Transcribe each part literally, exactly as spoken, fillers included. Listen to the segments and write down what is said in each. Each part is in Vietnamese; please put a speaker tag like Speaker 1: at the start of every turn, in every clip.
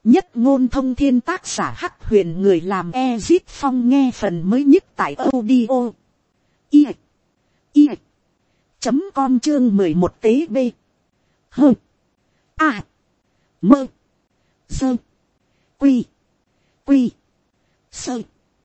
Speaker 1: Nhất ngôn thông thiên, tác giả Hắc Huyền, người làm Ezit Phong, nghe phần mới nhất tại audio i i chấm com chương mười một tế b hơ a mơ sơ quy quy sơ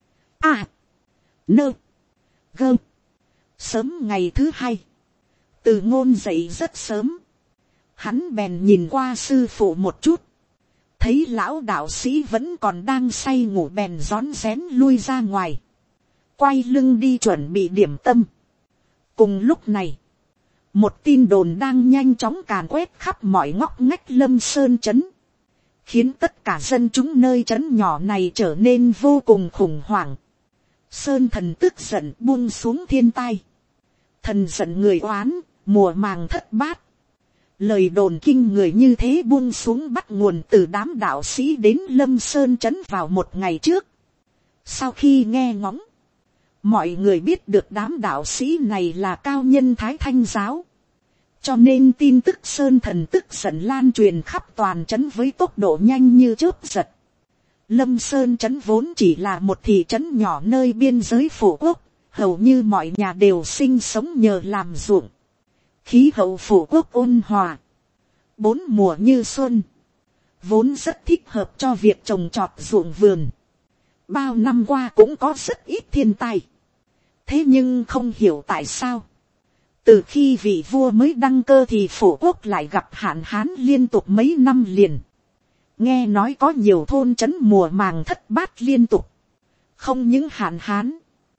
Speaker 1: a nơ gơ. Sớm ngày thứ hai, Từ Ngôn dậy rất sớm, hắn bèn nhìn qua sư phụ một chút, thấy lão đạo sĩ vẫn còn đang say ngủ, bèn rón rén lui ra ngoài, quay lưng đi chuẩn bị điểm tâm. Cùng lúc này, một tin đồn đang nhanh chóng càn quét khắp mọi ngóc ngách Lâm Sơn trấn, khiến tất cả dân chúng nơi trấn nhỏ này trở nên vô cùng khủng hoảng. Sơn thần tức giận buông xuống thiên tai, thần giận người oán, mùa màng thất bát. Lời đồn kinh người như thế buông xuống bắt nguồn từ đám đạo sĩ đến Lâm Sơn trấn vào một ngày trước. Sau khi nghe ngóng, mọi người biết được đám đạo sĩ này là cao nhân Thái Thanh giáo, cho nên tin tức Sơn thần tức giận lan truyền khắp toàn trấn với tốc độ nhanh như chớp giật. Lâm Sơn trấn vốn chỉ là một thị trấn nhỏ nơi biên giới Phổ Quốc, hầu như mọi nhà đều sinh sống nhờ làm ruộng. Khí hậu Phổ Quốc ôn hòa, bốn mùa như xuân, vốn rất thích hợp cho việc trồng trọt ruộng vườn. Bao năm qua cũng có rất ít thiên tai. Thế nhưng không hiểu tại sao, từ khi vị vua mới đăng cơ thì Phổ Quốc lại gặp hạn hán liên tục mấy năm liền. Nghe nói có nhiều thôn trấn mùa màng thất bát liên tục. Không những hạn hán,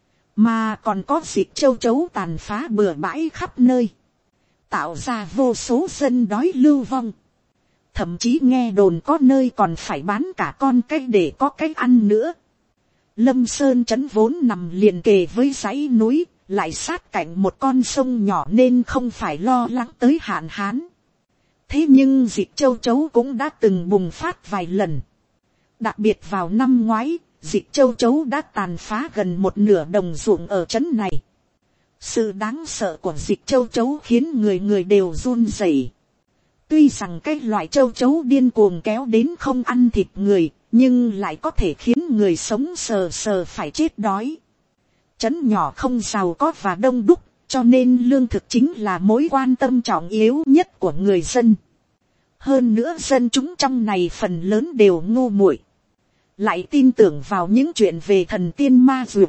Speaker 1: mà còn có dịch châu chấu tàn phá bừa bãi khắp nơi, tạo ra vô số dân đói lưu vong. Thậm chí nghe đồn có nơi còn phải bán cả con cái để có cái ăn nữa. Lâm Sơn trấn vốn nằm liền kề với dãy núi, lại sát cạnh một con sông nhỏ nên không phải lo lắng tới hạn hán. Thế nhưng dịch châu chấu cũng đã từng bùng phát vài lần. Đặc biệt vào năm ngoái, dịch châu chấu đã tàn phá gần một nửa đồng ruộng ở trấn này. Sự đáng sợ của dịch châu chấu khiến người người đều run rẩy. Tuy rằng cái loại châu chấu điên cuồng kéo đến không ăn thịt người, nhưng lại có thể khiến người sống sờ sờ phải chết đói. Trấn nhỏ không giàu có và đông đúc, cho nên lương thực chính là mối quan tâm trọng yếu nhất của người dân. Hơn nữa dân chúng trong này phần lớn đều ngu muội, lại tin tưởng vào những chuyện về thần tiên ma dược,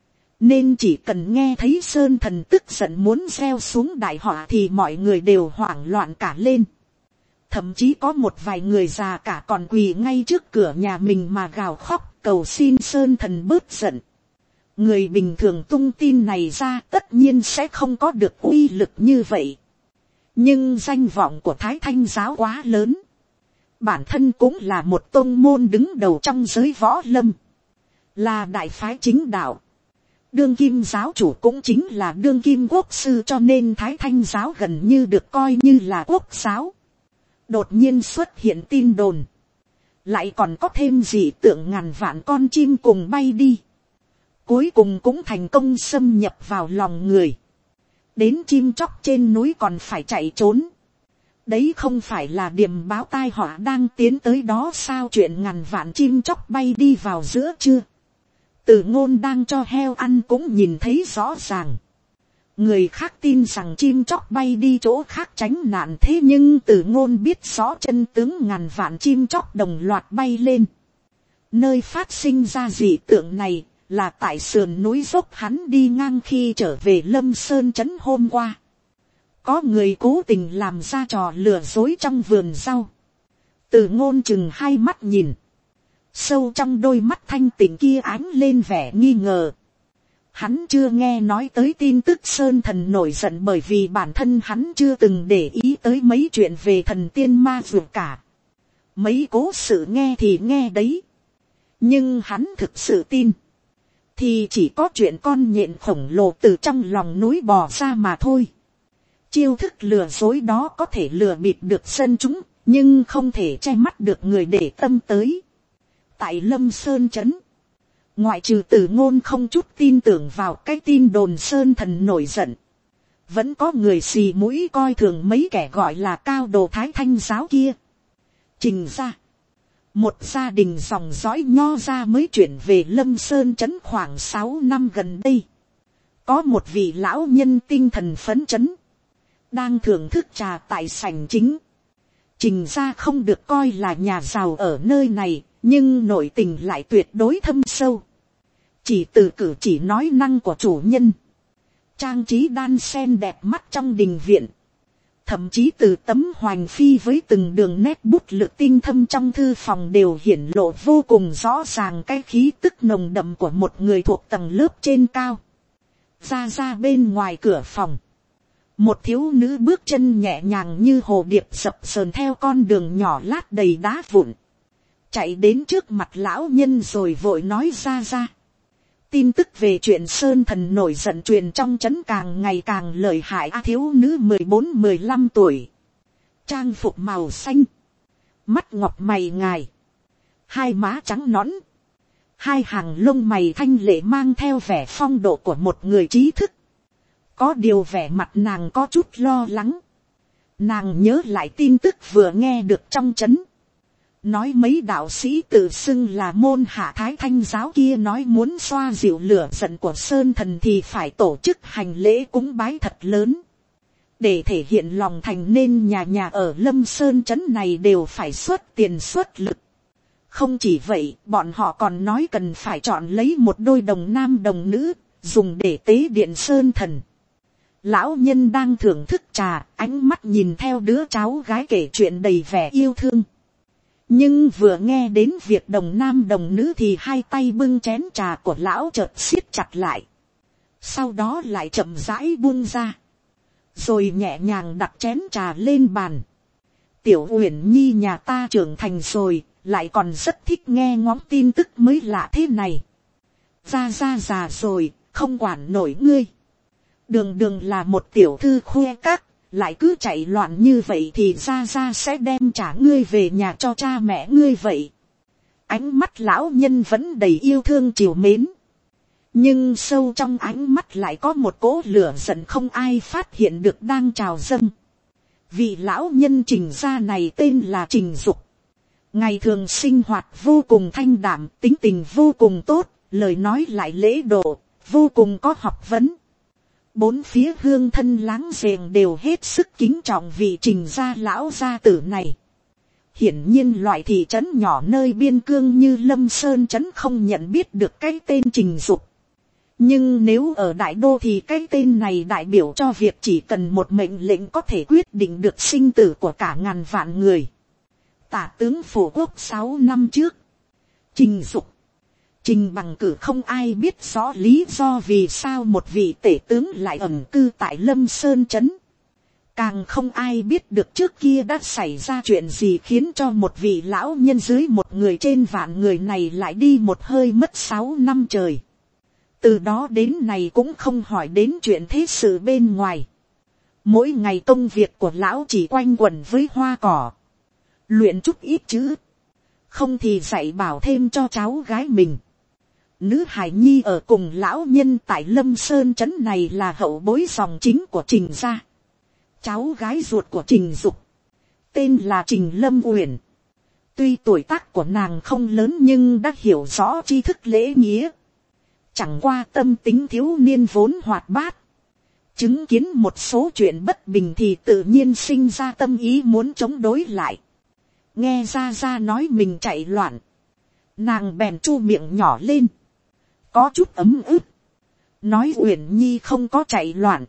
Speaker 1: nên chỉ cần nghe thấy Sơn thần tức giận muốn gieo xuống đại họa thì mọi người đều hoảng loạn cả lên. Thậm chí có một vài người già cả còn quỳ ngay trước cửa nhà mình mà gào khóc cầu xin Sơn thần bớt giận. Người bình thường tung tin này ra tất nhiên sẽ không có được uy lực như vậy. Nhưng danh vọng của Thái Thanh giáo quá lớn. Bản thân cũng là một tôn môn đứng đầu trong giới võ lâm, là đại phái chính đạo. Đương kim giáo chủ cũng chính là đương kim quốc sư, cho nên Thái Thanh giáo gần như được coi như là quốc giáo. Đột nhiên xuất hiện tin đồn, lại còn có thêm dị tượng ngàn vạn con chim cùng bay đi, cuối cùng cũng thành công xâm nhập vào lòng người. Đến chim chóc trên núi còn phải chạy trốn. Đấy không phải là điềm báo tai họa đang tiến tới đó sao? Chuyện ngàn vạn chim chóc bay đi vào giữa chưa, Từ Ngôn đang cho heo ăn cũng nhìn thấy rõ ràng. Người khác tin rằng chim chóc bay đi chỗ khác tránh nạn, thế nhưng Từ Ngôn biết rõ chân tướng ngàn vạn chim chóc đồng loạt bay lên. Nơi phát sinh ra dị tượng này là tại sườn núi dốc hắn đi ngang khi trở về Lâm Sơn trấn hôm qua. Có người cố tình làm ra trò lừa dối trong vườn rau. Từ Ngôn chừng hai mắt nhìn, sâu trong đôi mắt thanh tịnh kia ánh lên vẻ nghi ngờ. Hắn chưa nghe nói tới tin tức Sơn thần nổi giận, bởi vì bản thân hắn chưa từng để ý tới mấy chuyện về thần tiên ma dược cả. Mấy cố sự nghe thì nghe đấy, nhưng hắn thực sự tin thì chỉ có chuyện con nhện khổng lồ từ trong lòng núi bò ra mà thôi. Chiêu thức lừa dối đó có thể lừa bịp được dân chúng, nhưng không thể che mắt được người để tâm tới. Tại Lâm Sơn trấn, ngoại trừ Từ Ngôn không chút tin tưởng vào cái tin đồn Sơn thần nổi giận, vẫn có người xì mũi coi thường mấy kẻ gọi là cao đồ Thái Thanh giáo kia. Trình ra, Một gia đình dòng dõi nho ra mới chuyển về Lâm Sơn trấn khoảng sáu năm gần đây. Có một vị lão nhân tinh thần phấn chấn, đang thưởng thức trà tại sảnh chính. Trình gia không được coi là nhà giàu ở nơi này, nhưng nội tình lại tuyệt đối thâm sâu. Chỉ từ cử chỉ nói năng của chủ nhân, trang trí đan sen đẹp mắt trong đình viện, thậm chí từ tấm hoành phi với từng đường nét bút lược tinh thâm trong thư phòng đều hiển lộ vô cùng rõ ràng cái khí tức nồng đậm của một người thuộc tầng lớp trên cao. Ra ra bên ngoài cửa phòng, một thiếu nữ bước chân nhẹ nhàng như hồ điệp sập sờn theo con đường nhỏ lát đầy đá vụn, chạy đến trước mặt lão nhân rồi vội nói ra ra. Tin tức về chuyện Sơn Thần nổi giận truyền trong trấn càng ngày càng lợi hại. A thiếu nữ mười bốn mười lăm tuổi, trang phục màu xanh, mắt ngọc mày ngài, hai má trắng nõn, hai hàng lông mày thanh lệ mang theo vẻ phong độ của một người trí thức. Có điều vẻ mặt nàng có chút lo lắng. Nàng nhớ lại tin tức vừa nghe được trong trấn, nói mấy đạo sĩ tự xưng là môn hạ thái thanh giáo kia nói muốn xoa dịu lửa giận của Sơn Thần thì phải tổ chức hành lễ cúng bái thật lớn. Để thể hiện lòng thành nên nhà nhà ở Lâm Sơn trấn này đều phải xuất tiền xuất lực. Không chỉ vậy, bọn họ còn nói cần phải chọn lấy một đôi đồng nam đồng nữ, dùng để tế điện Sơn Thần. Lão nhân đang thưởng thức trà, ánh mắt nhìn theo đứa cháu gái kể chuyện đầy vẻ yêu thương. Nhưng vừa nghe đến việc đồng nam đồng nữ thì hai tay bưng chén trà của lão chợt siết chặt lại. Sau đó lại chậm rãi buông ra. Rồi nhẹ nhàng đặt chén trà lên bàn. Tiểu Uyển Nhi nhà ta trưởng thành rồi, lại còn rất thích nghe ngóng tin tức mới lạ thế này. Ra ra già rồi, không quản nổi ngươi. Đường đường là một tiểu thư khoe các, lại cứ chạy loạn như vậy thì ra ra sẽ đem trả ngươi về nhà cho cha mẹ ngươi vậy. Ánh mắt lão nhân vẫn đầy yêu thương trìu mến. Nhưng sâu trong ánh mắt lại có một cỗ lửa giận không ai phát hiện được đang trào dâng. Vị lão nhân Trình gia này tên là Trình Dục. Ngày thường sinh hoạt vô cùng thanh đảm, tính tình vô cùng tốt, lời nói lại lễ độ, vô cùng có học vấn. Bốn phía hương thân láng giềng đều hết sức kính trọng vị Trình gia lão gia tử này. Hiển nhiên loại thị trấn nhỏ nơi biên cương như Lâm Sơn trấn không nhận biết được cái tên Trình Dục. Nhưng nếu ở đại đô thì cái tên này đại biểu cho việc chỉ cần một mệnh lệnh có thể quyết định được sinh tử của cả ngàn vạn người. Tả tướng Phổ Quốc sáu năm trước, Trình Dục, Trình Bằng Cử không ai biết rõ lý do vì sao một vị tể tướng lại ẩn cư tại Lâm Sơn trấn. Càng không ai biết được trước kia đã xảy ra chuyện gì khiến cho một vị lão nhân dưới một người trên vạn người này lại đi một hơi mất sáu năm trời. Từ đó đến nay cũng không hỏi đến chuyện thế sự bên ngoài. Mỗi ngày công việc của lão chỉ quanh quẩn với hoa cỏ, luyện chút ít chữ, không thì dạy bảo thêm cho cháu gái mình. Nữ hài nhi ở cùng lão nhân tại Lâm Sơn trấn này là hậu bối dòng chính của Trình gia. Cháu gái ruột của Trình Dục, tên là Trình Lâm Uyển. Tuy tuổi tác của nàng không lớn nhưng đã hiểu rõ tri thức lễ nghĩa. Chẳng qua tâm tính thiếu niên vốn hoạt bát, chứng kiến một số chuyện bất bình thì tự nhiên sinh ra tâm ý muốn chống đối lại. Nghe ra ra nói mình chạy loạn, nàng bèn chu miệng nhỏ lên, có chút ấm ức, nói Uyển Nhi không có chạy loạn,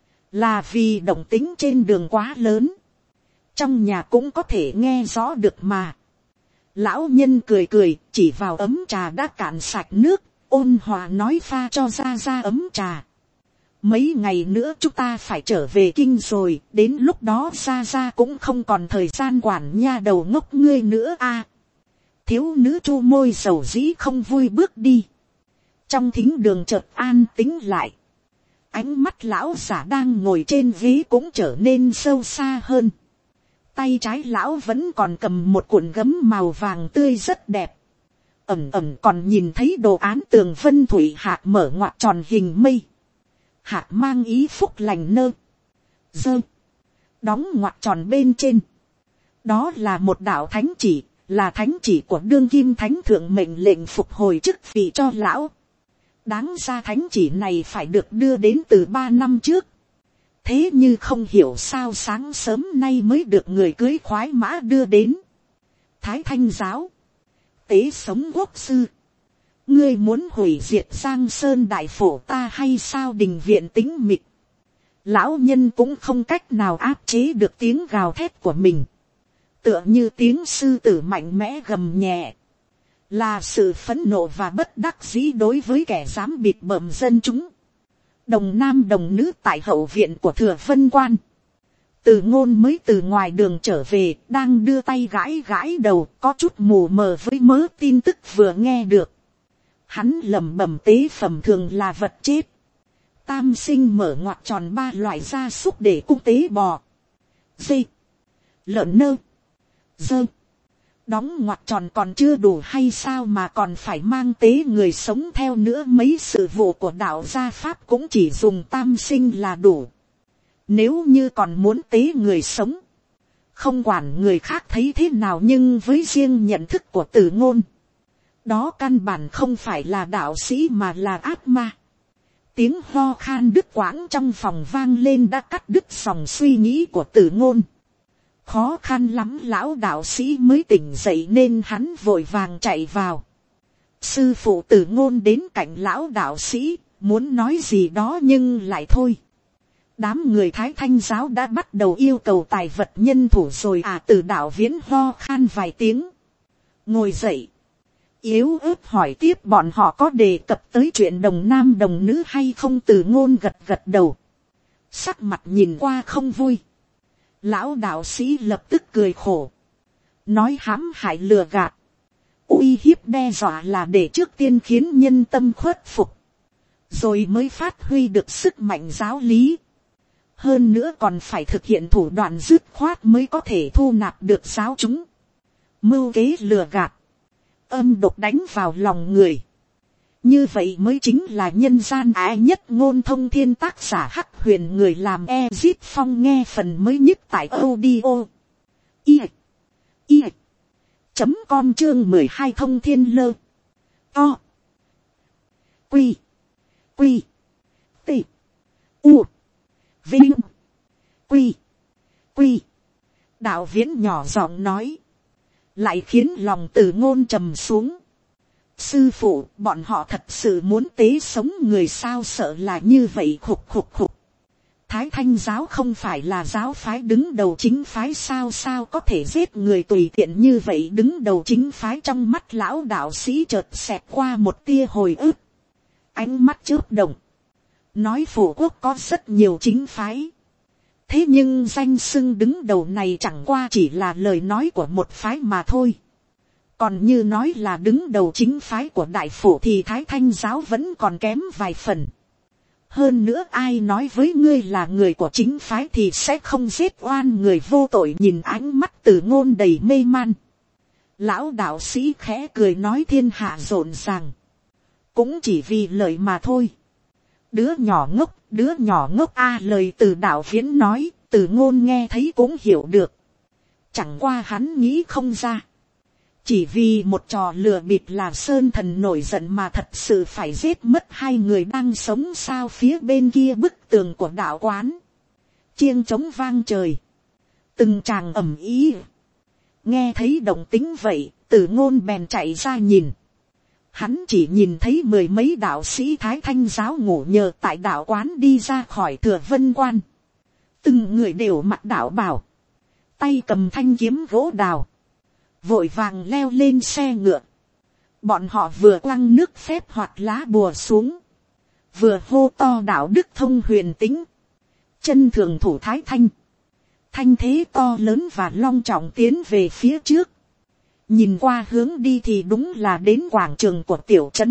Speaker 1: là vì động tính trên đường quá lớn, trong nhà cũng có thể nghe rõ được mà. Lão nhân cười cười, chỉ vào ấm trà đã cạn sạch nước, ôn hòa nói pha cho ra ra ấm trà. Mấy ngày nữa chúng ta phải trở về kinh rồi, đến lúc đó ra ra cũng không còn thời gian quản nha đầu ngốc ngươi nữa a. Thiếu nữ chu môi dầu dĩ không vui bước đi. Trong thính đường chợt an tĩnh lại. Ánh mắt lão giả đang ngồi trên ghế cũng trở nên sâu xa hơn. Tay trái lão vẫn còn cầm một cuộn gấm màu vàng tươi rất đẹp. Ẩm ẩm còn nhìn thấy đồ án tường vân thủy hạt mở ngoặc tròn hình mây. Hạt mang ý phúc lành nơ. Dơ. Đóng ngoặc tròn bên trên. Đó là một đạo thánh chỉ, là thánh chỉ của đương kim thánh thượng mệnh lệnh phục hồi chức vị cho lão. Đáng ra thánh chỉ này phải được đưa đến từ ba năm trước. Thế như không hiểu sao sáng sớm nay mới được người cưới khoái mã đưa đến. Thái Thanh giáo, tế sống quốc sư, ngươi muốn hủy diệt Giang Sơn đại phổ ta hay sao? Đình viện tĩnh mịch, lão nhân cũng không cách nào áp chế được tiếng gào thét của mình, tựa như tiếng sư tử mạnh mẽ gầm nhẹ, là sự phẫn nộ và bất đắc dĩ đối với kẻ dám bịt bợm dân chúng. Đồng nam đồng nữ tại hậu viện của Thừa Vân Quan, Từ Ngôn mới từ ngoài đường trở về, đang đưa tay gãi gãi đầu, có chút mù mờ với mớ tin tức vừa nghe được. Hắn lẩm bẩm tế phẩm thường là vật chết. Tam sinh mở ngoặt tròn ba loại gia súc để cung tế bò, dê, lợn nơ, dơ. Đóng ngoặt tròn còn chưa đủ hay sao mà còn phải mang tế người sống theo nữa? Mấy sự vụ của đạo gia pháp cũng chỉ dùng tam sinh là đủ. Nếu như còn muốn tế người sống, không quản người khác thấy thế nào, nhưng với riêng nhận thức của Từ Ngôn, đó căn bản không phải là đạo sĩ mà là ác ma. Tiếng ho khan đứt quãng trong phòng vang lên đã cắt đứt dòng suy nghĩ của Từ Ngôn. Khó khăn lắm lão đạo sĩ mới tỉnh dậy nên hắn vội vàng chạy vào. Sư phụ Từ Ngôn đến cạnh lão đạo sĩ, muốn nói gì đó nhưng lại thôi. Đám người Thái Thanh giáo đã bắt đầu yêu cầu tài vật nhân thủ rồi à? Từ đạo viễn ho khan vài tiếng, ngồi dậy, yếu ớt hỏi tiếp bọn họ có đề cập tới chuyện đồng nam đồng nữ hay không? Từ Ngôn gật gật đầu, sắc mặt nhìn qua không vui. Lão đạo sĩ lập tức cười khổ, nói hãm hại lừa gạt, uy hiếp đe dọa là để trước tiên khiến nhân tâm khuất phục, rồi mới phát huy được sức mạnh giáo lý. Hơn nữa còn phải thực hiện thủ đoạn dứt khoát mới có thể thu nạp được giáo chúng. Mưu kế lừa gạt, âm độc đánh vào lòng người, như vậy mới chính là nhân gian ái nhất. Ngôn Thông Thiên tác giả Hắc Huyền, người làm Ezit Phong. Nghe phần mới nhất tại audio i i chấm com chương mười hai. Thông Thiên Lơ to quy quy t u vinh quy quy. Đạo Viễn nhỏ giọng nói, lại khiến lòng Từ Ngôn trầm xuống. Sư phụ, bọn họ thật sự muốn tế sống người sao? Sợ là như vậy. Khục khục khục. Thái Thanh giáo không phải là giáo phái đứng đầu chính phái sao? Sao có thể giết người tùy tiện như vậy? Đứng đầu chính phái? Trong mắt lão đạo sĩ chợt xẹt qua một tia hồi ức, ánh mắt chớp động, nói phổ quốc có rất nhiều chính phái, thế nhưng danh xưng đứng đầu này chẳng qua chỉ là lời nói của một phái mà thôi. Còn như nói là đứng đầu chính phái của đại phổ thì Thái Thanh giáo vẫn còn kém vài phần. Hơn nữa ai nói với ngươi là người của chính phái thì sẽ không giết oan người vô tội? Nhìn ánh mắt Từ Ngôn đầy mê man, lão đạo sĩ khẽ cười nói, thiên hạ rộn ràng, cũng chỉ vì lời mà thôi. Đứa nhỏ ngốc, đứa nhỏ ngốc a à, lời từ Đạo Viễn nói, Từ Ngôn nghe thấy cũng hiểu được. Chẳng qua hắn nghĩ không ra, chỉ vì một trò lừa bịp là Sơn Thần nổi giận mà thật sự phải giết mất hai người đang sống sao? Phía bên kia bức tường của đạo quán, chiêng trống vang trời, từng tràng ầm ĩ. Nghe thấy động tĩnh vậy, Từ Ngôn bèn chạy ra nhìn. Hắn chỉ nhìn thấy mười mấy đạo sĩ Thái Thanh giáo ngủ nhờ tại đạo quán đi ra khỏi Thừa Vân Quan. Từng người đều mặc đạo bào, tay cầm thanh kiếm gỗ đào, vội vàng leo lên xe ngựa. Bọn họ vừa quăng nước phép hoặc lá bùa xuống, vừa hô to đạo đức thông huyền tính, chân thường thủ Thái Thanh. Thanh thế to lớn và long trọng tiến về phía trước. Nhìn qua hướng đi thì đúng là đến quảng trường của tiểu trấn.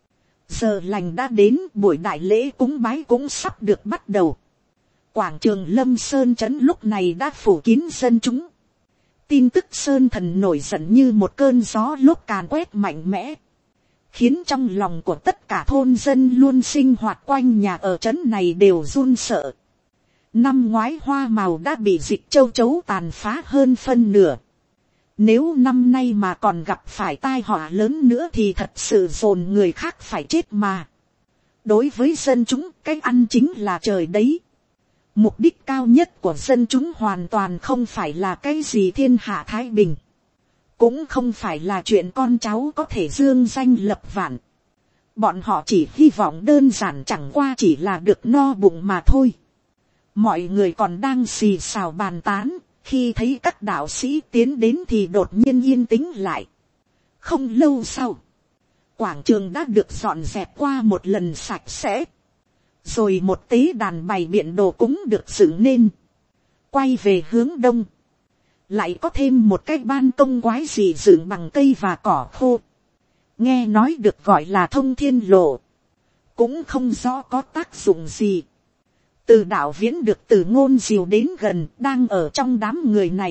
Speaker 1: Giờ lành đã đến, buổi đại lễ cúng bái cũng sắp được bắt đầu. Quảng trường Lâm Sơn trấn lúc này đã phủ kín dân chúng. Tin tức Sơn Thần nổi giận như một cơn gió lốc càn quét mạnh mẽ, khiến trong lòng của tất cả thôn dân luôn sinh hoạt quanh nhà ở trấn này đều run sợ. Năm ngoái hoa màu đã bị dịch châu chấu tàn phá hơn phân nửa. Nếu năm nay mà còn gặp phải tai họa lớn nữa thì thật sự dồn người khác phải chết mà. Đối với dân chúng, cái ăn chính là trời đấy. Mục đích cao nhất của dân chúng hoàn toàn không phải là cái gì thiên hạ thái bình. Cũng không phải là chuyện con cháu có thể dương danh lập vạn. Bọn họ chỉ hy vọng đơn giản chẳng qua chỉ là được no bụng mà thôi. Mọi người còn đang xì xào bàn tán, khi thấy các đạo sĩ tiến đến thì đột nhiên yên tĩnh lại. Không lâu sau, quảng trường đã được dọn dẹp qua một lần sạch sẽ. Rồi một tế đàn bày biện đồ cúng được dựng nên. Quay về hướng đông, lại có thêm một cái ban công quái dị dựng bằng cây và cỏ khô. Nghe nói được gọi là thông thiên lộ. Cũng không rõ có tác dụng gì. Từ đạo viễn được từ ngôn diều đến gần, đang ở trong đám người này.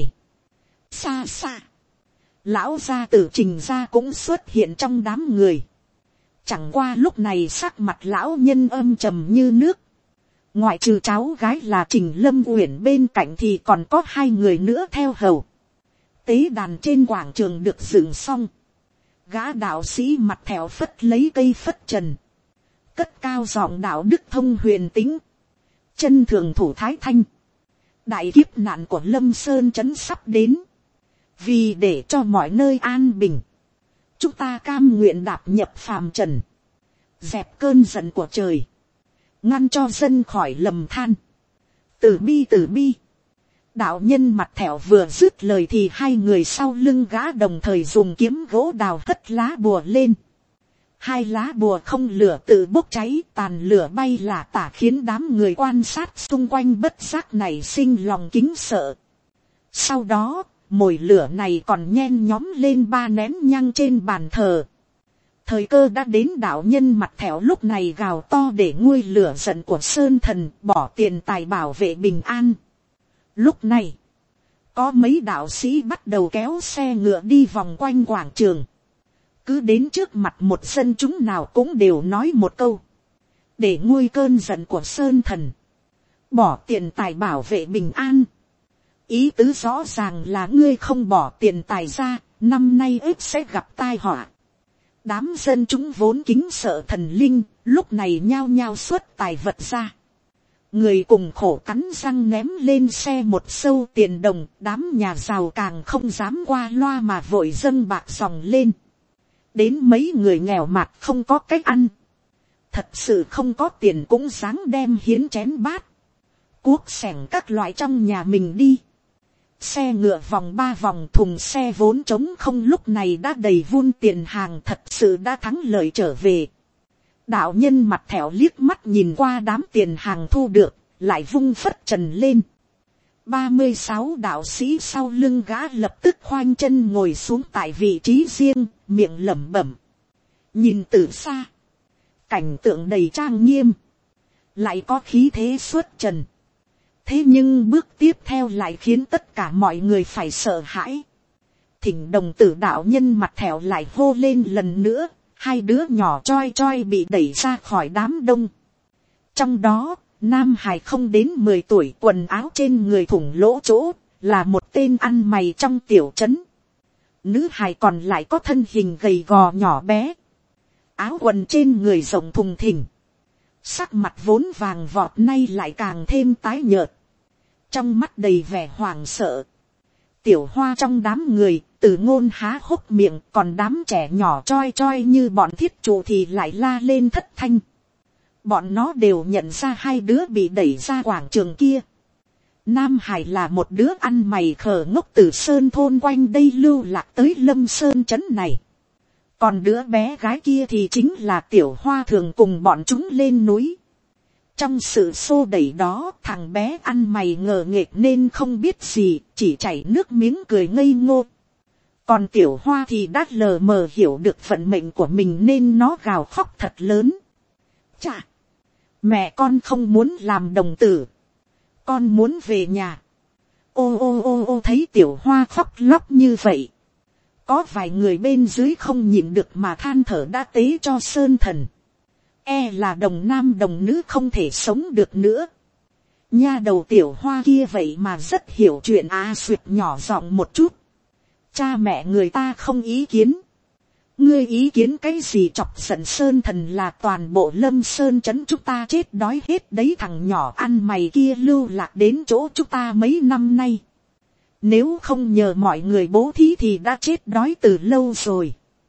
Speaker 1: Xa xa, lão gia tử Trình gia cũng xuất hiện trong đám người. Chẳng qua lúc này sắc mặt lão nhân âm trầm như nước. Ngoại trừ cháu gái là Trình Lâm Uyển bên cạnh thì còn có hai người nữa theo hầu. Tế đàn trên quảng trường được dựng xong. Gã đạo sĩ mặt thẹo phất lấy cây phất trần. Cất cao giọng đạo đức thông huyền tính. Chân thường thủ thái thanh. Đại kiếp nạn của Lâm Sơn trấn sắp đến. Vì để cho mọi nơi an bình, chúng ta cam nguyện đạp nhập phàm trần. Dẹp cơn giận của trời. Ngăn cho dân khỏi lầm than. Từ bi từ bi. Đạo nhân mặt thẹo vừa dứt lời thì hai người sau lưng gã đồng thời dùng kiếm gỗ đào hất lá bùa lên. Hai lá bùa không lửa tự bốc cháy, tàn lửa bay là tả, khiến đám người quan sát xung quanh bất giác này sinh lòng kính sợ. Sau đó, mồi lửa này còn nhen nhóm lên ba nén nhang trên bàn thờ. Thời cơ đã đến, đạo nhân mặt thẹo lúc này gào to để nguôi lửa giận của Sơn Thần, bỏ tiền tài bảo vệ bình an. Lúc này, có mấy đạo sĩ bắt đầu kéo xe ngựa đi vòng quanh quảng trường. Cứ đến trước mặt một dân chúng nào cũng đều nói một câu. Để nguôi cơn giận của Sơn Thần, bỏ tiền tài bảo vệ bình an. Ý tứ rõ ràng là ngươi không bỏ tiền tài ra, năm nay ếp sẽ gặp tai họa. Đám dân chúng vốn kính sợ thần linh, lúc này nhao nhao xuất tài vật ra. Người cùng khổ cắn răng ném lên xe một sâu tiền đồng, đám nhà giàu càng không dám qua loa mà vội dâng bạc dòng lên. Đến mấy người nghèo mạt không có cách ăn, thật sự không có tiền cũng dáng đem hiến chén bát, cuốc xẻng các loại trong nhà mình đi. Xe ngựa vòng ba vòng, thùng xe vốn trống không lúc này đã đầy vun tiền hàng, thật sự đã thắng lợi trở về. Đạo nhân mặt thẹo liếc mắt nhìn qua đám tiền hàng thu được, lại vung phất trần lên. ba mươi sáu đạo sĩ sau lưng gã lập tức khoanh chân ngồi xuống tại vị trí riêng, miệng lẩm bẩm. Nhìn từ xa, cảnh tượng đầy trang nghiêm, lại có khí thế xuất trần. Thế nhưng bước tiếp theo lại khiến tất cả mọi người phải sợ hãi. Thỉnh đồng tử đạo nhân mặt thẹo lại hô lên lần nữa, hai đứa nhỏ choi choi bị đẩy ra khỏi đám đông. Trong đó, nam hài không đến mười tuổi, quần áo trên người thủng lỗ chỗ, là một tên ăn mày trong tiểu trấn. Nữ hài còn lại có thân hình gầy gò nhỏ bé, áo quần trên người rộng thùng thình, sắc mặt vốn vàng vọt nay lại càng thêm tái nhợt, trong mắt đầy vẻ hoảng sợ. Tiểu Hoa trong đám người, Từ Ngôn há hốc miệng, còn đám trẻ nhỏ choi choi như bọn thiết trụ thì lại la lên thất thanh. Bọn nó đều nhận ra hai đứa bị đẩy ra quảng trường kia. Nam Hải là một đứa ăn mày khờ ngốc từ sơn thôn quanh đây lưu lạc tới Lâm Sơn trấn này. Còn đứa bé gái kia thì chính là Tiểu Hoa thường cùng bọn chúng lên núi. Trong sự xô đẩy đó, thằng bé ăn mày ngờ nghệch nên không biết gì, chỉ chảy nước miếng cười ngây ngô. Còn Tiểu Hoa thì đã lờ mờ hiểu được vận mệnh của mình nên nó gào khóc thật lớn. Chà! Mẹ con không muốn làm đồng tử. Con muốn về nhà. Ô ô ô ô thấy Tiểu Hoa khóc lóc như vậy. Có vài người bên dưới không nhịn được mà than thở đã tế cho Sơn Thần. E là đồng nam đồng nữ không thể sống được nữa. Nha đầu Tiểu Hoa kia vậy mà rất hiểu chuyện, à suyệt nhỏ giọng một chút. Cha mẹ người ta không ý kiến. Ngươi ý kiến cái gì chọc giận Sơn Thần là toàn bộ Lâm Sơn trấn chúng ta chết đói hết đấy, thằng nhỏ ăn mày kia lưu lạc đến chỗ chúng ta mấy năm nay. Nếu không nhờ mọi người bố thí thì đã chết đói từ lâu rồi.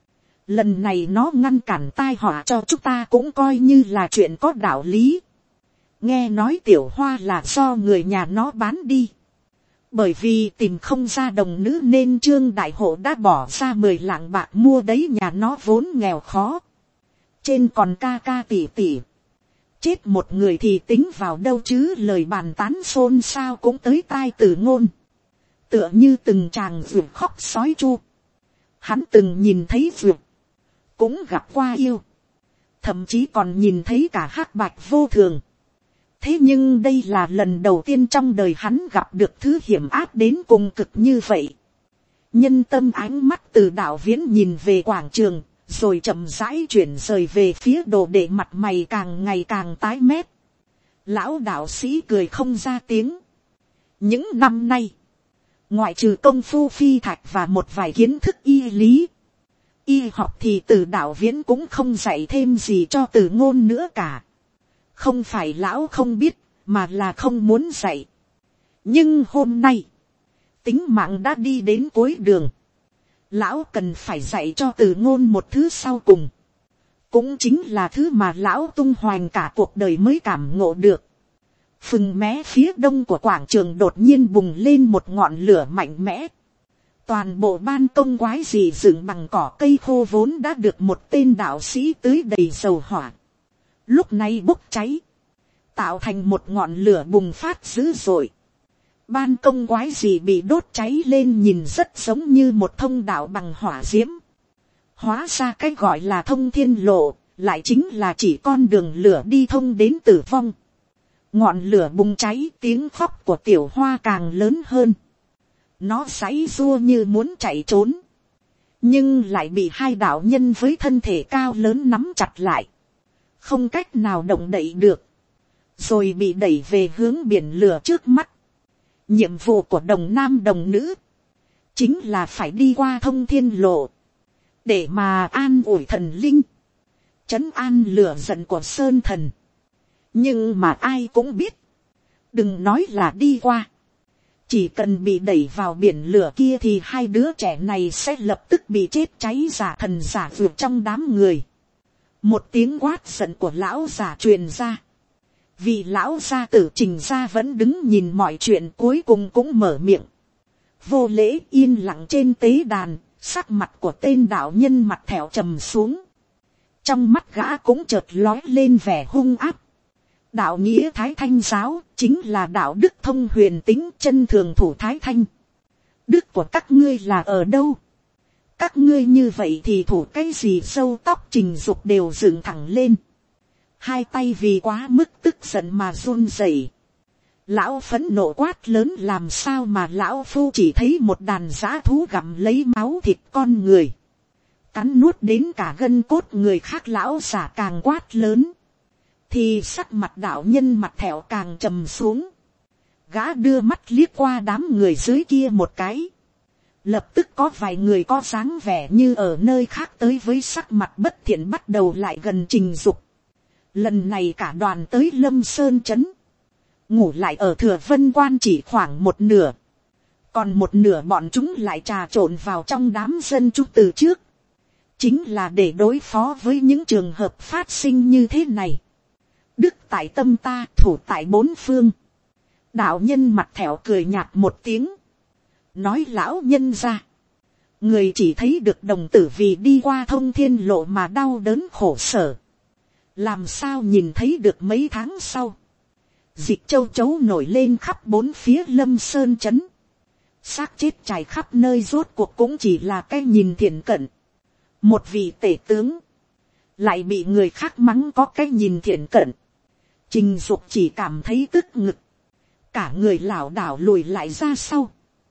Speaker 1: Lần này nó ngăn cản tai họa cho chúng ta cũng coi như là chuyện có đạo lý. Nghe nói Tiểu Hoa là do người nhà nó bán đi. Bởi vì tìm không ra đồng nữ nên Trương Đại Hộ đã bỏ ra mười lạng bạc mua đấy, nhà nó vốn nghèo khó. Trên còn ca ca tỷ tỷ. Chết một người thì tính vào đâu chứ, lời bàn tán xôn xao cũng tới tai Từ Ngôn. Tựa như từng chàng vượt khóc sói chu. Hắn từng nhìn thấy vượt. Cũng gặp qua yêu. Thậm chí còn nhìn thấy cả hắc bạch vô thường. Thế nhưng đây là lần đầu tiên trong đời hắn gặp được thứ hiểm ác đến cùng cực như vậy. Nhân tâm ánh mắt từ Đạo Viễn nhìn về quảng trường, rồi chậm rãi chuyển rời về phía đồ đệ, mặt mày càng ngày càng tái mét. Lão đạo sĩ cười không ra tiếng. Những năm nay, ngoại trừ công phu phi thạch và một vài kiến thức y lý, y học thì từ Đạo Viễn cũng không dạy thêm gì cho Từ Ngôn nữa cả. Không phải lão không biết, mà là không muốn dạy. Nhưng hôm nay, tính mạng đã đi đến cuối đường. Lão cần phải dạy cho Từ Ngôn một thứ sau cùng. Cũng chính là thứ mà lão tung hoành cả cuộc đời mới cảm ngộ được. Phừng mé phía đông của quảng trường đột nhiên bùng lên một ngọn lửa mạnh mẽ. Toàn bộ ban công quái dị dựng bằng cỏ cây khô vốn đã được một tên đạo sĩ tưới đầy dầu hỏa. Lúc này bốc cháy, tạo thành một ngọn lửa bùng phát dữ dội. Ban công quái gì bị đốt cháy lên nhìn rất giống như một thông đạo bằng hỏa diễm. Hóa ra cái gọi là thông thiên lộ, lại chính là chỉ con đường lửa đi thông đến tử vong. Ngọn lửa bùng cháy, tiếng khóc của Tiểu Hoa càng lớn hơn. Nó giãy giụa như muốn chạy trốn, nhưng lại bị hai đạo nhân với thân thể cao lớn nắm chặt lại. Không cách nào động đậy được, rồi bị đẩy về hướng biển lửa trước mắt. Nhiệm vụ của đồng nam đồng nữ chính là phải đi qua thông thiên lộ, để mà an ủi thần linh, trấn an lửa giận của Sơn Thần. Nhưng mà ai cũng biết, đừng nói là đi qua, chỉ cần bị đẩy vào biển lửa kia thì hai đứa trẻ này sẽ lập tức bị chết cháy giả thần giả vượt trong đám người. Một tiếng quát giận của lão già truyền ra. Vì lão gia tử Trình gia vẫn đứng nhìn mọi chuyện, cuối cùng cũng mở miệng. Vô lễ yên lặng trên tế đàn, sắc mặt của tên đạo nhân mặt thẹo trầm xuống. Trong mắt gã cũng chợt lói lên vẻ hung áp. Đạo nghĩa Thái Thanh giáo chính là đạo đức thông huyền tính, chân thường thủ Thái Thanh. Đức của các ngươi là ở đâu? Các ngươi như vậy thì thủ cái gì? Râu tóc Trình Dục đều dựng thẳng lên. Hai tay vì quá mức tức giận mà run rẩy. Lão phẫn nộ quát lớn, làm sao mà lão phu chỉ thấy một đàn dã thú gặm lấy máu thịt con người, cắn nuốt đến cả gân cốt người khác. Lão giả càng quát lớn, thì sắc mặt đạo nhân mặt thẹo càng trầm xuống. Gã đưa mắt liếc qua đám người dưới kia một cái. Lập tức có vài người có dáng vẻ như ở nơi khác tới với sắc mặt bất thiện bắt đầu lại gần Trình Dục. Lần này cả đoàn tới Lâm Sơn trấn, ngủ lại ở Thừa Vân Quan chỉ khoảng một nửa. Còn một nửa bọn chúng lại trà trộn vào trong đám dân chúng từ trước. Chính là để đối phó với những trường hợp phát sinh như thế này. Đức tại tâm ta, thủ tại bốn phương. Đạo nhân mặt thẹo cười nhạt một tiếng. Nói lão nhân ra, người chỉ thấy được đồng tử vì đi qua thông thiên lộ mà đau đớn khổ sở. Làm sao nhìn thấy được mấy tháng sau, dịch châu chấu nổi lên khắp bốn phía Lâm Sơn trấn. Xác chết trải khắp nơi, rốt cuộc cũng chỉ là cái nhìn thiển cận. Một vị tể tướng lại bị người khác mắng có cái nhìn thiển cận. Trình Dục chỉ cảm thấy tức ngực, cả người lảo đảo lùi lại ra sau.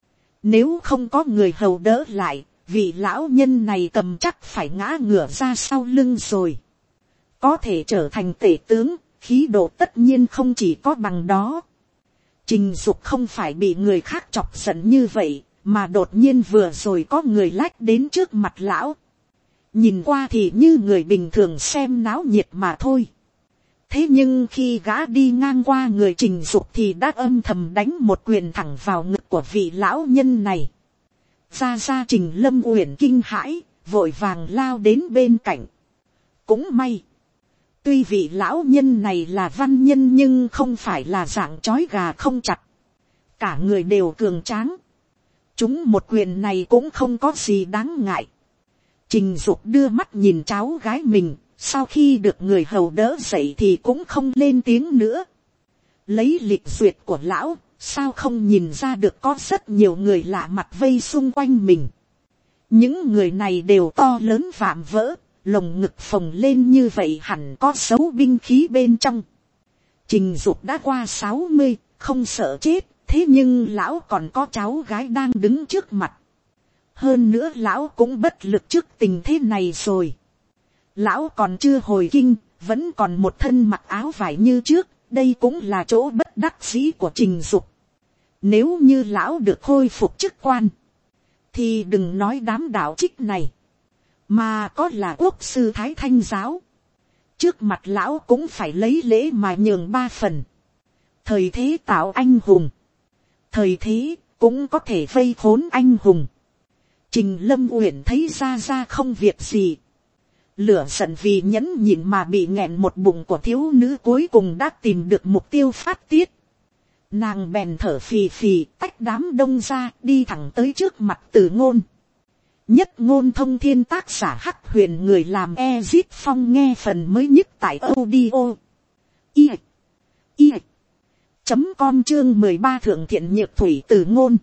Speaker 1: Nếu không có người hầu đỡ lại, vị lão nhân này cầm chắc phải ngã ngửa ra sau lưng rồi. Có thể trở thành tể tướng, khí độ tất nhiên không chỉ có bằng đó. Trình Dục không phải bị người khác chọc giận như vậy, mà đột nhiên vừa rồi có người lách đến trước mặt lão, nhìn qua thì như người bình thường xem náo nhiệt mà thôi. Thế nhưng khi gã đi ngang qua người Trình Dục thì đã âm thầm đánh một quyền thẳng vào ngực của vị lão nhân này. Ra ra Trình Lâm Uyển kinh hãi, vội vàng lao đến bên cạnh. Cũng may, tuy vị lão nhân này là văn nhân nhưng không phải là dạng chói gà không chặt. Cả người đều cường tráng. Chúng một quyền này cũng không có gì đáng ngại. Trình Dục đưa mắt nhìn cháu gái mình, sau khi được người hầu đỡ dậy thì cũng không lên tiếng nữa. Lấy lịch duyệt của lão, sao không nhìn ra được có rất nhiều người lạ mặt vây xung quanh mình. Những người này đều to lớn vạm vỡ, lồng ngực phồng lên như vậy hẳn có dấu binh khí bên trong. Trình Dục đã qua sáu mươi, không sợ chết, thế nhưng lão còn có cháu gái đang đứng trước mặt. Hơn nữa lão cũng bất lực trước tình thế này rồi. Lão còn chưa hồi kinh, vẫn còn một thân mặc áo vải như trước, đây cũng là chỗ bất đắc dĩ của Trình Dục. Nếu như lão được khôi phục chức quan, thì đừng nói đám đạo trích này, mà có là quốc sư Thái Thanh giáo, trước mặt lão cũng phải lấy lễ mà nhường ba phần. Thời thế tạo anh hùng, thời thế cũng có thể vây khốn anh hùng. Trình Lâm Uyển thấy ra ra không việc gì, lửa giận vì nhẫn nhịn mà bị nghẹn một bụng của thiếu nữ cuối cùng đã tìm được mục tiêu phát tiết. Nàng bèn thở phì phì tách đám đông ra, đi thẳng tới trước mặt Từ Ngôn. Nhất Ngôn Thông Thiên, tác giả Hắc Huyền, người làm Ezit Phong, nghe phần mới nhất tại audio i i chấm com chương mười ba Thượng Thiện Nhược Thủy. Từ Ngôn,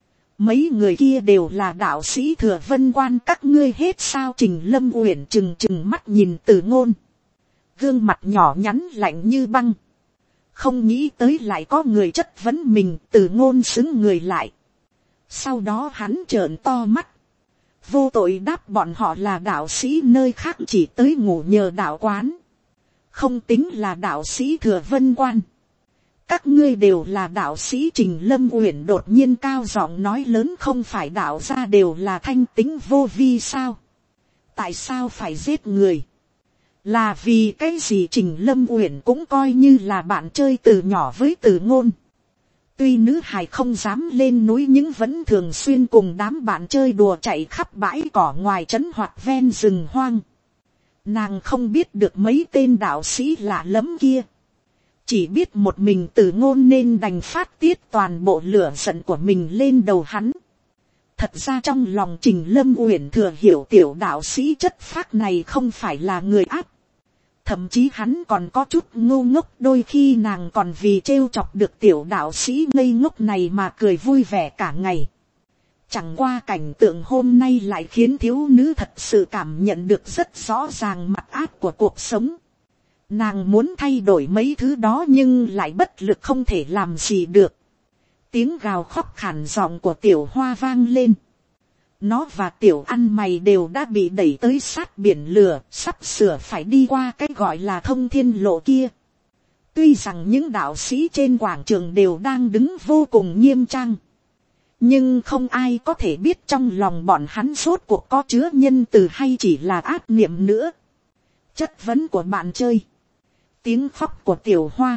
Speaker 1: mấy người kia đều là đạo sĩ Thừa Vân Quan các ngươi hết sao? Trình Lâm Uyển trừng trừng mắt nhìn Từ Ngôn, gương mặt nhỏ nhắn lạnh như băng. Không nghĩ tới lại có người chất vấn mình. Từ Ngôn xứng người lại, sau đó hắn trợn to mắt, vô tội đáp bọn họ là đạo sĩ nơi khác chỉ tới ngủ nhờ đạo quán, không tính là đạo sĩ Thừa Vân Quan. Các ngươi đều là đạo sĩ. Trình Lâm Uyển đột nhiên cao giọng nói lớn, không phải đạo gia đều là thanh tính vô vi sao? Tại sao phải giết người? Là vì cái gì? Trình Lâm Uyển cũng coi như là bạn chơi từ nhỏ với Từ Ngôn. Tuy nữ hài không dám lên núi nhưng vẫn thường xuyên cùng đám bạn chơi đùa chạy khắp bãi cỏ ngoài trấn hoặc ven rừng hoang. Nàng không biết được mấy tên đạo sĩ lạ lẫm kia, chỉ biết một mình Từ Ngôn nên đành phát tiết toàn bộ lửa giận của mình lên đầu hắn. Thật ra trong lòng Trình Lâm Uyển thừa hiểu tiểu đạo sĩ chất phác này không phải là người ác. Thậm chí hắn còn có chút ngu ngốc, đôi khi nàng còn vì trêu chọc được tiểu đạo sĩ ngây ngốc này mà cười vui vẻ cả ngày. Chẳng qua cảnh tượng hôm nay lại khiến thiếu nữ thật sự cảm nhận được rất rõ ràng mặt ác của cuộc sống. Nàng muốn thay đổi mấy thứ đó nhưng lại bất lực, không thể làm gì được. Tiếng gào khóc khản giọng của Tiểu Hoa vang lên. Nó và Tiểu Ăn Mày đều đã bị đẩy tới sát biển lửa, sắp sửa phải đi qua cái gọi là thông thiên lộ kia. Tuy rằng những đạo sĩ trên quảng trường đều đang đứng vô cùng nghiêm trang, nhưng không ai có thể biết trong lòng bọn hắn rốt cuộc có chứa nhân từ hay chỉ là ác niệm nữa. Chất vấn của bạn chơi, tiếng khóc của Tiểu Hoa,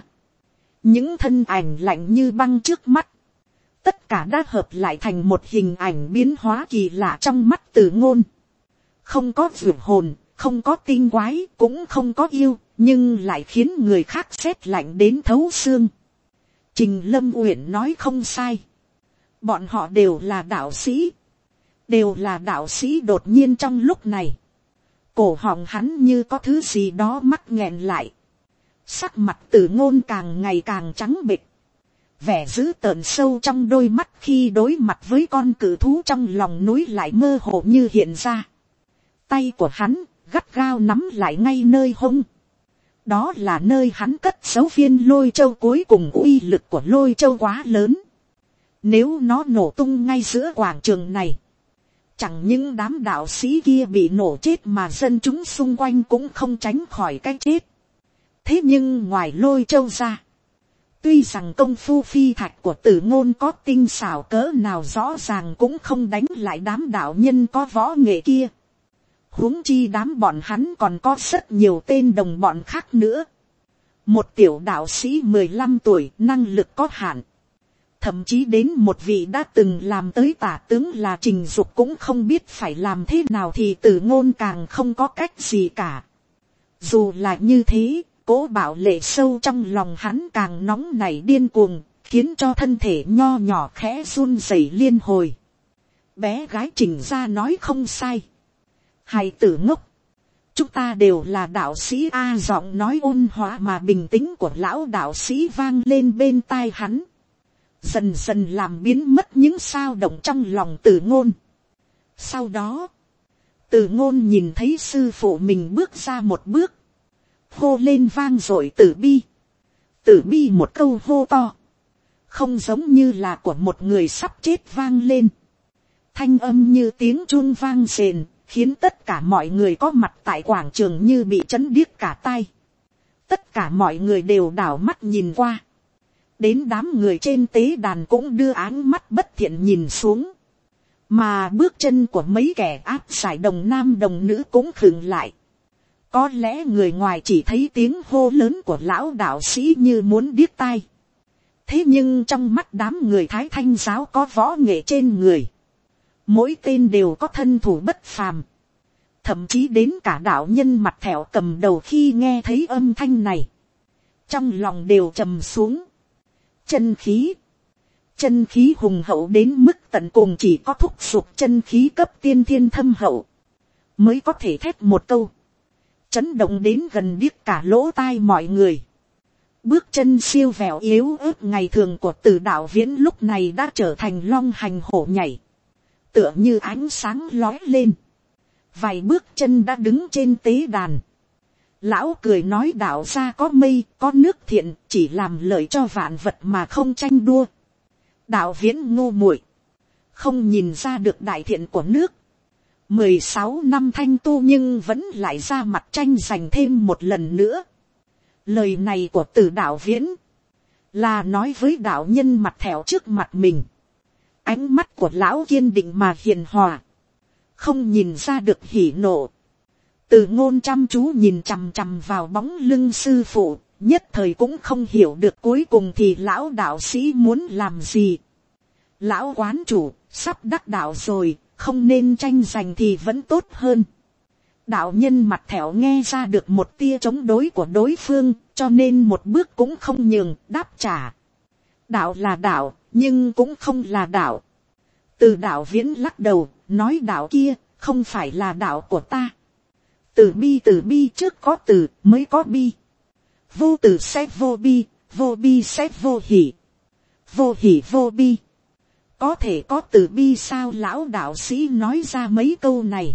Speaker 1: những thân ảnh lạnh như băng trước mắt, tất cả đã hợp lại thành một hình ảnh biến hóa kỳ lạ trong mắt Từ Ngôn. Không có vượt hồn, không có tinh quái, cũng không có yêu, nhưng lại khiến người khác rét lạnh đến thấu xương. Trình Lâm Uyển nói không sai. Bọn họ đều là đạo sĩ. Đều là đạo sĩ. Đột nhiên trong lúc này, cổ họng hắn như có thứ gì đó mắc nghẹn lại. Sắc mặt Từ Ngôn càng ngày càng trắng bệch. Vẻ dữ tợn sâu trong đôi mắt khi đối mặt với con cự thú trong lòng núi lại mơ hồ như hiện ra. Tay của hắn gắt gao nắm lại ngay nơi hông. Đó là nơi hắn cất giấu viên lôi châu cuối cùng. Uy lực của lôi châu quá lớn. Nếu nó nổ tung ngay giữa quảng trường này, chẳng những đám đạo sĩ kia bị nổ chết mà dân chúng xung quanh cũng không tránh khỏi cái chết. Thế nhưng ngoài lôi châu ra, Tuy rằng công phu phi thạch của Tử Ngôn có tinh xảo cỡ nào rõ ràng cũng không đánh lại đám đạo nhân có võ nghệ kia. Huống chi đám bọn hắn còn có rất nhiều tên đồng bọn khác nữa. Một tiểu đạo sĩ mười lăm tuổi, năng lực có hạn. Thậm chí đến một vị đã từng làm tới tả tướng là Trình Dục cũng không biết phải làm thế nào thì Tử Ngôn càng không có cách gì cả. Dù là như thế, cố bảo lệ sâu trong lòng hắn càng nóng nảy điên cuồng, khiến cho thân thể nho nhỏ khẽ run rẩy liên hồi. Bé gái Trình ra nói không sai. Hài tử ngốc, chúng ta đều là đạo sĩ a. Giọng nói ôn hòa mà bình tĩnh của lão đạo sĩ vang lên bên tai hắn, dần dần làm biến mất những sao động trong lòng Tử Ngôn. Sau đó, Tử Ngôn nhìn thấy sư phụ mình bước ra một bước, hô lên vang dội tử bi. Tử bi một câu hô to, không giống như là của một người sắp chết vang lên. Thanh âm như tiếng chuông vang rền, khiến tất cả mọi người có mặt tại quảng trường như bị chấn điếc cả tai. Tất cả mọi người đều đảo mắt nhìn qua. Đến đám người trên tế đàn cũng đưa áng mắt bất thiện nhìn xuống. Mà bước chân của mấy kẻ áp giải đồng nam đồng nữ cũng khựng lại. Có lẽ người ngoài chỉ thấy tiếng hô lớn của lão đạo sĩ như muốn điếc tai. Thế nhưng trong mắt đám người Thái Thanh giáo có võ nghệ trên người. Mỗi tên đều có thân thủ bất phàm. Thậm chí đến cả đạo nhân mặt thẹo cầm đầu khi nghe thấy âm thanh này, trong lòng đều trầm xuống. Chân khí. Chân khí hùng hậu đến mức tận cùng, chỉ có thúc giục chân khí cấp tiên thiên thâm hậu mới có thể thét một câu, chấn động đến gần điếc cả lỗ tai mọi người. Bước chân siêu vẹo yếu ớt ngày thường của Từ Đạo Viễn lúc này đã trở thành long hành hổ nhảy, tựa như ánh sáng lói lên. Vài bước chân đã đứng trên tế đàn. Lão cười nói, đạo gia có mây có nước thiện, chỉ làm lợi cho vạn vật mà không tranh đua. Đạo Viễn ngu muội, không nhìn ra được đại thiện của nước. Mười sáu năm thanh tu nhưng vẫn lại ra mặt tranh giành thêm một lần nữa. Lời này của Từ Đạo Viễn là nói với đạo nhân mặt thẹo trước mặt mình. Ánh mắt của lão kiên định mà hiền hòa, không nhìn ra được hỉ nộ. Từ Ngôn chăm chú nhìn chằm chằm vào bóng lưng sư phụ, nhất thời cũng không hiểu được cuối cùng thì lão đạo sĩ muốn làm gì. Lão quán chủ, sắp đắc đạo rồi, không nên tranh giành thì vẫn tốt hơn. Đạo nhân mặt thẹo nghe ra được một tia chống đối của đối phương, cho nên một bước cũng không nhường, đáp trả. Đạo là đạo, nhưng cũng không là đạo. Từ Đạo Viễn lắc đầu, nói đạo kia không phải là đạo của ta. Từ bi từ bi trước có từ mới có bi. Vô từ sẽ vô bi, vô bi sẽ vô hỷ. Vô hỷ vô bi. Có thể có từ bi sao? Lão đạo sĩ nói ra mấy câu này,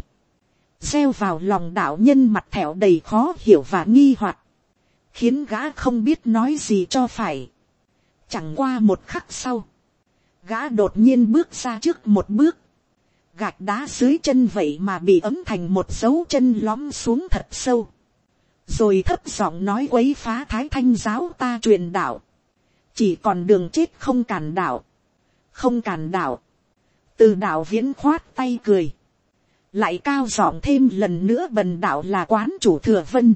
Speaker 1: gieo vào lòng đạo nhân mặt thẹo đầy khó hiểu và nghi hoặc, khiến gã không biết nói gì cho phải. Chẳng qua một khắc sau, gã đột nhiên bước ra trước một bước. Gạch đá dưới chân vậy mà bị ấm thành một dấu chân lõm xuống thật sâu. Rồi thấp giọng nói, quấy phá Thái Thanh giáo ta truyền đạo, chỉ còn đường chết không cản đạo. Không cản đạo. Từ Đạo Viễn khoát tay cười, lại cao giọng thêm lần nữa, bần đạo là quán chủ Thừa Vân,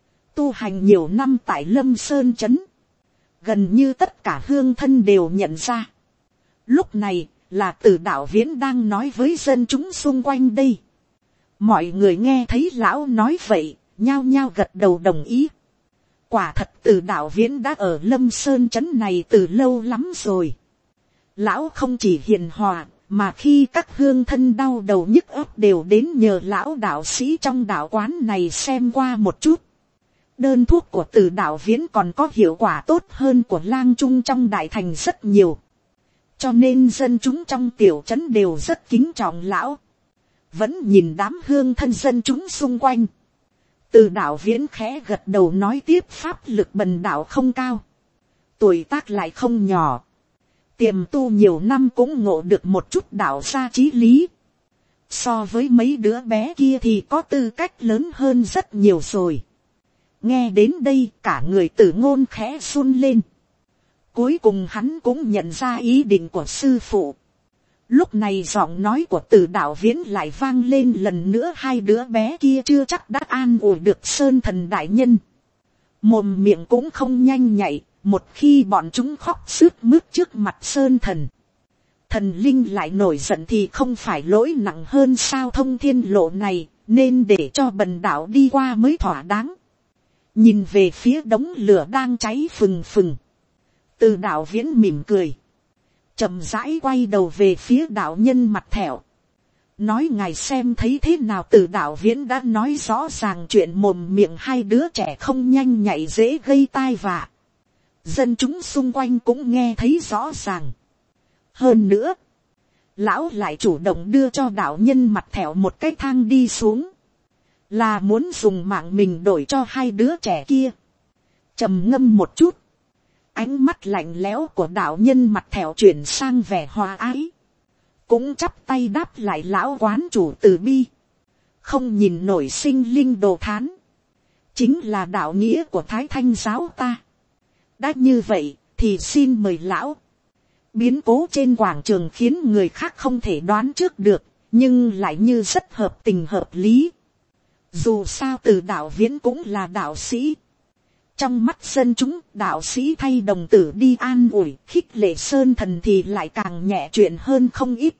Speaker 1: tu hành nhiều năm tại Lâm Sơn Trấn, gần như tất cả hương thân đều nhận ra. Lúc này là Từ Đạo Viễn đang nói với dân chúng xung quanh đây. Mọi người nghe thấy lão nói vậy, nhao nhao gật đầu đồng ý. Quả thật Từ Đạo Viễn đã ở Lâm Sơn Trấn này từ lâu lắm rồi. Lão không chỉ hiền hòa, mà khi các hương thân đau đầu nhức óc đều đến nhờ lão đạo sĩ trong đạo quán này xem qua một chút. Đơn thuốc của Từ Đạo Viễn còn có hiệu quả tốt hơn của lang trung trong đại thành rất nhiều. Cho nên dân chúng trong tiểu trấn đều rất kính trọng lão. Vẫn nhìn đám hương thân dân chúng xung quanh. Từ Đạo Viễn khẽ gật đầu nói tiếp, pháp lực bần đạo không cao, tuổi tác lại không nhỏ, tiềm tu nhiều năm cũng ngộ được một chút đạo gia chí lý. So với mấy đứa bé kia thì có tư cách lớn hơn rất nhiều rồi. Nghe đến đây cả người Tử Ngôn khẽ run lên. Cuối cùng hắn cũng nhận ra ý định của sư phụ. Lúc này giọng nói của Từ Đạo Viễn lại vang lên lần nữa, hai đứa bé kia chưa chắc đã an ủi được Sơn Thần đại nhân. Mồm miệng cũng không nhanh nhạy, một khi bọn chúng khóc sướt mướt trước mặt Sơn Thần, thần linh lại nổi giận thì không phải lỗi nặng hơn sao? Thông thiên lộ này nên để cho bần đạo đi qua mới thỏa đáng. Nhìn về phía đống lửa đang cháy phừng phừng, Từ Đạo Viễn mỉm cười, chậm rãi quay đầu về phía đạo nhân mặt thẹo, nói ngài xem thấy thế nào? Từ Đạo Viễn đã nói rõ ràng chuyện mồm miệng hai đứa trẻ không nhanh nhạy dễ gây tai vạ, dân chúng xung quanh cũng nghe thấy rõ ràng. Hơn nữa, lão lại chủ động đưa cho đạo nhân mặt thẹo một cái thang đi xuống, là muốn dùng mạng mình đổi cho hai đứa trẻ kia. Trầm ngâm một chút, ánh mắt lạnh lẽo của đạo nhân mặt thẹo chuyển sang vẻ hòa ái, cũng chắp tay đáp lại lão quán chủ từ bi, không nhìn nổi sinh linh đồ thán, chính là đạo nghĩa của Thái Thanh giáo ta. Đã như vậy thì xin mời lão. Biến cố trên quảng trường khiến người khác không thể đoán trước được, nhưng lại như rất hợp tình hợp lý. Dù sao Từ Đạo Viễn cũng là đạo sĩ. Trong mắt dân chúng, đạo sĩ thay đồng tử đi an ủi, khích lệ Sơn Thần thì lại càng nhẹ chuyện hơn không ít.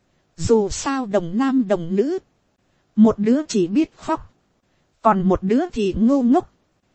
Speaker 1: Dù sao đồng nam đồng nữ, một đứa chỉ biết khóc, còn một đứa thì ngu ngốc.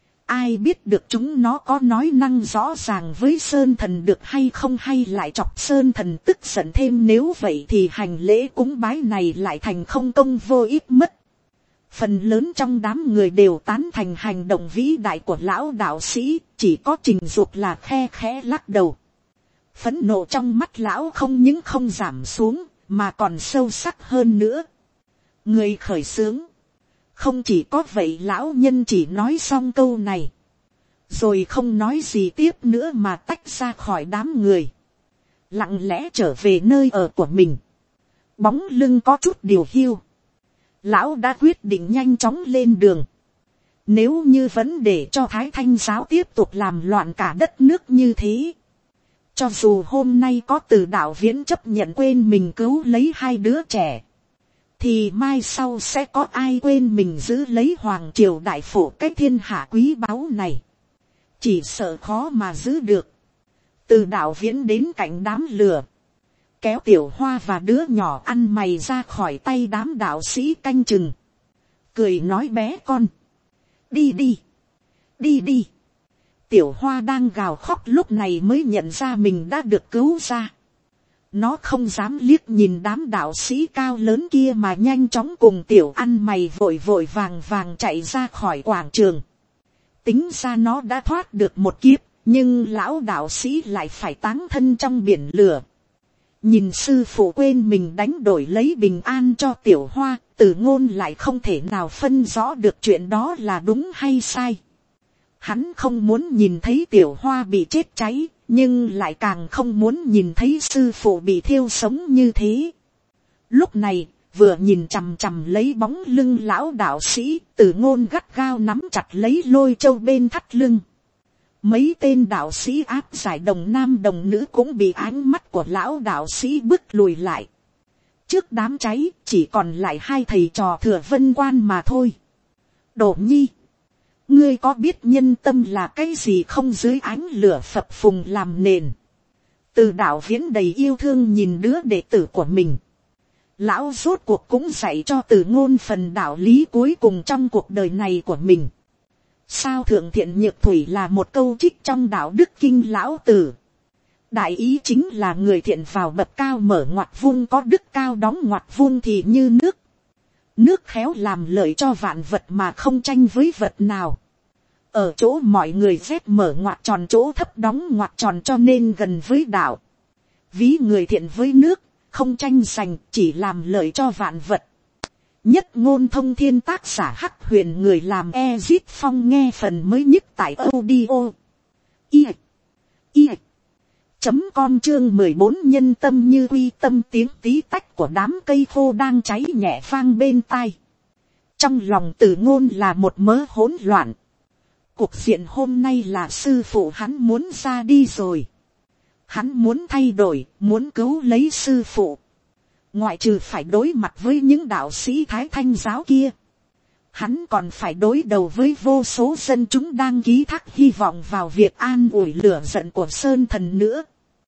Speaker 1: Ai biết được chúng nó có nói năng rõ ràng với Sơn Thần được hay không, hay lại chọc Sơn Thần tức giận thêm, nếu vậy thì hành lễ cúng bái này lại thành không công vô ích mất. Phần lớn trong đám người đều tán thành hành động vĩ đại của lão đạo sĩ, chỉ có Trình Dục là khe khẽ lắc đầu. Phẫn nộ trong mắt lão không những không giảm xuống, mà còn sâu sắc hơn nữa. Người khởi xướng. Không chỉ có vậy, lão nhân chỉ nói xong câu này, rồi không nói gì tiếp nữa mà tách ra khỏi đám người, lặng lẽ trở về nơi ở của mình. Bóng lưng có chút điều hiu. Lão đã quyết định nhanh chóng lên đường. Nếu như vẫn để cho Thái Thanh giáo tiếp tục làm loạn cả đất nước như thế, cho dù hôm nay có Từ Đạo Viễn chấp nhận quên mình cứu lấy hai đứa trẻ, thì mai sau sẽ có ai quên mình giữ lấy hoàng triều đại phổ cái thiên hạ quý báu này. Chỉ sợ khó mà giữ được. Từ Đạo Viễn đến cạnh đám lửa, kéo Tiểu Hoa và đứa nhỏ ăn mày ra khỏi tay đám đạo sĩ canh chừng, cười nói bé con, đi đi, đi đi. Tiểu Hoa đang gào khóc lúc này mới nhận ra mình đã được cứu ra. Nó không dám liếc nhìn đám đạo sĩ cao lớn kia mà nhanh chóng cùng tiểu ăn mày vội vội vàng vàng chạy ra khỏi quảng trường. Tính ra nó đã thoát được một kiếp, nhưng lão đạo sĩ lại phải táng thân trong biển lửa. Nhìn sư phụ quên mình đánh đổi lấy bình an cho Tiểu Hoa, Từ Ngôn lại không thể nào phân rõ được chuyện đó là đúng hay sai. Hắn không muốn nhìn thấy Tiểu Hoa bị chết cháy, nhưng lại càng không muốn nhìn thấy sư phụ bị thiêu sống như thế. Lúc này, vừa nhìn chằm chằm lấy bóng lưng lão đạo sĩ, Từ Ngôn gắt gao nắm chặt lấy lôi châu bên thắt lưng. Mấy tên đạo sĩ áp giải đồng nam đồng nữ cũng bị ánh mắt của lão đạo sĩ bước lùi lại. Trước đám cháy, chỉ còn lại hai thầy trò Thừa Vân Quan mà thôi. Đỗ Nhi, ngươi có biết nhân tâm là cái gì không? Dưới ánh lửa phập phùng làm nền, Từ Đạo Viễn đầy yêu thương nhìn đứa đệ tử của mình. Lão rốt cuộc cũng dạy cho Từ Ngôn phần đạo lý cuối cùng trong cuộc đời này của mình. Sao thượng thiện nhược thủy là một câu trích trong đạo đức kinh lão tử. Đại ý chính là người thiện vào bậc cao mở ngoặt vuông, có đức cao đóng ngoặt vuông thì như nước. Nước khéo làm lợi cho vạn vật mà không tranh với vật nào. Ở chỗ mọi người phép mở ngoặt tròn, chỗ thấp đóng ngoặt tròn, cho nên gần với đạo. Ví người thiện với nước, không tranh giành, chỉ làm lợi cho vạn vật. Nhất ngôn thông thiên, tác giả Hắc Huyền, người làm Ezit Phong. Nghe phần mới nhất tại audio i i chấm com chương mười bốn. Nhân tâm như quy tâm, tiếng tí tách của đám cây khô đang cháy nhẹ vang bên tai. Trong lòng Từ Ngôn là một mớ hỗn loạn. Cuộc diện hôm nay là sư phụ hắn muốn ra đi rồi. Hắn muốn thay đổi, muốn cứu lấy sư phụ. Ngoại trừ phải đối mặt với những đạo sĩ Thái Thanh giáo kia, hắn còn phải đối đầu với vô số dân chúng đang ký thác hy vọng vào việc an ủi lửa giận của Sơn Thần nữa.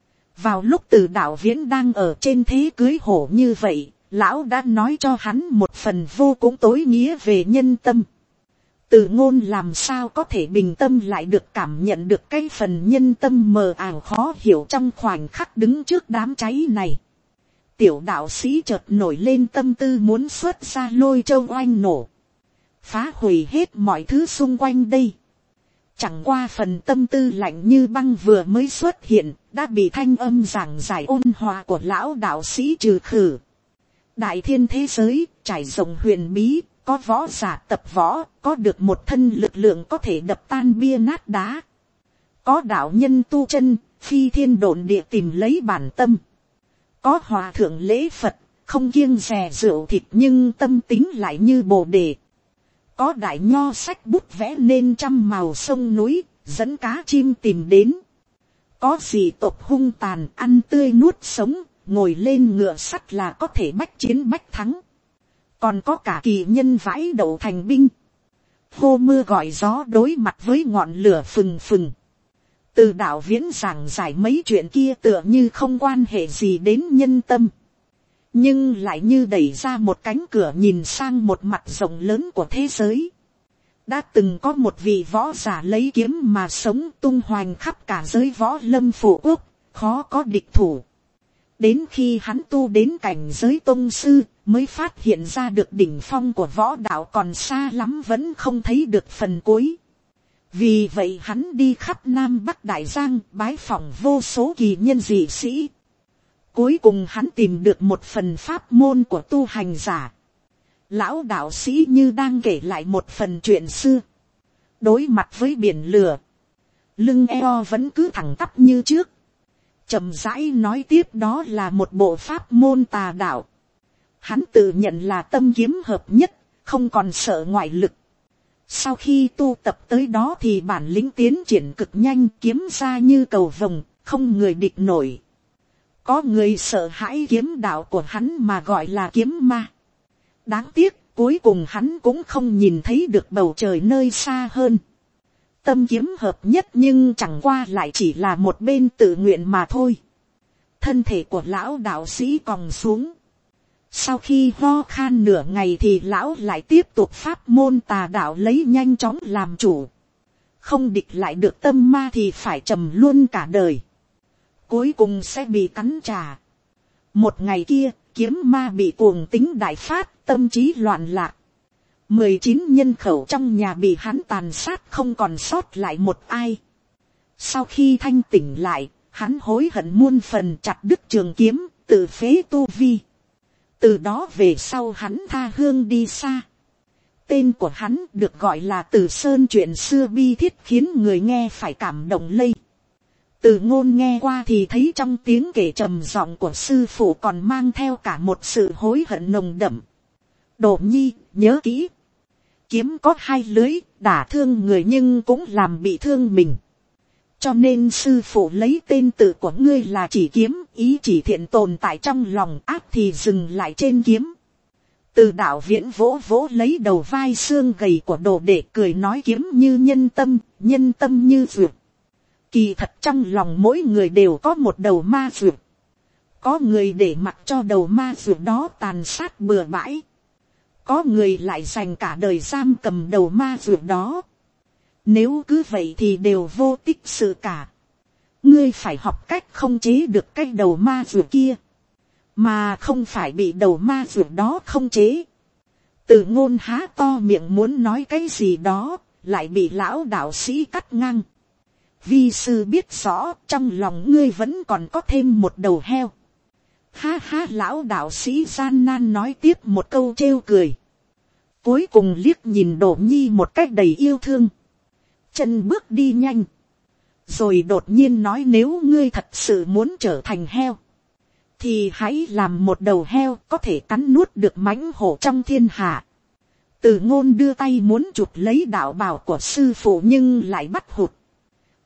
Speaker 1: Vào lúc Từ Đạo Viễn đang ở trên thế cưới hổ như vậy, lão đã nói cho hắn một phần vô cùng tối nghĩa về nhân tâm. Từ Ngôn làm sao có thể bình tâm lại được cảm nhận được cái phần nhân tâm mờ ảo khó hiểu trong khoảnh khắc đứng trước đám cháy này. Tiểu đạo sĩ chợt nổi lên tâm tư muốn xuất ra lôi châu oanh nổ, phá hủy hết mọi thứ xung quanh đây. Chẳng qua phần tâm tư lạnh như băng vừa mới xuất hiện, đã bị thanh âm giảng giải ôn hòa của lão đạo sĩ trừ khử. Đại thiên thế giới, trải rộng huyền bí, có võ giả tập võ, có được một thân lực lượng có thể đập tan bia nát đá. Có đạo nhân tu chân, phi thiên độn địa tìm lấy bản tâm. Có hòa thượng lễ Phật, không kiêng dè rượu thịt nhưng tâm tính lại như bồ đề. Có đại nho sách bút vẽ nên trăm màu sông núi, dẫn cá chim tìm đến. Có dị tộc hung tàn, ăn tươi nuốt sống, ngồi lên ngựa sắt là có thể bách chiến bách thắng. Còn có cả kỳ nhân vãi đậu thành binh, hô mưa gọi gió đối mặt với ngọn lửa phừng phừng. Từ Đạo Viễn giảng giải mấy chuyện kia tựa như không quan hệ gì đến nhân tâm, nhưng lại như đẩy ra một cánh cửa nhìn sang một mặt rộng lớn của thế giới. Đã từng có một vị võ giả lấy kiếm mà sống, tung hoành khắp cả giới võ lâm phủ quốc, khó có địch thủ. Đến khi hắn tu đến cảnh giới tông sư, mới phát hiện ra được đỉnh phong của võ đạo còn xa lắm, vẫn không thấy được phần cuối. Vì vậy hắn đi khắp Nam Bắc Đại Giang, bái phỏng vô số kỳ nhân dị sĩ. Cuối cùng hắn tìm được một phần pháp môn của tu hành giả. Lão đạo sĩ như đang kể lại một phần chuyện xưa. Đối mặt với biển lửa, lưng eo vẫn cứ thẳng tắp như trước. Chậm rãi nói tiếp đó là một bộ pháp môn tà đạo. Hắn tự nhận là tâm kiếm hợp nhất, không còn sợ ngoại lực. Sau khi tu tập tới đó thì bản lĩnh tiến triển cực nhanh, kiếm ra như cầu vồng, không người địch nổi. Có người sợ hãi kiếm đạo của hắn mà gọi là kiếm ma. Đáng tiếc, cuối cùng hắn cũng không nhìn thấy được bầu trời nơi xa hơn. Tâm kiếm hợp nhất nhưng chẳng qua lại chỉ là một bên tự nguyện mà thôi. Thân thể của lão đạo sĩ còng xuống. Sau khi ho khan nửa ngày thì lão lại tiếp tục pháp môn tà đạo lấy nhanh chóng làm chủ. Không địch lại được tâm ma thì phải trầm luôn cả đời. Cuối cùng sẽ bị cắn trả. Một ngày kia, kiếm ma bị cuồng tính đại phát, tâm trí loạn lạc. mười chín nhân khẩu trong nhà bị hắn tàn sát không còn sót lại một ai. Sau khi thanh tỉnh lại, hắn hối hận muôn phần, chặt đứt trường kiếm, tự phế tu vi. Từ đó về sau hắn tha hương đi xa. Tên của hắn được gọi là Từ Sơn, chuyện xưa bi thiết khiến người nghe phải cảm động lây. Từ Ngôn nghe qua thì thấy trong tiếng kể trầm giọng của sư phụ còn mang theo cả một sự hối hận nồng đậm. Đồ nhi, nhớ kỹ. Kiếm có hai lưới, đả thương người nhưng cũng làm bị thương mình. Cho nên sư phụ lấy tên tự của ngươi là chỉ kiếm, ý chỉ thiện tồn tại trong lòng, ác thì dừng lại trên kiếm. Từ Đạo Viễn vỗ vỗ lấy đầu vai xương gầy của đồ đệ, cười nói kiếm như nhân tâm, nhân tâm như dược. Kỳ thật trong lòng mỗi người đều có một đầu ma dược. Có người để mặc cho đầu ma dược đó tàn sát bừa bãi. Có người lại dành cả đời giam cầm đầu ma dược đó. Nếu cứ vậy thì đều vô tích sự cả. Ngươi phải học cách không chế được cái đầu ma dược kia, mà không phải bị đầu ma dược đó không chế. Từ Ngôn há to miệng muốn nói cái gì đó, lại bị lão đạo sĩ cắt ngang. Vi sư biết rõ trong lòng ngươi vẫn còn có thêm một đầu heo. Ha ha, lão đạo sĩ gian nan nói tiếp một câu trêu cười. Cuối cùng liếc nhìn Đỗ Nhi một cách đầy yêu thương. Chân bước đi nhanh. Rồi đột nhiên nói, nếu ngươi thật sự muốn trở thành heo, thì hãy làm một đầu heo có thể cắn nuốt được mãnh hổ trong thiên hạ. Từ Ngôn đưa tay muốn chụp lấy đạo bào của sư phụ nhưng lại bắt hụt.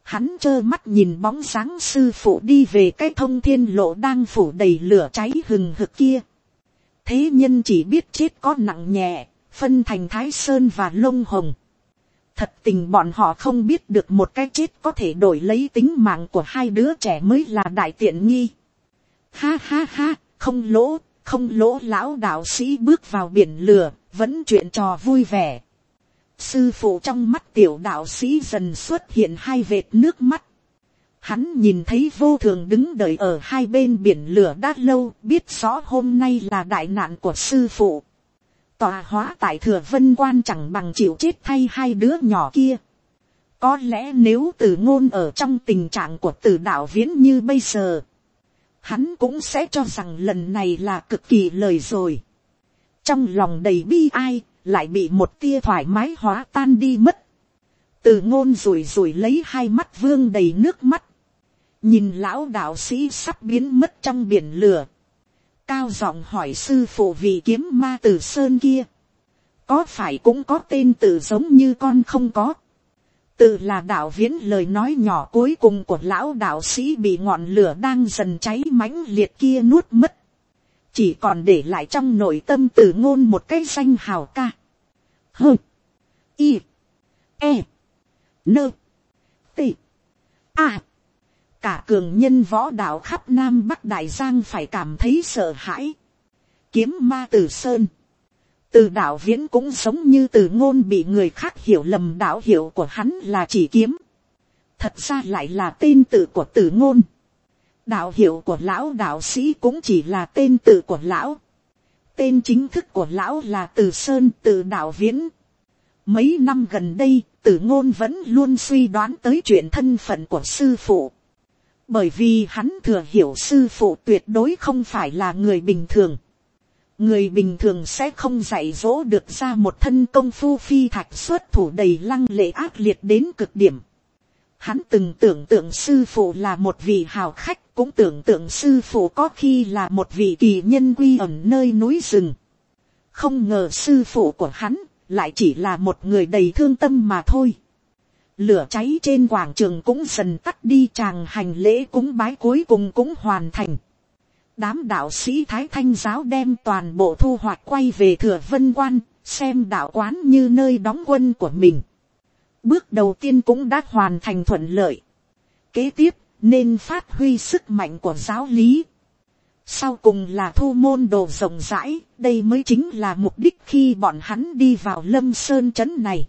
Speaker 1: Hắn trơ mắt nhìn bóng dáng sư phụ đi về cái thông thiên lộ đang phủ đầy lửa cháy hừng hực kia. Thế nhân chỉ biết chết có nặng nhẹ, phân thành Thái Sơn và Lông Hồng. Thật tình bọn họ không biết được một cái chết có thể đổi lấy tính mạng của hai đứa trẻ mới là đại tiện nghi. Ha ha ha, không lỗ, không lỗ. Lão đạo sĩ bước vào biển lửa, vẫn chuyện trò vui vẻ. Sư phụ trong mắt tiểu đạo sĩ dần xuất hiện hai vệt nước mắt. Hắn nhìn thấy vô thường đứng đợi ở hai bên biển lửa đã lâu, biết rõ hôm nay là đại nạn của sư phụ. Tọa hóa tại Thừa Vân Quan chẳng bằng chịu chết thay hai đứa nhỏ kia. Có lẽ nếu Từ Ngôn ở trong tình trạng của Từ Đạo Viễn như bây giờ, hắn cũng sẽ cho rằng lần này là cực kỳ lời rồi. Trong lòng đầy bi ai, lại bị một tia thoải mái hóa tan đi mất. Từ Ngôn rủi rủi lấy hai mắt vương đầy nước mắt. Nhìn lão đạo sĩ sắp biến mất trong biển lửa. Cao giọng hỏi sư phụ vì kiếm ma Từ Sơn kia. Có phải cũng có tên Từ giống như con không có? Từ là Đạo Viễn. Lời nói nhỏ cuối cùng của lão đạo sĩ bị ngọn lửa đang dần cháy mãnh liệt kia nuốt mất. Chỉ còn để lại trong nội tâm Từ Ngôn một cái danh hào ca. Hơ. Y. E. Nơ. T. A. Cả cường nhân võ đạo khắp Nam Bắc Đại Giang phải cảm thấy sợ hãi. Kiếm ma Từ Sơn. Từ Đạo Viễn cũng giống như Từ Ngôn bị người khác hiểu lầm đạo hiệu của hắn là chỉ kiếm. Thật ra lại là tên tự của Từ Ngôn. Đạo hiệu của lão đạo sĩ cũng chỉ là tên tự của lão. Tên chính thức của lão là Từ Sơn, Từ Đạo Viễn. Mấy năm gần đây, Từ Ngôn vẫn luôn suy đoán tới chuyện thân phận của sư phụ. Bởi vì hắn thừa hiểu sư phụ tuyệt đối không phải là người bình thường. Người bình thường sẽ không dạy dỗ được ra một thân công phu phi thạch xuất thủ đầy lăng lệ ác liệt đến cực điểm. Hắn từng tưởng tượng sư phụ là một vị hào khách, cũng tưởng tượng sư phụ có khi là một vị kỳ nhân quy ẩn nơi núi rừng. Không ngờ sư phụ của hắn lại chỉ là một người đầy thương tâm mà thôi. Lửa cháy trên quảng trường cũng dần tắt đi, tràng hành lễ cúng bái cuối cùng cũng hoàn thành. Đám đạo sĩ Thái Thanh giáo đem toàn bộ thu hoạch quay về Thừa Vân Quan, xem đạo quán như nơi đóng quân của mình. Bước đầu tiên cũng đã hoàn thành thuận lợi. Kế tiếp, nên phát huy sức mạnh của giáo lý. Sau cùng là thu môn đồ rộng rãi, đây mới chính là mục đích khi bọn hắn đi vào Lâm Sơn Trấn này.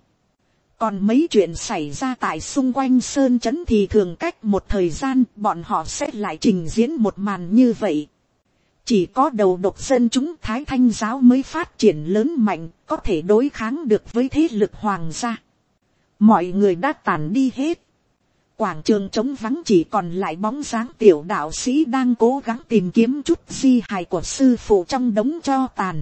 Speaker 1: Còn mấy chuyện xảy ra tại xung quanh Sơn Trấn thì thường cách một thời gian bọn họ sẽ lại trình diễn một màn như vậy. Chỉ có đầu độc dân chúng Thái Thanh giáo mới phát triển lớn mạnh, có thể đối kháng được với thế lực hoàng gia. Mọi người đã tản đi hết. Quảng trường trống vắng, chỉ còn lại bóng dáng tiểu đạo sĩ đang cố gắng tìm kiếm chút di hài của sư phụ trong đống tro tàn.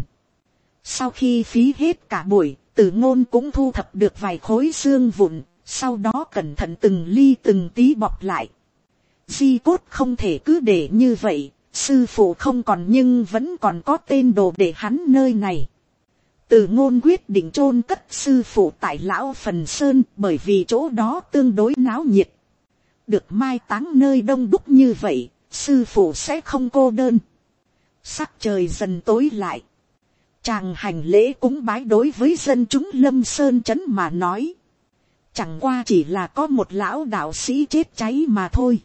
Speaker 1: Sau khi phí hết cả buổi, Từ Ngôn cũng thu thập được vài khối xương vụn, sau đó cẩn thận từng ly từng tí bọc lại. Di cốt không thể cứ để như vậy, sư phụ không còn nhưng vẫn còn có tên đồ để hắn nơi này. Từ Ngôn quyết định chôn cất sư phụ tại Lão Phần Sơn, bởi vì chỗ đó tương đối náo nhiệt. Được mai táng nơi đông đúc như vậy, sư phụ sẽ không cô đơn. Sắc trời dần tối lại. Tràng hành lễ cúng bái đối với dân chúng Lâm Sơn Trấn mà nói, chẳng qua chỉ là có một lão đạo sĩ chết cháy mà thôi.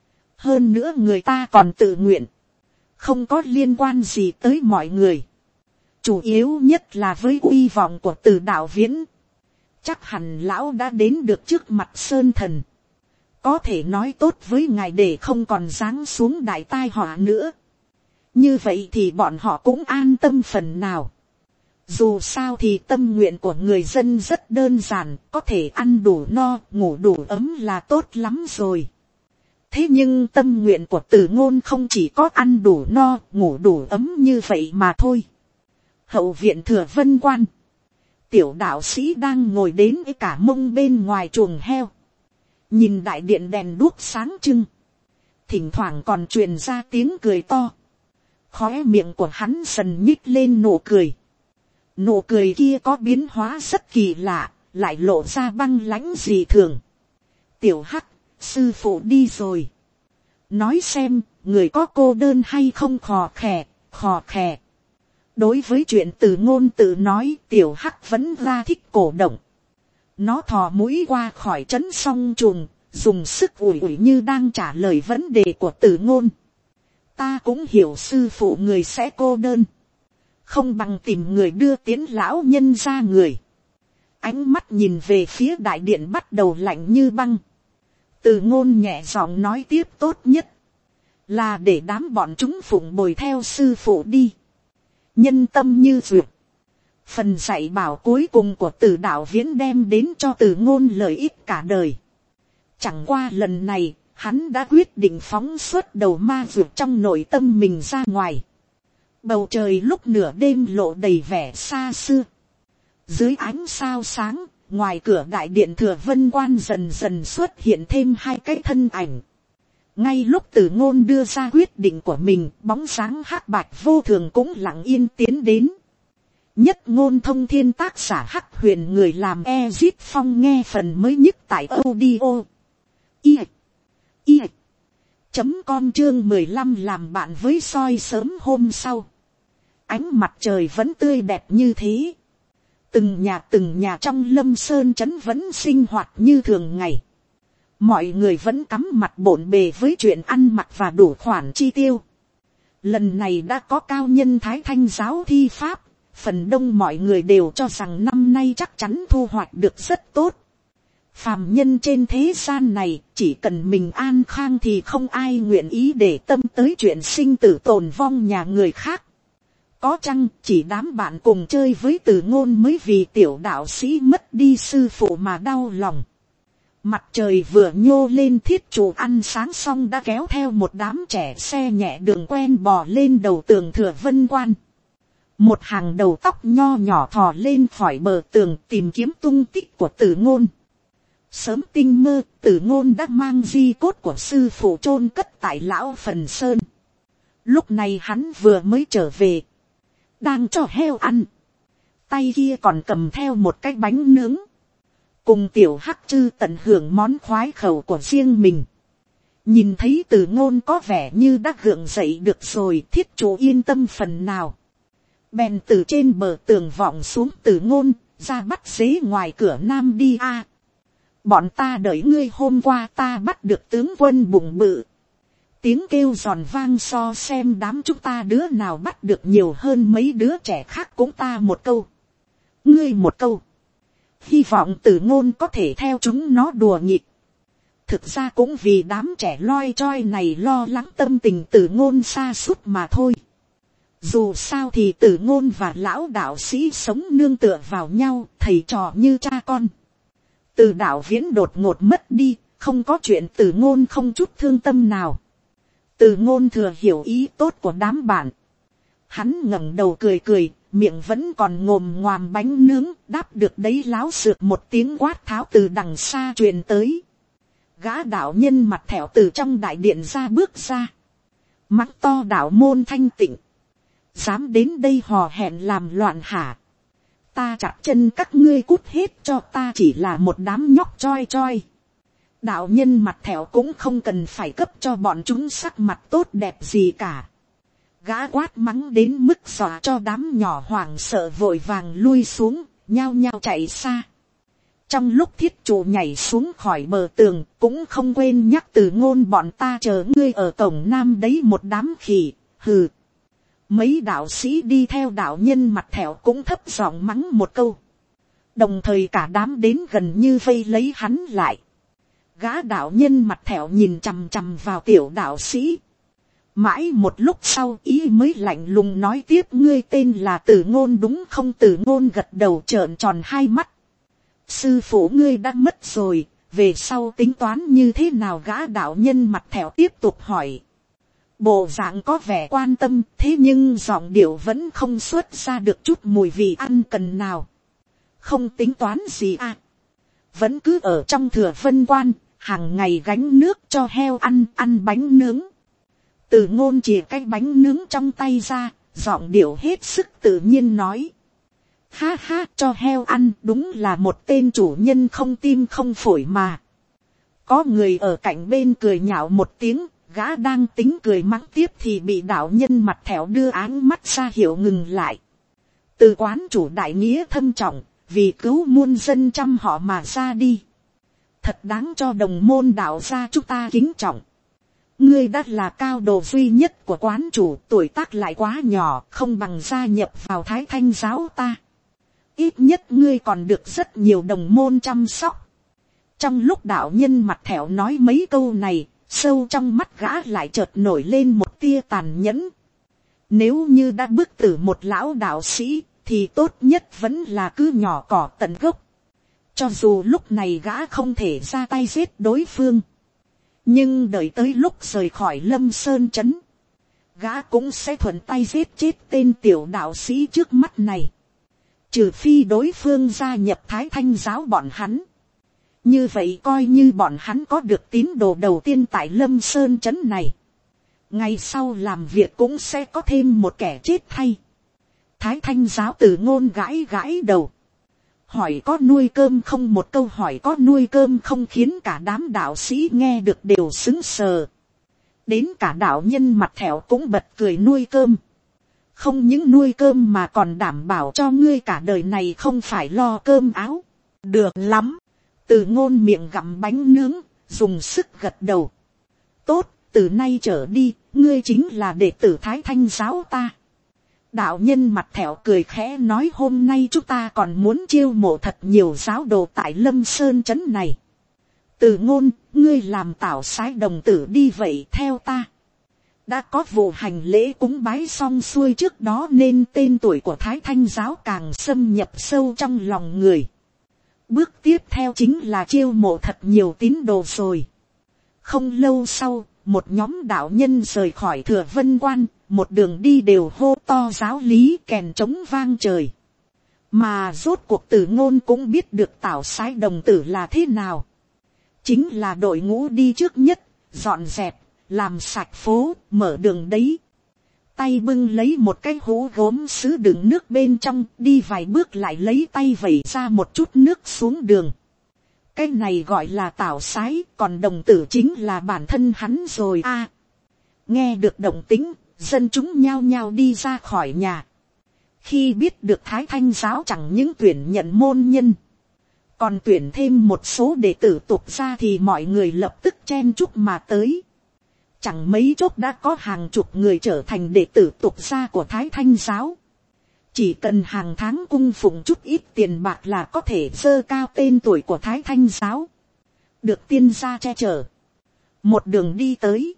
Speaker 1: Hơn nữa người ta còn tự nguyện, không có liên quan gì tới mọi người. Chủ yếu nhất là với uy vọng của Từ Đạo Viễn. Chắc hẳn lão đã đến được trước mặt Sơn Thần. Có thể nói tốt với ngài để không còn giáng xuống đại tai họa nữa. Như vậy thì bọn họ cũng an tâm phần nào. Dù sao thì tâm nguyện của người dân rất đơn giản, có thể ăn đủ no, ngủ đủ ấm là tốt lắm rồi. Thế nhưng tâm nguyện của Từ Ngôn không chỉ có ăn đủ no, ngủ đủ ấm như vậy mà thôi. Hậu viện Thừa Vân Quan, tiểu đạo sĩ đang ngồi đến cả mông bên ngoài chuồng heo. Nhìn đại điện đèn đuốc sáng trưng, thỉnh thoảng còn truyền ra tiếng cười to. Khóe miệng của hắn dần nhích lên nụ cười. Nụ cười kia có biến hóa rất kỳ lạ, lại lộ ra băng lãnh dị thường. Tiểu Hắc, sư phụ đi rồi. Nói xem, người có cô đơn hay không, khò khè, khò khè. Đối với chuyện từ ngôn tự nói, tiểu hắc vẫn ra thích cổ động. Nó thò mũi qua khỏi trấn song chuồng, dùng sức ủi ủi như đang trả lời vấn đề của từ ngôn. Ta cũng hiểu sư phụ người sẽ cô đơn. Không bằng tìm người đưa tiến lão nhân ra người. Ánh mắt nhìn về phía đại điện bắt đầu lạnh như băng. Từ ngôn nhẹ giọng nói tiếp, tốt nhất là để đám bọn chúng phụng bồi theo sư phụ đi. Nhân tâm như duyệt. Phần dạy bảo cuối cùng của Từ Đạo Viễn đem đến cho Từ ngôn lợi ích cả đời. Chẳng qua lần này, hắn đã quyết định phóng xuất đầu ma duyệt trong nội tâm mình ra ngoài. Bầu trời lúc nửa đêm lộ đầy vẻ xa xưa. Dưới ánh sao sáng, ngoài cửa đại điện Thừa Vân Quan dần dần xuất hiện thêm hai cái thân ảnh. Ngay lúc Từ ngôn đưa ra quyết định của mình, bóng sáng hắc bạch vô thường cũng lặng yên tiến đến. Nhất ngôn thông thiên, tác giả Hắc Huyền, người làm Ezit Phong, nghe phần mới nhất tại audio i i chấm com chương mười lăm, làm bạn với soi sớm hôm sau. Ánh mặt trời vẫn tươi đẹp như thế. Từng nhà từng nhà trong Lâm Sơn trấn vẫn sinh hoạt như thường ngày. Mọi người vẫn cắm mặt bộn bề với chuyện ăn mặc và đủ khoản chi tiêu. Lần này đã có cao nhân Thái Thanh giáo thi pháp. Phần đông mọi người đều cho rằng năm nay chắc chắn thu hoạch được rất tốt. Phàm nhân trên thế gian này, chỉ cần mình an khang thì không ai nguyện ý để tâm tới chuyện sinh tử tồn vong nhà người khác. Có chăng chỉ đám bạn cùng chơi với Từ ngôn mới vì tiểu đạo sĩ mất đi sư phụ mà đau lòng. Mặt trời vừa nhô lên, Thiết Chủ ăn sáng xong đã kéo theo một đám trẻ xe nhẹ đường quen bò lên đầu tường Thừa Vân Quan. Một hàng đầu tóc nho nhỏ thò lên khỏi bờ tường tìm kiếm tung tích của Từ ngôn. Sớm tinh mơ, Từ ngôn đã mang di cốt của sư phụ chôn cất tại lão Phần Sơn. Lúc này hắn vừa mới trở về, đang cho heo ăn, tay kia còn cầm theo một cái bánh nướng. Cùng tiểu hắc chư tận hưởng món khoái khẩu của riêng mình. Nhìn thấy Từ ngôn có vẻ như đã gượng dậy được rồi, Thiết Chủ yên tâm phần nào. Bèn từ trên bờ tường vọng xuống Từ ngôn, ra bắt dế ngoài cửa nam đi a. Bọn ta đợi ngươi, hôm qua ta bắt được tướng quân bụng bự. Tiếng kêu giòn vang, so xem đám chúng ta đứa nào bắt được nhiều hơn mấy đứa trẻ khác, cũng ta một câu, ngươi một câu. Hy vọng Từ ngôn có thể theo chúng nó đùa nghịch. Thực ra cũng vì đám trẻ loi choi này lo lắng tâm tình Từ ngôn sa sút mà thôi. Dù sao thì Từ ngôn và lão đạo sĩ sống nương tựa vào nhau, thầy trò như cha con. Từ Đạo Viễn đột ngột mất đi, không có chuyện Từ ngôn không chút thương tâm nào. Từ ngôn thừa hiểu ý tốt của đám bạn. Hắn ngẩng đầu cười cười, miệng vẫn còn ngồm ngoàm bánh nướng, đáp được đấy láo xược một tiếng quát tháo từ đằng xa truyền tới. Gã đạo nhân mặt thẹo từ trong đại điện ra bước ra. Mắng to đạo môn thanh tịnh. Dám đến đây hò hẹn làm loạn hả? Ta chặt chân các ngươi cút hết cho ta, chỉ là một đám nhóc choi choi. Đạo nhân mặt thẹo cũng không cần phải cấp cho bọn chúng sắc mặt tốt đẹp gì cả. Gã quát mắng đến mức dọa cho đám nhỏ hoảng sợ vội vàng lui xuống, nhao nhao chạy xa. Trong lúc Thiết Chủ nhảy xuống khỏi bờ tường, cũng không quên nhắc Từ ngôn, bọn ta chờ ngươi ở cổng nam đấy, một đám khỉ, hừ. Mấy đạo sĩ đi theo đạo nhân mặt thẹo cũng thấp giọng mắng một câu. Đồng thời cả đám đến gần như vây lấy hắn lại. Gã đạo nhân mặt thẹo nhìn chằm chằm vào tiểu đạo sĩ. Mãi một lúc sau ý mới lạnh lùng nói tiếp, ngươi tên là Từ ngôn đúng không? Từ ngôn gật đầu trợn tròn hai mắt. Sư phụ ngươi đã mất rồi, về sau tính toán như thế nào? Gã đạo nhân mặt thẹo tiếp tục hỏi. Bộ dạng có vẻ quan tâm, thế nhưng giọng điệu vẫn không xuất ra được chút mùi vị ăn cần nào. Không tính toán gì à? Vẫn cứ ở trong Thừa Vân Quan, hàng ngày gánh nước cho heo ăn, ăn bánh nướng. Từ ngôn chìa cái bánh nướng trong tay ra, giọng điệu hết sức tự nhiên nói. Ha ha, cho heo ăn đúng là một tên chủ nhân không tim không phổi mà. Có người ở cạnh bên cười nhạo một tiếng, gã đang tính cười mắng tiếp thì bị đạo nhân mặt thẻo đưa áng mắt ra hiệu ngừng lại. Từ quán chủ đại nghĩa thâm trọng, vì cứu muôn dân trăm họ mà ra đi. Thật đáng cho đồng môn đạo gia chúng ta kính trọng. Ngươi đã là cao đồ duy nhất của quán chủ, tuổi tác lại quá nhỏ, không bằng gia nhập vào Thái Thanh giáo ta. Ít nhất ngươi còn được rất nhiều đồng môn chăm sóc. Trong lúc đạo nhân mặt thẻo nói mấy câu này, sâu trong mắt gã lại chợt nổi lên một tia tàn nhẫn. Nếu như đã bức tử một lão đạo sĩ, thì tốt nhất vẫn là cứ nhỏ cỏ tận gốc. Cho dù lúc này gã không thể ra tay giết đối phương, nhưng đợi tới lúc rời khỏi Lâm Sơn trấn, gã cũng sẽ thuận tay giết chết tên tiểu đạo sĩ trước mắt này. Trừ phi đối phương gia nhập Thái Thanh giáo bọn hắn. Như vậy coi như bọn hắn có được tín đồ đầu tiên tại Lâm Sơn trấn này. Ngày sau làm việc cũng sẽ có thêm một kẻ chết thay. Thái Thanh giáo Từ Ngôn gãi gãi đầu. Hỏi có nuôi cơm không, một câu hỏi có nuôi cơm không khiến cả đám đạo sĩ nghe được đều sững sờ. Đến cả đạo nhân mặt thẻo cũng bật cười. Nuôi cơm? Không những nuôi cơm mà còn đảm bảo cho ngươi cả đời này không phải lo cơm áo. Được lắm. Từ Ngôn miệng gặm bánh nướng, dùng sức gật đầu. Tốt, từ nay trở đi, ngươi chính là đệ tử Thái Thanh giáo ta. Đạo nhân mặt thẻo cười khẽ nói, hôm nay chúng ta còn muốn chiêu mộ thật nhiều giáo đồ tại Lâm Sơn trấn này. Từ Ngôn, ngươi làm tảo sái đồng tử đi vậy theo ta. Đã có vụ hành lễ cúng bái xong xuôi trước đó nên tên tuổi của Thái Thanh giáo càng xâm nhập sâu trong lòng người. Bước tiếp theo chính là chiêu mộ thật nhiều tín đồ rồi. Không lâu sau, một nhóm đạo nhân rời khỏi Thừa Vân Quan, một đường đi đều hô to giáo lý, kèn trống vang trời. Mà rốt cuộc Từ Ngôn cũng biết được tảo sái đồng tử là thế nào. Chính là đội ngũ đi trước nhất, dọn dẹp, làm sạch phố, mở đường đấy. Tay bưng lấy một cái hũ gốm sứ đựng nước bên trong, đi vài bước lại lấy tay vẩy ra một chút nước xuống đường. Cái này gọi là tảo sái, còn đồng tử chính là bản thân hắn rồi a. À, nghe được động tĩnh, dân chúng nhao nhao đi ra khỏi nhà. Khi biết được Thái Thanh giáo chẳng những tuyển nhận môn nhân, còn tuyển thêm một số đệ tử tục gia thì mọi người lập tức chen chúc mà tới. Chẳng mấy chốc đã có hàng chục người trở thành đệ tử tục gia của Thái Thanh giáo. Chỉ cần hàng tháng cung phụng chút ít tiền bạc là có thể dơ cao tên tuổi của Thái Thanh giáo. Được tiên gia che chở. Một đường đi tới,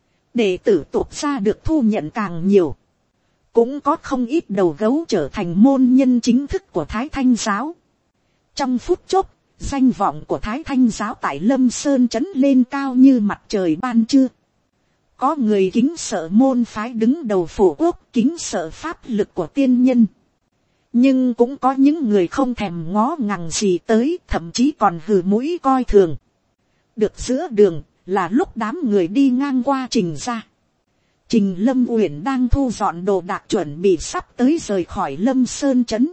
Speaker 1: đệ tử tục gia được thu nhận càng nhiều. Cũng có không ít đầu gấu trở thành môn nhân chính thức của Thái Thanh giáo. Trong phút chốc, danh vọng của Thái Thanh giáo tại Lâm Sơn trấn lên cao như mặt trời ban trưa. Có người kính sợ môn phái đứng đầu phổ quốc, kính sợ pháp lực của tiên nhân. Nhưng cũng có những người không thèm ngó ngàng gì tới, thậm chí còn hừ mũi coi thường. Được giữa đường, là lúc đám người đi ngang qua Trình ra. Trình Lâm Uyển đang thu dọn đồ đạc chuẩn bị sắp tới rời khỏi Lâm Sơn trấn.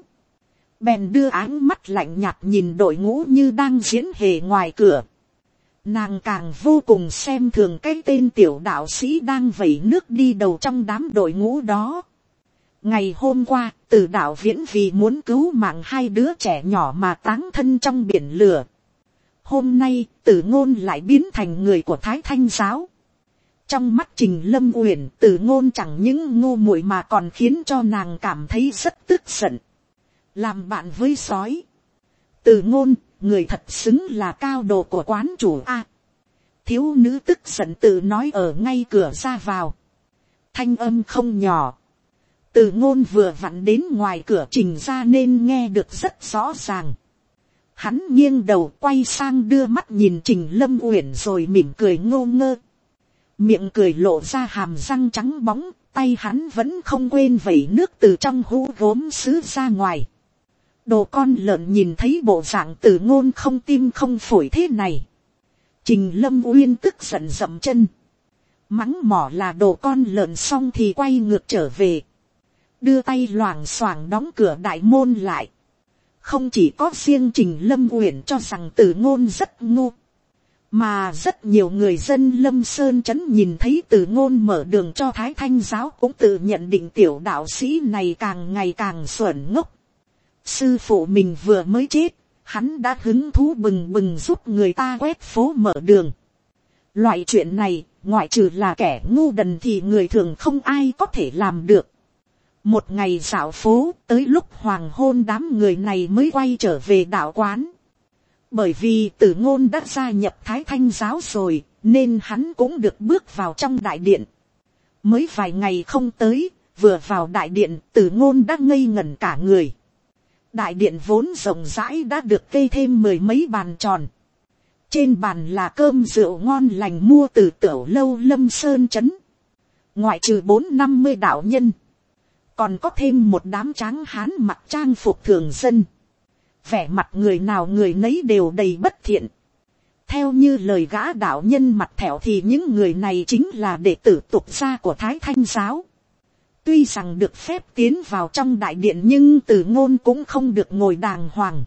Speaker 1: Bèn đưa áng mắt lạnh nhạt nhìn đội ngũ như đang diễn hề ngoài cửa. Nàng càng vô cùng xem thường cái tên tiểu đạo sĩ đang vẩy nước đi đầu trong đám đội ngũ đó. Ngày hôm qua, Từ Đạo Viễn vì muốn cứu mạng hai đứa trẻ nhỏ mà táng thân trong biển lửa. Hôm nay, Từ Ngôn lại biến thành người của Thái Thanh giáo. Trong mắt Trình Lâm Uyển, Từ Ngôn chẳng những ngu muội mà còn khiến cho nàng cảm thấy rất tức giận. Làm bạn với sói. Từ Ngôn, người thật xứng là cao đồ của quán chủ a. Thiếu nữ tức giận tự nói ở ngay cửa ra vào. Thanh âm không nhỏ. Từ Ngôn vừa vặn đến ngoài cửa Trình ra nên nghe được rất rõ ràng. Hắn nghiêng đầu quay sang đưa mắt nhìn Trình Lâm Uyển rồi mỉm cười ngô ngơ. Miệng cười lộ ra hàm răng trắng bóng, tay hắn vẫn không quên vẩy nước từ trong hũ gốm sứ ra ngoài. Đồ con lợn nhìn thấy bộ dạng Từ Ngôn không tim không phổi thế này. Trình Lâm Uyên tức giận dậm chân. Mắng mỏ là đồ con lợn xong thì quay ngược trở về. Đưa tay loảng xoảng đóng cửa đại môn lại. Không chỉ có riêng Trình Lâm Uyển cho rằng Từ Ngôn rất ngu. Mà rất nhiều người dân Lâm Sơn trấn nhìn thấy Từ Ngôn mở đường cho Thái Thanh giáo cũng tự nhận định tiểu đạo sĩ này càng ngày càng xuẩn ngốc. Sư phụ mình vừa mới chết, hắn đã hứng thú bừng bừng giúp người ta quét phố mở đường. Loại chuyện này, ngoại trừ là kẻ ngu đần thì người thường không ai có thể làm được. Một ngày dạo phố, tới lúc hoàng hôn đám người này mới quay trở về đạo quán. Bởi vì Tử Ngôn đã gia nhập Thái Thanh giáo rồi, nên hắn cũng được bước vào trong đại điện. Mới vài ngày không tới, vừa vào đại điện, Tử Ngôn đã ngây ngẩn cả người. Đại điện vốn rộng rãi đã được kê thêm mười mấy bàn tròn. Trên bàn là cơm rượu ngon lành mua từ tiểu lâu Lâm Sơn trấn. Ngoại trừ bốn năm mươi đạo nhân, còn có thêm một đám tráng hán mặc trang phục thường dân. Vẻ mặt người nào người nấy đều đầy bất thiện. Theo như lời gã đạo nhân mặt thẹo thì những người này chính là đệ tử tục gia của Thái Thanh giáo. Tuy rằng được phép tiến vào trong đại điện nhưng Tử Ngôn cũng không được ngồi đàng hoàng,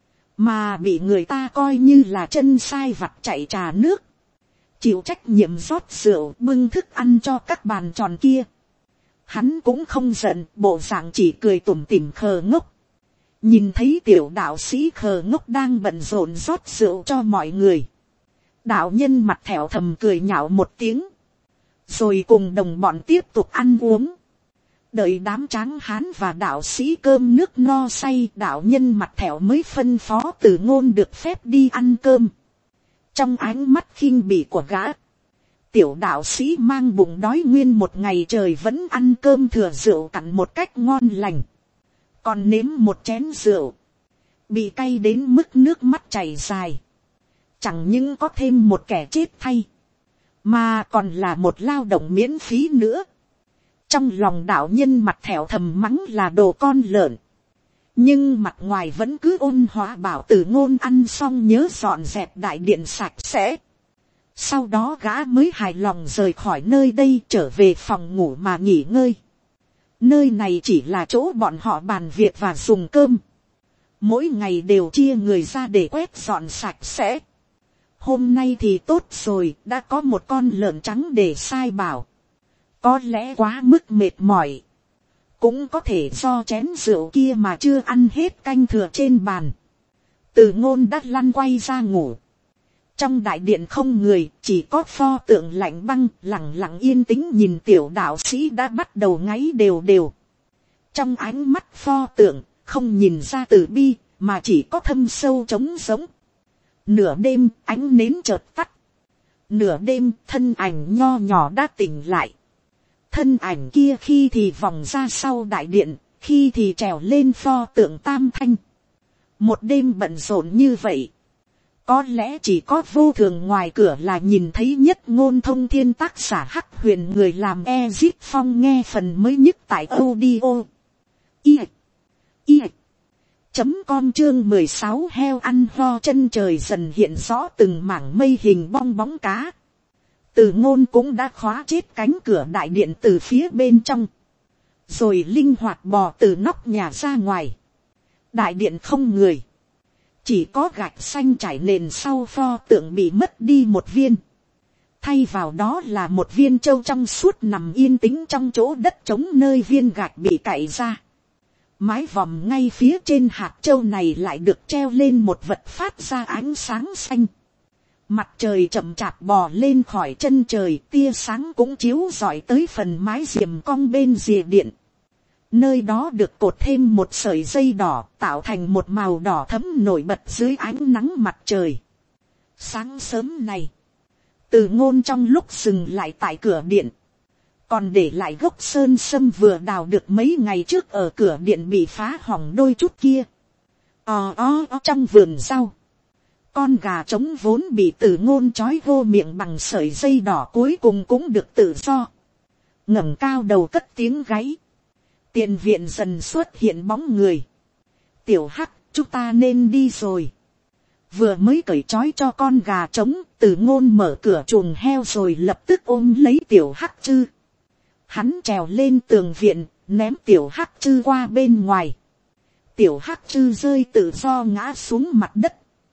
Speaker 1: mà bị người ta coi như là chân sai vặt chạy trà nước, chịu trách nhiệm rót rượu bưng thức ăn cho các bàn tròn kia. Hắn cũng không giận, bộ dạng chỉ cười tủm tỉm khờ ngốc. Nhìn thấy tiểu đạo sĩ khờ ngốc đang bận rộn rót rượu cho mọi người, đạo nhân mặt thẹo thầm cười nhạo một tiếng, rồi cùng đồng bọn tiếp tục ăn uống. Đợi đám tráng hán và đạo sĩ cơm nước no say, đạo nhân mặt thẹo mới phân phó Tử Ngôn được phép đi ăn cơm. Trong ánh mắt khinh bỉ của gã, tiểu đạo sĩ mang bụng đói nguyên một ngày trời vẫn ăn cơm thừa rượu cặn một cách ngon lành, còn nếm một chén rượu, bị cay đến mức nước mắt chảy dài. Chẳng những có thêm một kẻ chết thay, mà còn là một lao động miễn phí nữa. Trong lòng đạo nhân mặt thẹo thầm mắng là đồ con lợn, nhưng mặt ngoài vẫn cứ ôn hòa bảo Tử Ngôn ăn xong nhớ dọn dẹp đại điện sạch sẽ. Sau đó gã mới hài lòng rời khỏi nơi đây, trở về phòng ngủ mà nghỉ ngơi. Nơi này chỉ là chỗ bọn họ bàn việc và dùng cơm. Mỗi ngày đều chia người ra để quét dọn sạch sẽ. Hôm nay thì tốt rồi, đã có một con lợn trắng để sai bảo. Có lẽ quá mức mệt mỏi, cũng có thể do chén rượu kia mà chưa ăn hết canh thừa trên bàn. Từ Ngôn đã lăn quay ra ngủ. Trong đại điện không người, chỉ có pho tượng lạnh băng lặng lặng yên tĩnh nhìn tiểu đạo sĩ đã bắt đầu ngáy đều đều. Trong ánh mắt pho tượng không nhìn ra từ bi, mà chỉ có thâm sâu trống giống. Nửa đêm ánh nến chợt tắt, nửa đêm thân ảnh nho nhỏ đã tỉnh lại. Thân ảnh kia khi thì vòng ra sau đại điện, khi thì trèo lên pho tượng tam thanh. Một đêm bận rộn như vậy, có lẽ chỉ có vô thường ngoài cửa là nhìn thấy Nhất Ngôn Thông Thiên tác giả Hắc Huyền người làm Ezit Phong nghe phần mới nhất tại audio i i chấm com chương mười sáu heo ăn ho. Chân trời dần hiện rõ từng mảng mây hình bong bóng cá. Từ Ngôn cũng đã khóa chết cánh cửa đại điện từ phía bên trong, rồi linh hoạt bò từ nóc nhà ra ngoài. Đại điện không người, chỉ có gạch xanh trải nền sau pho tượng bị mất đi một viên. Thay vào đó là một viên châu trong suốt nằm yên tĩnh trong chỗ đất trống nơi viên gạch bị cạy ra. Mái vòm ngay phía trên hạt châu này lại được treo lên một vật phát ra ánh sáng xanh. Mặt trời chậm chạp bò lên khỏi chân trời, tia sáng cũng chiếu rọi tới phần mái diềm cong bên rìa điện. Nơi đó được cột thêm một sợi dây đỏ, tạo thành một màu đỏ thẫm nổi bật dưới ánh nắng mặt trời. Sáng sớm này, Từ Ngôn trong lúc dừng lại tại cửa điện, còn để lại gốc sơn sâm vừa đào được mấy ngày trước ở cửa điện bị phá hỏng đôi chút kia. Ò ó ó trong vườn rau, con gà trống vốn bị Từ Ngôn trói vô miệng bằng sợi dây đỏ cuối cùng cũng được tự do, ngẩng cao đầu cất tiếng gáy. Tiền viện dần xuất hiện bóng người. Tiểu Hắc, chúng ta nên đi rồi. Vừa mới cởi trói cho con gà trống, Từ Ngôn mở cửa chuồng heo rồi lập tức ôm lấy Tiểu Hắc Trư. Hắn trèo lên tường viện, ném Tiểu Hắc Trư qua bên ngoài. Tiểu Hắc Trư rơi tự do ngã xuống mặt đất.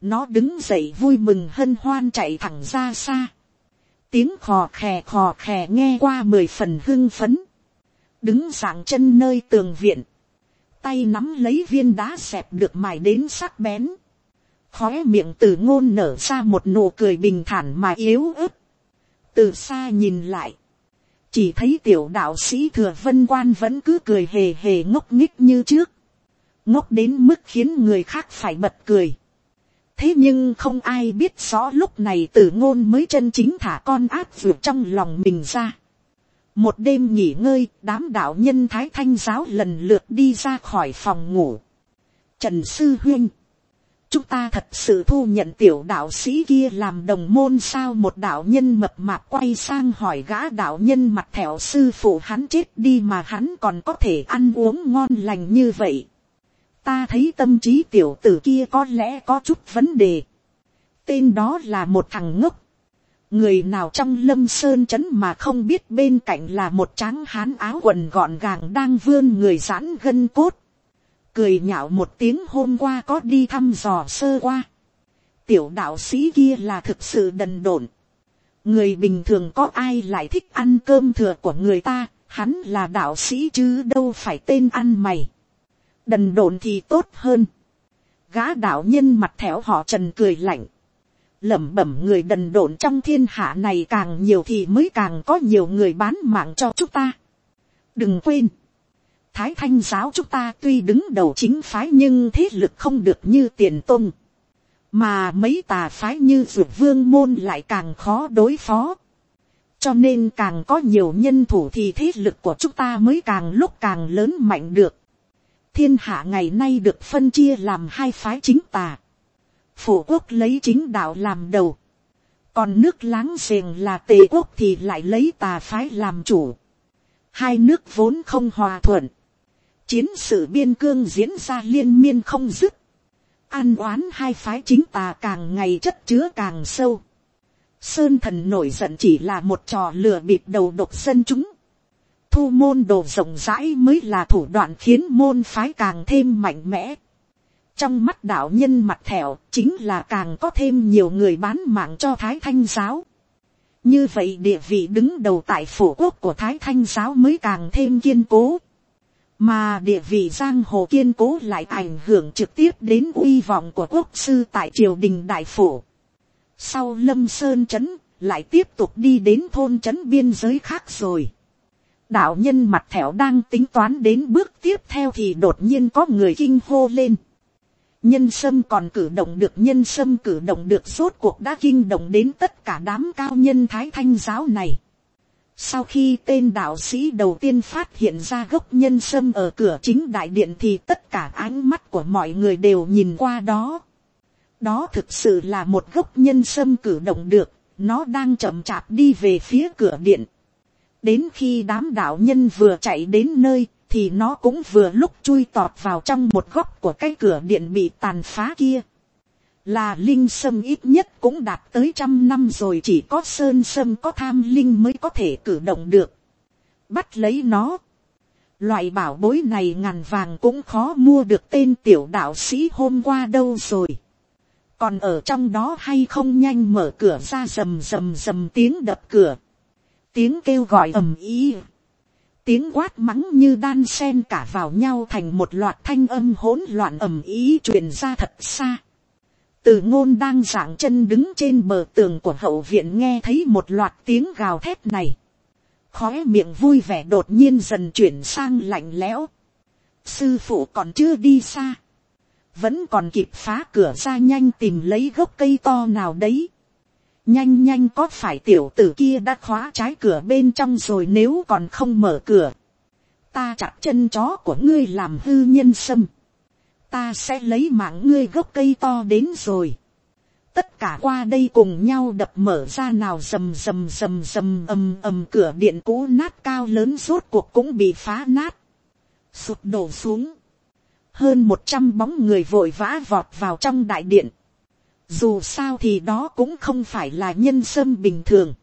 Speaker 1: Nó đứng dậy vui mừng hân hoan chạy thẳng ra xa. Tiếng khò khè khò khè nghe qua mười phần hưng phấn. Đứng dạng chân nơi tường viện. Tay nắm lấy viên đá xẹp được mài đến sắc bén. Khóe miệng Từ Ngôn nở ra một nụ cười bình thản mà yếu ớt. Từ xa nhìn lại. Chỉ thấy tiểu đạo sĩ Thừa Vân Quan vẫn cứ cười hề hề ngốc nghích như trước. Ngốc đến mức khiến người khác phải bật cười. Thế nhưng không ai biết rõ lúc này Từ Ngôn mới chân chính thả con ác vượt trong lòng mình ra. Một đêm nghỉ ngơi, đám đạo nhân Thái Thanh giáo lần lượt đi ra khỏi phòng ngủ. Trần sư huynh, chúng ta thật sự thu nhận tiểu đạo sĩ kia làm đồng môn sao? Một đạo nhân mập mạp quay sang hỏi gã đạo nhân mặt thẹo, sư phụ hắn chết đi mà hắn còn có thể ăn uống ngon lành như vậy. Ta thấy tâm trí tiểu tử kia có lẽ có chút vấn đề. Tên đó là một thằng ngốc. Người nào trong Lâm Sơn trấn mà không biết bên cạnh là một tráng hán áo quần gọn gàng đang vươn người giãn gân cốt. Cười nhạo một tiếng, hôm qua có đi thăm dò sơ qua. Tiểu đạo sĩ kia là thực sự đần độn. Người bình thường có ai lại thích ăn cơm thừa của người ta, hắn là đạo sĩ chứ đâu phải tên ăn mày. Đần độn thì tốt hơn. Gã đạo nhân mặt thẻo họ Trần cười lạnh. Lẩm bẩm, người đần độn trong thiên hạ này càng nhiều thì mới càng có nhiều người bán mạng cho chúng ta. Đừng quên. Thái Thanh giáo chúng ta tuy đứng đầu chính phái nhưng thế lực không được như Tiền Tông. Mà mấy tà phái như Dược Vương môn lại càng khó đối phó. Cho nên càng có nhiều nhân thủ thì thế lực của chúng ta mới càng lúc càng lớn mạnh được. Thiên hạ ngày nay được phân chia làm hai phái chính tà. Phổ quốc lấy chính đạo làm đầu. Còn nước láng giềng là Tề quốc thì lại lấy tà phái làm chủ. Hai nước vốn không hòa thuận. Chiến sự biên cương diễn ra liên miên không dứt. Ăn oán hai phái chính tà càng ngày chất chứa càng sâu. Sơn thần nổi giận chỉ là một trò lừa bịp đầu độc dân chúng. Thu môn đồ rộng rãi mới là thủ đoạn khiến môn phái càng thêm mạnh mẽ. Trong mắt đạo nhân mặt thẹo chính là càng có thêm nhiều người bán mạng cho Thái Thanh giáo. Như vậy địa vị đứng đầu tại phổ quốc của Thái Thanh giáo mới càng thêm kiên cố. Mà địa vị giang hồ kiên cố lại ảnh hưởng trực tiếp đến uy vọng của quốc sư tại triều đình đại phổ. Sau Lâm Sơn trấn lại tiếp tục đi đến thôn trấn biên giới khác rồi. Đạo nhân mặt thẻo đang tính toán đến bước tiếp theo thì đột nhiên có người kinh hô lên. Nhân sâm còn cử động được, nhân sâm cử động được, rốt cuộc đã kinh động đến tất cả đám cao nhân Thái Thanh giáo này. Sau khi tên đạo sĩ đầu tiên phát hiện ra gốc nhân sâm ở cửa chính đại điện thì tất cả ánh mắt của mọi người đều nhìn qua đó. Đó thực sự là một gốc nhân sâm cử động được, nó đang chậm chạp đi về phía cửa điện. Đến khi đám đạo nhân vừa chạy đến nơi, thì nó cũng vừa lúc chui tọt vào trong một góc của cái cửa điện bị tàn phá kia. Là linh sâm ít nhất cũng đạt tới trăm năm rồi, chỉ có sơn sâm có tham linh mới có thể cử động được. Bắt lấy nó. Loại bảo bối này ngàn vàng cũng khó mua được, tên tiểu đạo sĩ hôm qua đâu rồi. Còn ở trong đó hay không, nhanh mở cửa ra. Rầm rầm rầm tiếng đập cửa. Tiếng kêu gọi ầm ĩ. Tiếng quát mắng như đan xen cả vào nhau thành một loạt thanh âm hỗn loạn ầm ĩ truyền ra thật xa. Từ Ngôn đang giảng chân đứng trên bờ tường của hậu viện nghe thấy một loạt tiếng gào thét này. Khóe miệng vui vẻ đột nhiên dần chuyển sang lạnh lẽo. Sư phụ còn chưa đi xa. Vẫn còn kịp phá cửa ra, nhanh tìm lấy gốc cây to nào đấy. Nhanh nhanh, có phải tiểu tử kia đã khóa trái cửa bên trong rồi? Nếu còn không mở cửa, ta chặt chân chó của ngươi làm hư nhân sâm. Ta sẽ lấy mạng ngươi, gốc cây to đến rồi. Tất cả qua đây cùng nhau đập mở ra nào. Rầm rầm rầm rầm ầm ầm, cửa điện cũ nát cao lớn rốt cuộc cũng bị phá nát, sụp đổ xuống. Hơn một trăm bóng người vội vã vọt vào trong đại điện. Dù sao thì đó cũng không phải là nhân sâm bình thường,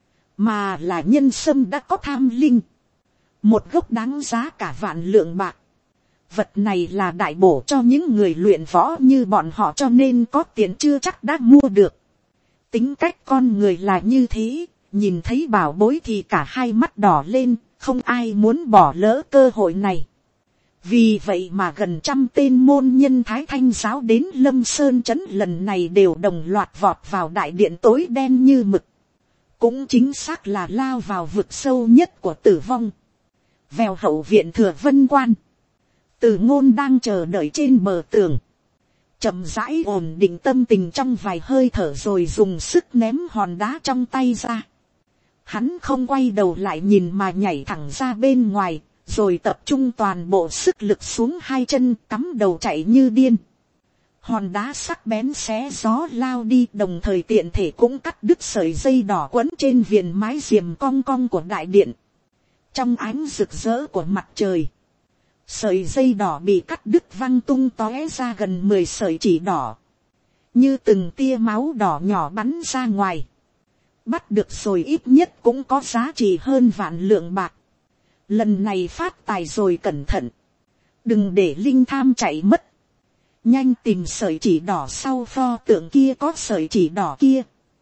Speaker 1: mà là nhân sâm đã có tham linh. Một gốc đáng giá cả vạn lượng bạc. Vật này là đại bổ cho những người luyện võ như bọn họ, cho nên có tiền chưa chắc đã mua được. Tính cách con người là như thế, nhìn thấy bảo bối thì cả hai mắt đỏ lên, không ai muốn bỏ lỡ cơ hội này. Vì vậy mà gần trăm tên môn nhân Thái Thanh giáo đến Lâm Sơn trấn lần này đều đồng loạt vọt vào đại điện tối đen như mực. Cũng chính xác là lao vào vực sâu nhất của tử vong. Vèo hậu viện Thừa Vân Quan. Từ Ngôn đang chờ đợi trên bờ tường. Chậm rãi ổn định tâm tình trong vài hơi thở rồi dùng sức ném hòn đá trong tay ra. Hắn không quay đầu lại nhìn mà nhảy thẳng ra bên ngoài, rồi tập trung toàn bộ sức lực xuống hai chân, cắm đầu chạy như điên. Hòn đá sắc bén xé gió lao đi, đồng thời tiện thể cũng cắt đứt sợi dây đỏ quấn trên viền mái diềm cong cong của đại điện. Trong ánh rực rỡ của mặt trời, sợi dây đỏ bị cắt đứt văng tung tóe ra gần mười sợi chỉ đỏ, như từng tia máu đỏ nhỏ bắn ra ngoài. Bắt được rồi ít nhất cũng có giá trị hơn vạn lượng bạc. Lần này phát tài rồi, cẩn thận, đừng để linh tham chạy mất. Nhanh tìm sợi chỉ đỏ sau pho tượng kia, có sợi chỉ đỏ kia,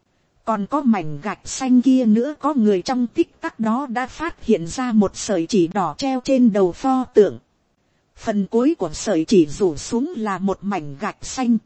Speaker 1: còn có mảnh gạch xanh kia nữa. Có người trong tích tắc đó đã phát hiện ra một sợi chỉ đỏ treo trên đầu pho tượng. Phần cuối của sợi chỉ rủ xuống là một mảnh gạch xanh.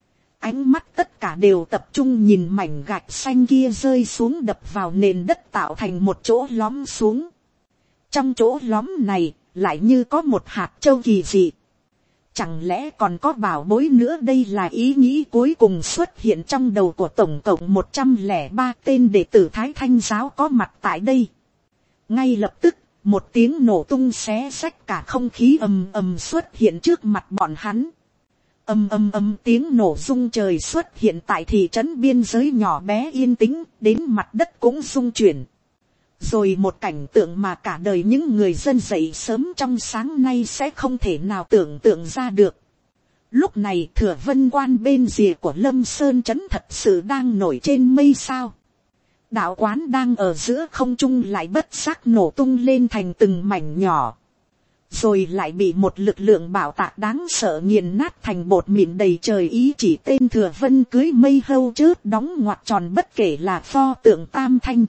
Speaker 1: Ánh mắt tất cả đều tập trung nhìn mảnh gạch xanh kia rơi xuống, đập vào nền đất tạo thành một chỗ lõm xuống. Trong chỗ lõm này lại như có một hạt châu kỳ dị. Chẳng lẽ còn có bảo bối nữa? Đây là ý nghĩ cuối cùng xuất hiện trong đầu của tổng cộng một trăm lẻ ba tên đệ tử Thái Thanh giáo có mặt tại đây. Ngay lập tức, một tiếng nổ tung xé xách cả không khí ầm ầm xuất hiện trước mặt bọn hắn. Ầm ầm ầm, tiếng nổ rung trời xuất hiện tại thị trấn biên giới nhỏ bé yên tĩnh, đến mặt đất cũng rung chuyển. Rồi một cảnh tượng mà cả đời những người dân dậy sớm trong sáng nay sẽ không thể nào tưởng tượng ra được. Lúc này Thừa Vân Quan bên rìa của Lâm Sơn trấn thật sự đang nổi trên mây sao. Đạo quán đang ở giữa không trung lại bất giác nổ tung lên thành từng mảnh nhỏ. Rồi lại bị một lực lượng bảo tạc đáng sợ nghiền nát thành bột mịn đầy trời. Ý chỉ tên Thừa Vân cưới mây hâu chớp đóng ngoặc tròn, bất kể là pho tượng Tam Thanh,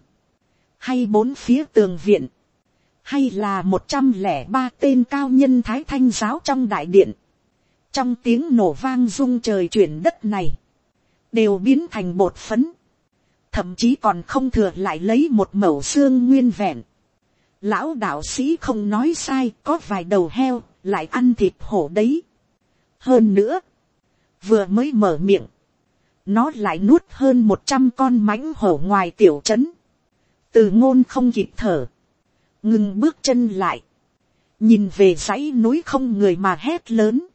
Speaker 1: hay bốn phía tường viện, hay là một trăm lẻ ba tên cao nhân Thái Thanh giáo trong đại điện. Trong tiếng nổ vang rung trời chuyển đất này, đều biến thành bột phấn. Thậm chí còn không thừa lại lấy một mẩu xương nguyên vẹn. Lão đạo sĩ không nói sai, có vài đầu heo lại ăn thịt hổ đấy. Hơn nữa, vừa mới mở miệng, nó lại nuốt hơn một trăm con mãnh hổ ngoài tiểu trấn. Từ Ngôn không kịp thở, ngừng bước chân lại, nhìn về dãy núi không người mà hét lớn.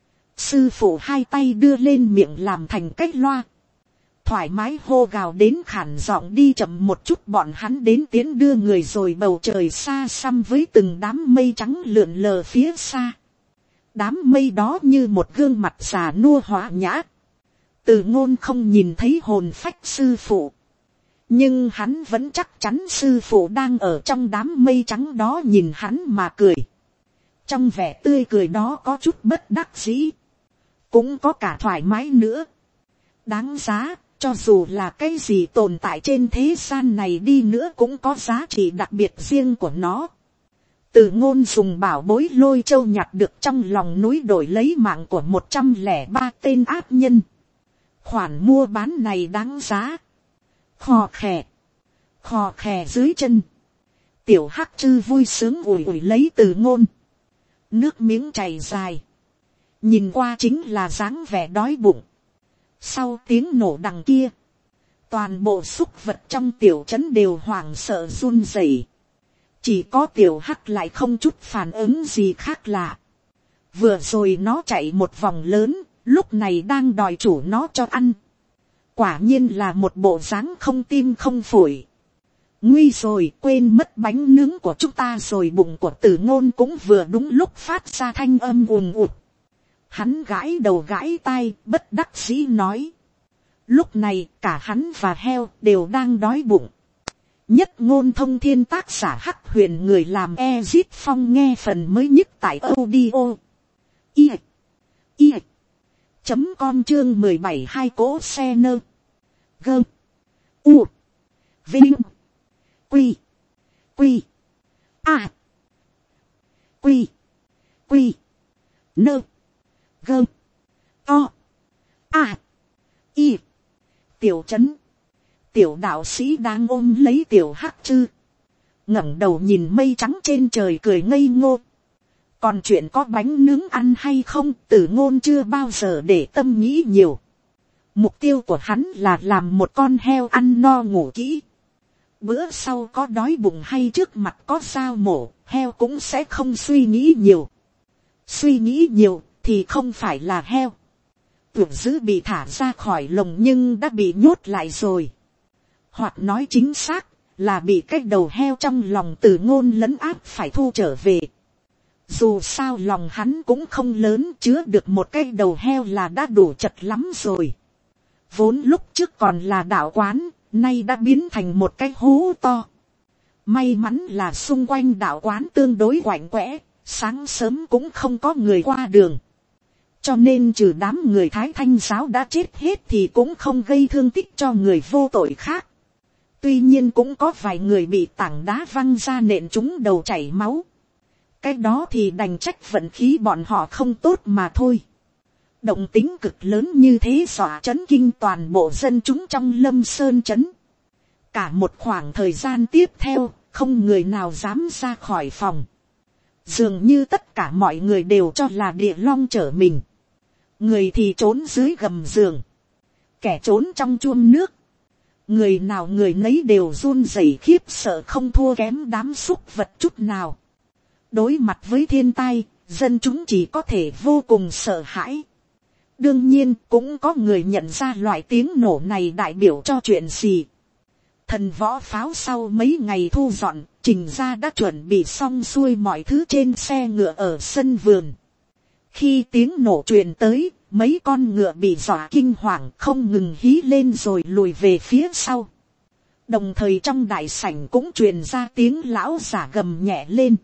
Speaker 1: Sư phụ hai tay đưa lên miệng làm thành cách loa, thoải mái hô gào đến khản giọng: đi chậm một chút, bọn hắn đến tiến đưa người rồi. Bầu trời xa xăm với từng đám mây trắng lượn lờ phía xa. Đám mây đó như một gương mặt già nua hóa nhã. Từ Ngôn không nhìn thấy hồn phách sư phụ, nhưng hắn vẫn chắc chắn sư phụ đang ở trong đám mây trắng đó nhìn hắn mà cười. Trong vẻ tươi cười đó có chút bất đắc dĩ, cũng có cả thoải mái nữa. Đáng giá, cho dù là cái gì tồn tại trên thế gian này đi nữa cũng có giá trị đặc biệt riêng của nó. Từ Ngôn dùng bảo bối Lôi Châu nhặt được trong lòng núi đổi lấy mạng của một trăm lẻ ba tên ác nhân. Khoản mua bán này đáng giá. Khò khè, khò khè dưới chân, tiểu hắc chư vui sướng ủi ủi lấy Từ Ngôn, nước miếng chảy dài, nhìn qua chính là dáng vẻ đói bụng. Sau tiếng nổ đằng kia, toàn bộ súc vật trong tiểu trấn đều hoảng sợ run rẩy. Chỉ có tiểu hắc lại không chút phản ứng gì khác lạ. Vừa rồi nó chạy một vòng lớn, lúc này đang đòi chủ nó cho ăn. Quả nhiên là một bộ dáng không tim không phổi. Nguy rồi, quên mất bánh nướng của chúng ta rồi. Bụng của Từ Ngôn cũng vừa đúng lúc phát ra thanh âm ùn ụt. Hắn gãi đầu gãi tai, bất đắc dĩ nói. Lúc này cả hắn và heo đều đang đói bụng. Nhất Ngôn Thông Thiên, tác giả Hắc Huyền, người làm Ezit Phong. Nghe phần mới nhất tại audio y y chấm com chương mười bảy hai cỗ xe nơ gơ u vinh quy quy a quy quy nơ gơ to a y tiểu trấn. Tiểu đạo sĩ đang ôm lấy tiểu hắc chư, ngẩng đầu nhìn mây trắng trên trời cười ngây ngô. Còn chuyện có bánh nướng ăn hay không, Tử Ngôn chưa bao giờ để tâm nghĩ nhiều. Mục tiêu của hắn là làm một con heo ăn no ngủ kỹ. Bữa sau có đói bụng hay trước mặt có dao mổ, heo cũng sẽ không suy nghĩ nhiều. Suy nghĩ nhiều thì không phải là heo. Tưởng dữ bị thả ra khỏi lồng nhưng đã bị nhốt lại rồi. Hoặc nói chính xác là bị cái đầu heo trong lòng Tử Ngôn lấn áp phải thu trở về. Dù sao lòng hắn cũng không lớn, chứa được một cái đầu heo là đã đủ chật lắm rồi. Vốn lúc trước còn là đạo quán, nay đã biến thành một cái hố to. May mắn là xung quanh đạo quán tương đối quạnh quẽ, sáng sớm cũng không có người qua đường. Cho nên trừ đám người Thái Thanh giáo đã chết hết thì cũng không gây thương tích cho người vô tội khác. Tuy nhiên cũng có vài người bị tảng đá văng ra nện trúng đầu chảy máu. Cái đó thì đành trách vận khí bọn họ không tốt mà thôi. Động tính cực lớn như thế dọa chấn kinh toàn bộ dân chúng trong Lâm Sơn trấn. Cả một khoảng thời gian tiếp theo, không người nào dám ra khỏi phòng. Dường như tất cả mọi người đều cho là địa long trở mình. Người thì trốn dưới gầm giường, kẻ trốn trong chuông nước. Người nào người nấy đều run rẩy khiếp sợ không thua kém đám súc vật chút nào. Đối mặt với thiên tai, dân chúng chỉ có thể vô cùng sợ hãi. Đương nhiên cũng có người nhận ra loại tiếng nổ này đại biểu cho chuyện gì. Thần võ pháo sau mấy ngày thu dọn, Trình gia đã chuẩn bị xong xuôi mọi thứ trên xe ngựa ở sân vườn. Khi tiếng nổ truyền tới, mấy con ngựa bị dọa kinh hoàng không ngừng hí lên rồi lùi về phía sau. Đồng thời trong đại sảnh cũng truyền ra tiếng lão giả gầm nhẹ lên.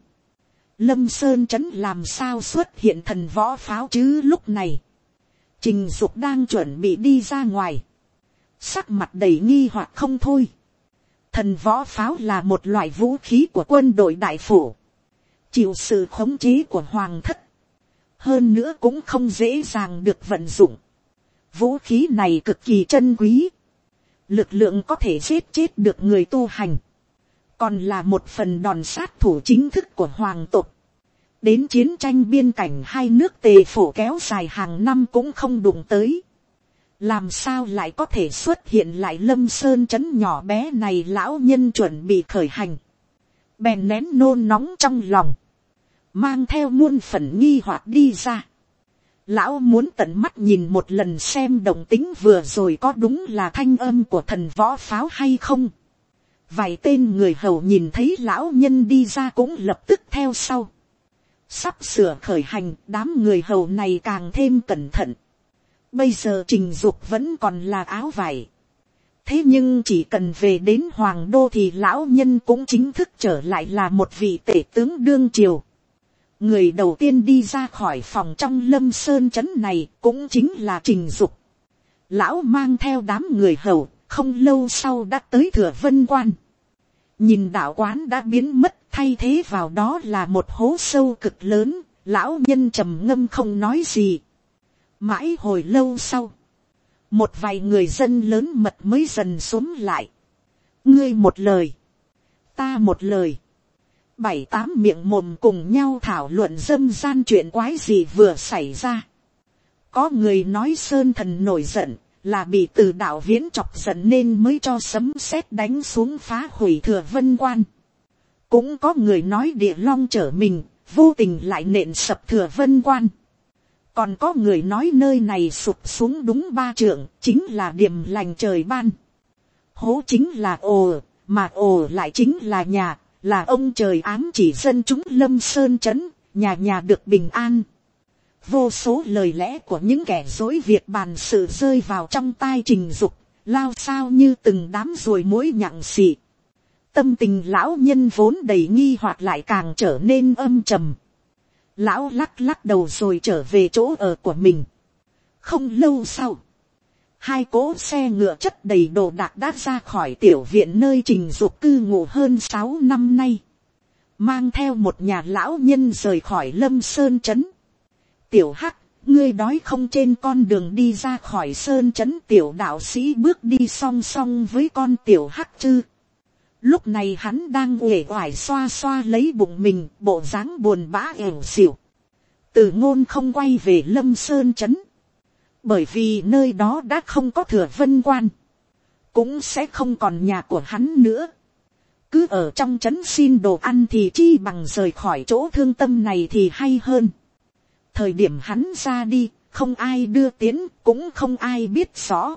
Speaker 1: Lâm Sơn trấn làm sao xuất hiện thần võ pháo chứ? Lúc này Trình Dục đang chuẩn bị đi ra ngoài, sắc mặt đầy nghi hoặc không thôi. Thần võ pháo là một loại vũ khí của quân đội đại phủ, chịu sự khống chế của hoàng thất, hơn nữa cũng không dễ dàng được vận dụng. Vũ khí này cực kỳ chân quý, lực lượng có thể giết chết được người tu hành, còn là một phần đòn sát thủ chính thức của hoàng tộc. Đến chiến tranh biên cảnh hai nước Tề Phổ kéo dài hàng năm cũng không đụng tới. Làm sao lại có thể xuất hiện lại Lâm Sơn trấn nhỏ bé này? Lão nhân chuẩn bị khởi hành, bèn nén nôn nóng trong lòng, mang theo muôn phần nghi hoặc đi ra. Lão muốn tận mắt nhìn một lần xem động tính vừa rồi có đúng là thanh âm của thần võ pháo hay không. Vài tên người hầu nhìn thấy lão nhân đi ra cũng lập tức theo sau. Sắp sửa khởi hành, đám người hầu này càng thêm cẩn thận. Bây giờ Trình Dục vẫn còn là áo vải. Thế nhưng chỉ cần về đến Hoàng Đô thì lão nhân cũng chính thức trở lại là một vị tể tướng đương triều. Người đầu tiên đi ra khỏi phòng trong Lâm Sơn trấn này cũng chính là Trình Dục. Lão mang theo đám người hầu, không lâu sau đã tới Thừa Vân Quan. Nhìn đạo quán đã biến mất, thay thế vào đó là một hố sâu cực lớn, lão nhân trầm ngâm không nói gì. Mãi hồi lâu sau, một vài người dân lớn mật mới dần xúm lại. Ngươi một lời, ta một lời, bảy tám miệng mồm cùng nhau thảo luận dâm gian chuyện quái gì vừa xảy ra. Có người nói Sơn Thần nổi giận, là bị Từ Đạo Viễn chọc giận nên mới cho sấm sét đánh xuống phá hủy Thừa Vân Quan. Cũng có người nói Địa Long trở mình, vô tình lại nện sập Thừa Vân Quan. Còn có người nói nơi này sụp xuống đúng ba trượng, chính là điềm lành trời ban. Hố chính là ồ, mà ồ lại chính là nhà, là ông trời ám chỉ dân chúng Lâm Sơn trấn, nhà nhà được bình an. Vô số lời lẽ của những kẻ dối việc bàn sự rơi vào trong tai Trình Dục, lao sao như từng đám ruồi muỗi nhặng xị. Tâm tình lão nhân vốn đầy nghi hoặc lại càng trở nên âm trầm. Lão lắc lắc đầu rồi trở về chỗ ở của mình. Không lâu sau, hai cỗ xe ngựa chất đầy đồ đạc đã ra khỏi tiểu viện nơi Trình Dục cư ngụ hơn sáu năm nay, mang theo một nhà lão nhân rời khỏi Lâm Sơn trấn. Tiểu Hắc, ngươi đói không? Trên con đường đi ra khỏi sơn trấn, tiểu đạo sĩ bước đi song song với con tiểu Hắc Trư. Lúc này hắn đang uể oải xoa xoa lấy bụng mình, bộ dáng buồn bã ẻo xỉu. Từ Ngôn không quay về Lâm Sơn trấn, bởi vì nơi đó đã không có Thừa Vân Quan, cũng sẽ không còn nhà của hắn nữa. Cứ ở trong trấn xin đồ ăn thì chi bằng rời khỏi chỗ thương tâm này thì hay hơn. Thời điểm hắn ra đi, không ai đưa tiến, cũng không ai biết rõ.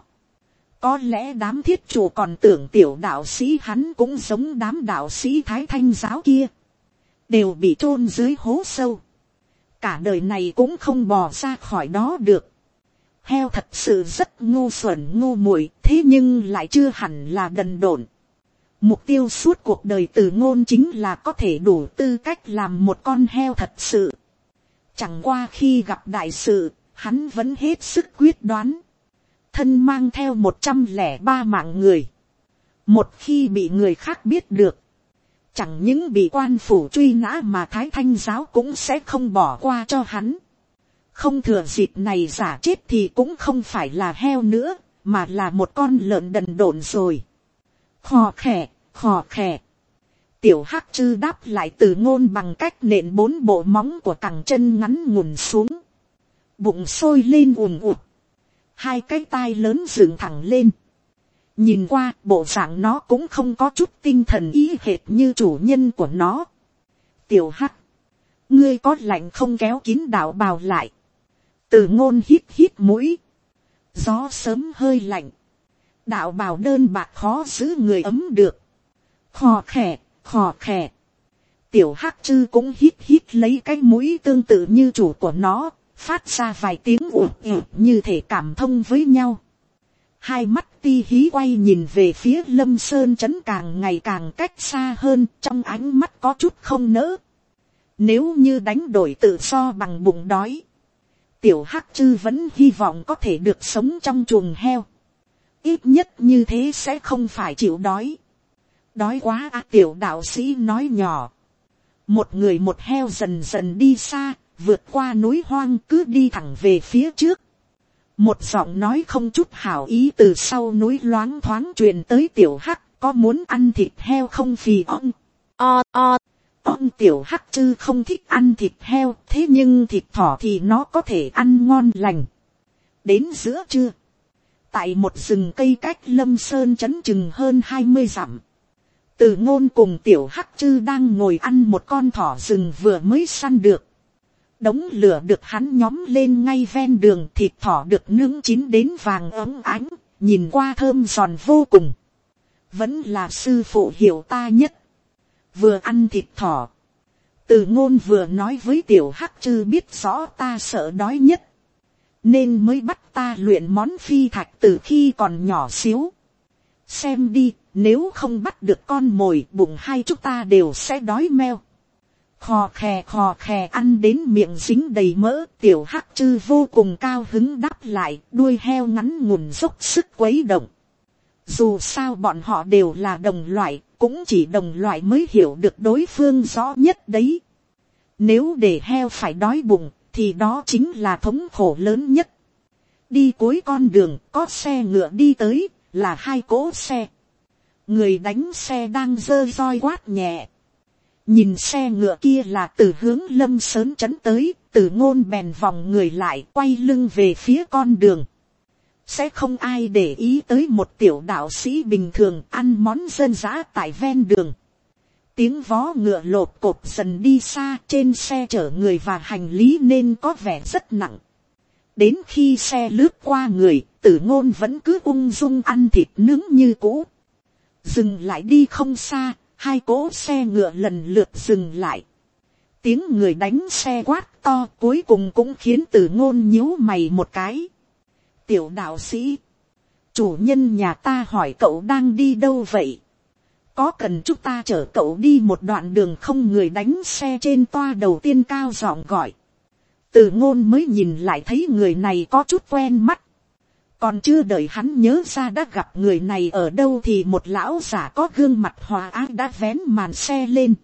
Speaker 1: Có lẽ đám thiết chủ còn tưởng tiểu đạo sĩ hắn cũng giống đám đạo sĩ Thái Thanh giáo kia, đều bị chôn dưới hố sâu, cả đời này cũng không bò ra khỏi đó được. Heo thật sự rất ngu xuẩn ngu muội, thế nhưng lại chưa hẳn là đần độn. Mục tiêu suốt cuộc đời Từ Ngôn chính là có thể đủ tư cách làm một con heo thật sự. Chẳng qua khi gặp đại sự, hắn vẫn hết sức quyết đoán. Thân mang theo một trăm lẻ ba mạng người. Một khi bị người khác biết được, chẳng những bị quan phủ truy nã mà Thái Thanh giáo cũng sẽ không bỏ qua cho hắn. Không thừa dịp này giả chết thì cũng không phải là heo nữa, mà là một con lợn đần độn rồi. Khò khè, khò khè. Tiểu Hắc Trư đáp lại Từ Ngôn bằng cách nện bốn bộ móng của cẳng chân ngắn ngùn xuống. Bụng sôi lên ùn ụt. Hai cái tai lớn dựng thẳng lên. Nhìn qua, bộ dạng nó cũng không có chút tinh thần ý hệt như chủ nhân của nó. Tiểu Hắc, ngươi có lạnh không? Kéo kín đạo bào lại. Từ Ngôn hít hít mũi. Gió sớm hơi lạnh. Đạo bào đơn bạc khó giữ người ấm được. Khò khè, khò khè. Tiểu Hắc Trư cũng hít hít lấy cái mũi tương tự như chủ của nó, phát ra vài tiếng ụt ụt như thể cảm thông với nhau. Hai mắt ti hí quay nhìn về phía Lâm Sơn trấn càng ngày càng cách xa hơn, trong ánh mắt có chút không nỡ. Nếu như đánh đổi tự do bằng bụng đói, tiểu Hắc Trư vẫn hy vọng có thể được sống trong chuồng heo. Ít nhất như thế sẽ không phải chịu đói. Đói quá à, tiểu đạo sĩ nói nhỏ. Một người một heo dần dần đi xa, vượt qua núi hoang, cứ đi thẳng về phía trước. Một giọng nói không chút hảo ý từ sau núi loáng thoáng truyền tới tiểu Hắc, có muốn ăn thịt heo không? Phì ông. O o. Ông tiểu Hắc Trư không thích ăn thịt heo, thế nhưng thịt thỏ thì nó có thể ăn ngon lành. Đến giữa trưa, tại một rừng cây cách Lâm Sơn trấn chừng hơn hai mươi dặm, Từ Ngôn cùng tiểu Hắc Trư đang ngồi ăn một con thỏ rừng vừa mới săn được. Đống lửa được hắn nhóm lên ngay ven đường, thịt thỏ được nướng chín đến vàng óng ánh, nhìn qua thơm giòn vô cùng. Vẫn là sư phụ hiểu ta nhất. Vừa ăn thịt thỏ, Từ Ngôn vừa nói với tiểu Hắc Trư biết rõ ta sợ đói nhất, nên mới bắt ta luyện món phi thạch từ khi còn nhỏ xíu. Xem đi, nếu không bắt được con mồi, bụng hai chúng ta đều sẽ đói meo. Khò khè khò khè ăn đến miệng dính đầy mỡ, tiểu Hắc Trư vô cùng cao hứng đáp lại, đuôi heo ngắn ngùn dốc sức quấy động. Dù sao bọn họ đều là đồng loại, cũng chỉ đồng loại mới hiểu được đối phương rõ nhất đấy. Nếu để heo phải đói bụng, thì đó chính là thống khổ lớn nhất. Đi cuối con đường, có xe ngựa đi tới, là hai cỗ xe. Người đánh xe đang giơ roi quát nhẹ. Nhìn xe ngựa kia là từ hướng Lâm Sơn trấn tới, Từ Ngôn bèn vòng người lại, quay lưng về phía con đường. Sẽ không ai để ý tới một tiểu đạo sĩ bình thường ăn món dân dã tại ven đường. Tiếng vó ngựa lột cộp dần đi xa, trên xe chở người và hành lý nên có vẻ rất nặng. Đến khi xe lướt qua người, Từ Ngôn vẫn cứ ung dung ăn thịt nướng như cũ. Dừng lại đi không xa, hai cỗ xe ngựa lần lượt dừng lại. Tiếng người đánh xe quát to cuối cùng cũng khiến Từ Ngôn nhíu mày một cái. Tiểu đạo sĩ, chủ nhân nhà ta hỏi cậu đang đi đâu vậy? có cần chúng ta chở cậu đi một đoạn đường không? Người đánh xe trên toa đầu tiên cao giọng gọi. Từ Ngôn mới nhìn lại thấy người này có chút quen mắt. Còn chưa đợi hắn nhớ ra đã gặp người này ở đâu thì một lão giả có gương mặt hòa ái đã vén màn xe lên.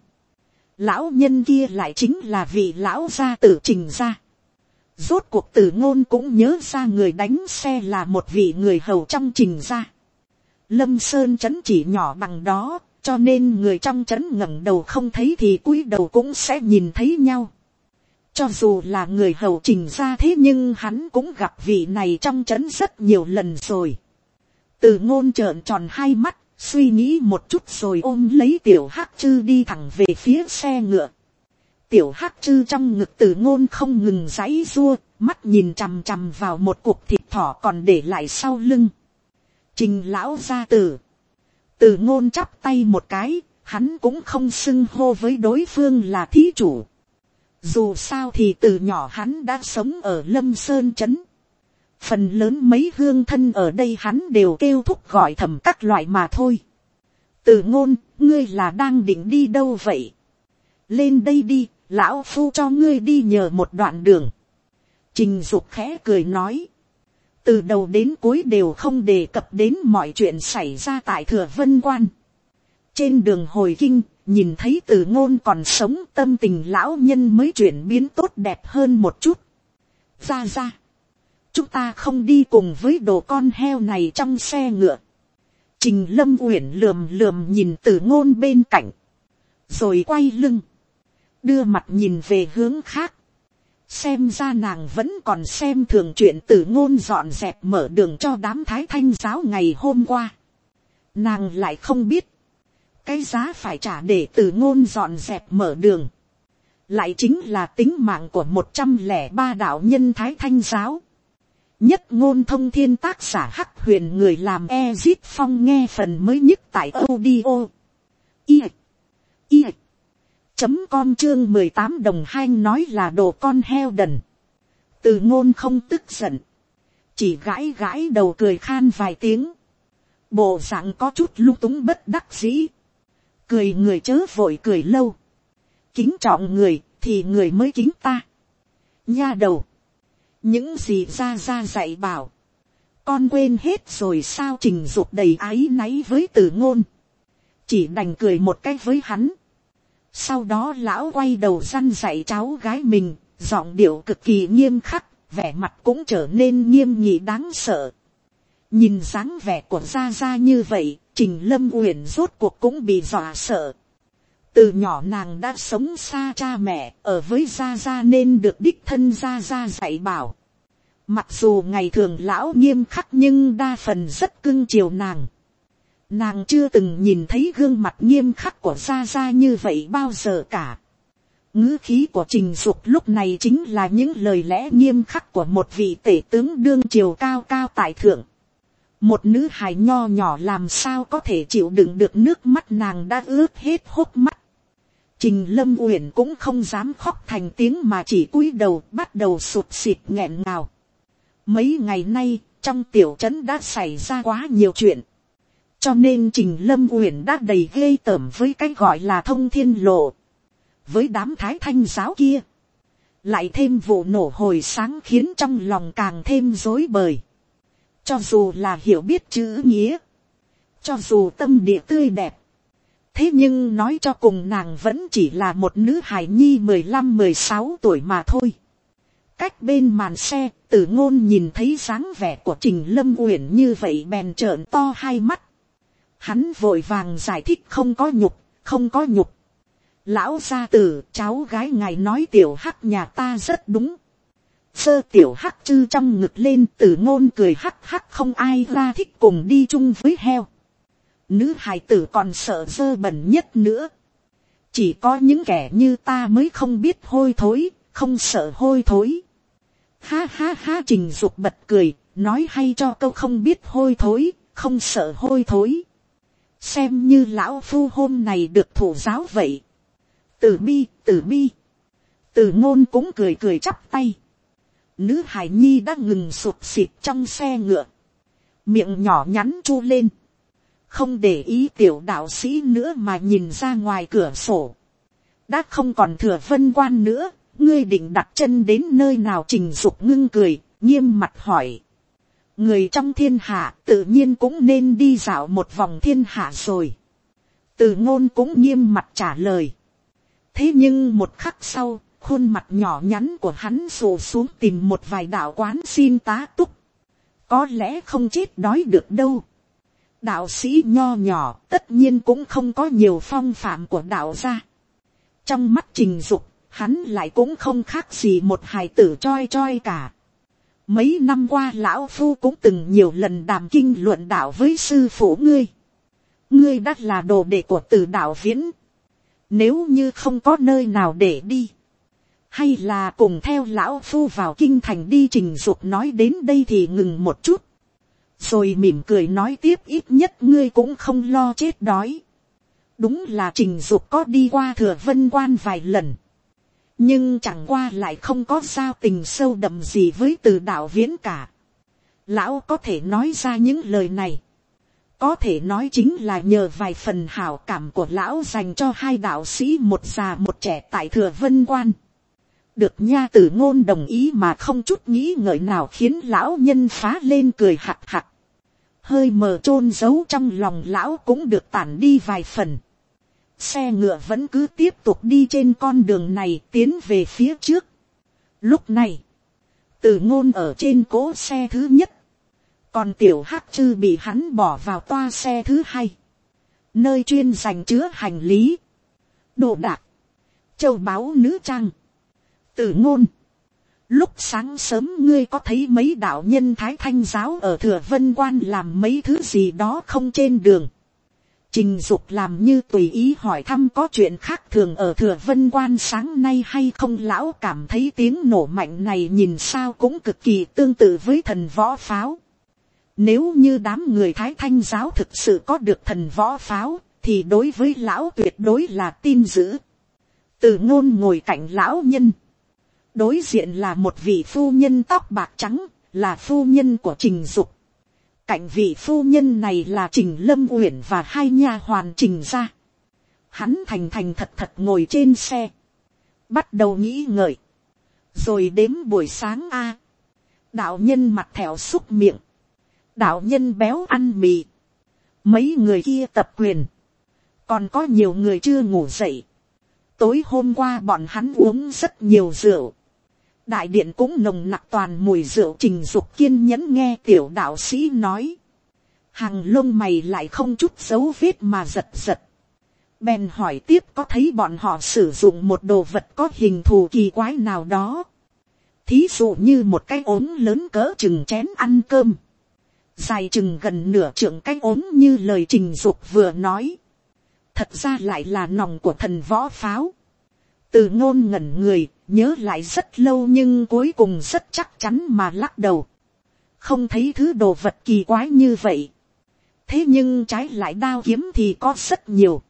Speaker 1: Lão nhân kia lại chính là vị lão gia tử Trình gia. Rốt cuộc Từ Ngôn cũng nhớ ra người đánh xe là một vị người hầu trong Trình gia. Lâm Sơn trấn chỉ nhỏ bằng đó, cho nên người trong trấn ngẩng đầu không thấy thì cúi đầu cũng sẽ nhìn thấy nhau. Cho dù là người hầu Trình gia thế nhưng hắn cũng gặp vị này trong trấn rất nhiều lần rồi. Từ Ngôn trợn tròn hai mắt, suy nghĩ một chút rồi ôm lấy Tiểu Hắc Trư đi thẳng về phía xe ngựa. Tiểu Hắc Trư trong ngực Từ Ngôn không ngừng giãy giụa, mắt nhìn chằm chằm vào một cục thịt thỏ còn để lại sau lưng. Trình lão gia tử. Từ Ngôn chắp tay một cái, hắn cũng không xưng hô với đối phương là thí chủ. Dù sao thì từ nhỏ hắn đã sống ở Lâm Sơn trấn. Phần lớn mấy hương thân ở đây hắn đều kêu thúc gọi thầm các loại mà thôi. Từ Ngôn, ngươi là đang định đi đâu vậy? Lên đây đi, lão phu cho ngươi đi nhờ một đoạn đường. Trình Dục khẽ cười nói. Từ đầu đến cuối đều không đề cập đến mọi chuyện xảy ra tại Thừa Vân Quan. Trên đường hồi kinh, nhìn thấy Từ Ngôn còn sống, tâm tình lão nhân mới chuyển biến tốt đẹp hơn một chút. Ra ra, chúng ta không đi cùng với đồ con heo này trong xe ngựa. Trình Lâm Uyển lườm lườm nhìn Từ Ngôn bên cạnh, rồi quay lưng, đưa mặt nhìn về hướng khác. Xem ra nàng vẫn còn xem thường chuyện Từ Ngôn dọn dẹp mở đường cho đám Thái Thanh giáo ngày hôm qua. Nàng lại không biết, cái giá phải trả để Từ Ngôn dọn dẹp mở đường, lại chính là tính mạng của một trăm lẻ ba đạo nhân Thái Thanh giáo. Nhất Ngôn Thông Thiên, tác giả Hắc Huyền, người làm Ezit Phong, nghe phần mới nhất tại audio i i chấm com chương mười tám. Đồng Hanh nói là đồ con heo đần. Từ Ngôn không tức giận, chỉ gãi gãi đầu cười khan vài tiếng, bộ dạng có chút lung túng bất đắc dĩ. Cười người chớ vội cười lâu, kính trọng người thì người mới kính ta. Nha đầu, những gì ra ra dạy bảo, con quên hết rồi sao? Trình Dục đầy áy náy với Từ Ngôn, chỉ đành cười một cái với hắn. Sau đó lão quay đầu răn dạy cháu gái mình, giọng điệu cực kỳ nghiêm khắc, vẻ mặt cũng trở nên nghiêm nghị đáng sợ. Nhìn dáng vẻ của gia gia như vậy, Trình Lâm Uyển rốt cuộc cũng bị dọa sợ. Từ nhỏ nàng đã sống xa cha mẹ, ở với gia gia nên được đích thân gia gia dạy bảo. Mặc dù ngày thường lão nghiêm khắc nhưng đa phần rất cưng chiều nàng. Nàng chưa từng nhìn thấy gương mặt nghiêm khắc của gia gia như vậy bao giờ cả. Ngữ khí của Trình Dục lúc này chính là những lời lẽ nghiêm khắc của một vị tể tướng đương triều cao cao tại thượng. Một nữ hài nho nhỏ làm sao có thể chịu đựng được nước mắt nàng đã ướt hết hốc mắt. Trình Lâm Uyển cũng không dám khóc thành tiếng mà chỉ cúi đầu bắt đầu sụt sịt nghẹn ngào. Mấy ngày nay trong tiểu trấn đã xảy ra quá nhiều chuyện, cho nên Trình Lâm Uyển đã đầy ghê tởm với cái gọi là thông thiên lộ. Với đám Thái Thanh giáo kia, lại thêm vụ nổ hồi sáng khiến trong lòng càng thêm rối bời. Cho dù là hiểu biết chữ nghĩa, cho dù tâm địa tươi đẹp, thế nhưng nói cho cùng nàng vẫn chỉ là một nữ hài nhi mười lăm mười sáu tuổi mà thôi. Cách bên màn xe, Từ Ngôn nhìn thấy dáng vẻ của Trình Lâm Uyển như vậy bèn trợn to hai mắt. Hắn vội vàng giải thích, không có nhục, không có nhục. Lão gia tử, cháu gái ngài nói Tiểu Hắc nhà ta rất đúng. Sơ Tiểu Hắc Trư trong ngực lên, Từ Ngôn cười hắc hắc, không ai ra thích cùng đi chung với heo. Nữ hài tử còn sợ dơ bẩn nhất nữa. Chỉ có những kẻ như ta mới không biết hôi thối, không sợ hôi thối. Ha ha ha, Trình Dục bật cười, nói hay cho câu không biết hôi thối, không sợ hôi thối. Xem như lão phu hôm này được thủ giáo vậy. Từ bi, từ bi. Từ Ngôn cũng cười cười chắp tay. Nữ hài nhi đã ngừng sụt xịt trong xe ngựa, miệng nhỏ nhắn chu lên. không để ý tiểu đạo sĩ nữa mà nhìn ra ngoài cửa sổ. Đã không còn Thừa Vân Quan nữa, ngươi định đặt chân đến nơi nào? Trình Dục ngưng cười, nghiêm mặt hỏi. Người trong thiên hạ tự nhiên cũng nên đi dạo một vòng thiên hạ rồi. Từ Ngôn cũng nghiêm mặt trả lời. Thế nhưng một khắc sau, khuôn mặt nhỏ nhắn của hắn rủ xuống tìm một vài đạo quán xin tá túc. Có lẽ không chết đói được đâu. Đạo sĩ nho nhỏ tất nhiên cũng không có nhiều phong phạm của đạo gia. Trong mắt Trình Dục, hắn lại cũng không khác gì một hài tử choi choi cả. Mấy năm qua lão phu cũng từng nhiều lần đàm kinh luận đạo với sư phụ ngươi. Ngươi đã là đồ đệ của Từ Đạo Viễn. Nếu như không có nơi nào để đi, hay là cùng theo lão phu vào kinh thành đi. Trình Dục nói đến đây thì ngừng một chút, rồi mỉm cười nói tiếp, ít nhất ngươi cũng không lo chết đói. Đúng là Trình Dục có đi qua Thừa Vân Quan vài lần, nhưng chẳng qua lại không có giao tình sâu đậm gì với Từ Đạo Viễn cả. Lão có thể nói ra những lời này, có thể nói chính là nhờ vài phần hảo cảm của lão dành cho hai đạo sĩ một già một trẻ tại Thừa Vân Quan. Được nha. Từ Ngôn đồng ý mà không chút nghĩ ngợi nào, khiến lão nhân phá lên cười hạc hạc. Hơi mờ chôn giấu trong lòng lão cũng được tản đi vài phần. Xe ngựa vẫn cứ tiếp tục đi trên con đường này tiến về phía trước. Lúc này, Từ Ngôn ở trên cỗ xe thứ nhất, còn tiểu Hắc Trư bị hắn bỏ vào toa xe thứ hai, nơi chuyên dành chứa hành lý, đồ đạc, châu báu nữ trang. Từ Ngôn, lúc sáng sớm ngươi có thấy mấy đạo nhân Thái Thanh giáo ở Thừa Vân Quan làm mấy thứ gì đó không trên đường? Trình Dục làm như tùy ý hỏi thăm có chuyện khác thường ở Thừa Vân Quan sáng nay hay không. Lão cảm thấy tiếng nổ mạnh này nhìn sao cũng cực kỳ tương tự với thần võ pháo. Nếu như đám người Thái Thanh giáo thực sự có được thần võ pháo, thì đối với lão tuyệt đối là tin dữ. Từ Ngôn ngồi cạnh lão nhân, đối diện là một vị phu nhân tóc bạc trắng, là phu nhân của Trình Dục. Cạnh vị phu nhân này là Trình Lâm Uyển và hai nha hoàn Trình gia. Hắn thành thành thật thật ngồi trên xe, bắt đầu nghĩ ngợi. Rồi đếm buổi sáng a. Đạo nhân mặt thẹo xúc miệng, đạo nhân béo ăn mì, mấy người kia tập quyền, còn có nhiều người chưa ngủ dậy. Tối hôm qua bọn hắn uống rất nhiều rượu, đại điện cũng nồng nặc toàn mùi rượu. Trình Dục kiên nhẫn nghe tiểu đạo sĩ nói, hàng lông mày lại không chút dấu vết mà giật giật. Bèn hỏi tiếp, có thấy bọn họ sử dụng một đồ vật có hình thù kỳ quái nào đó, thí dụ như một cái ốm lớn cỡ chừng chén ăn cơm, dài chừng gần nửa trượng cái ốm như lời Trình Dục vừa nói. Thật ra lại là nòng của thần võ pháo. Từ Ngôn ngẩn người, nhớ lại rất lâu nhưng cuối cùng rất chắc chắn mà lắc đầu. Không thấy thứ đồ vật kỳ quái như vậy. Thế nhưng trái lại đao kiếm thì có rất nhiều.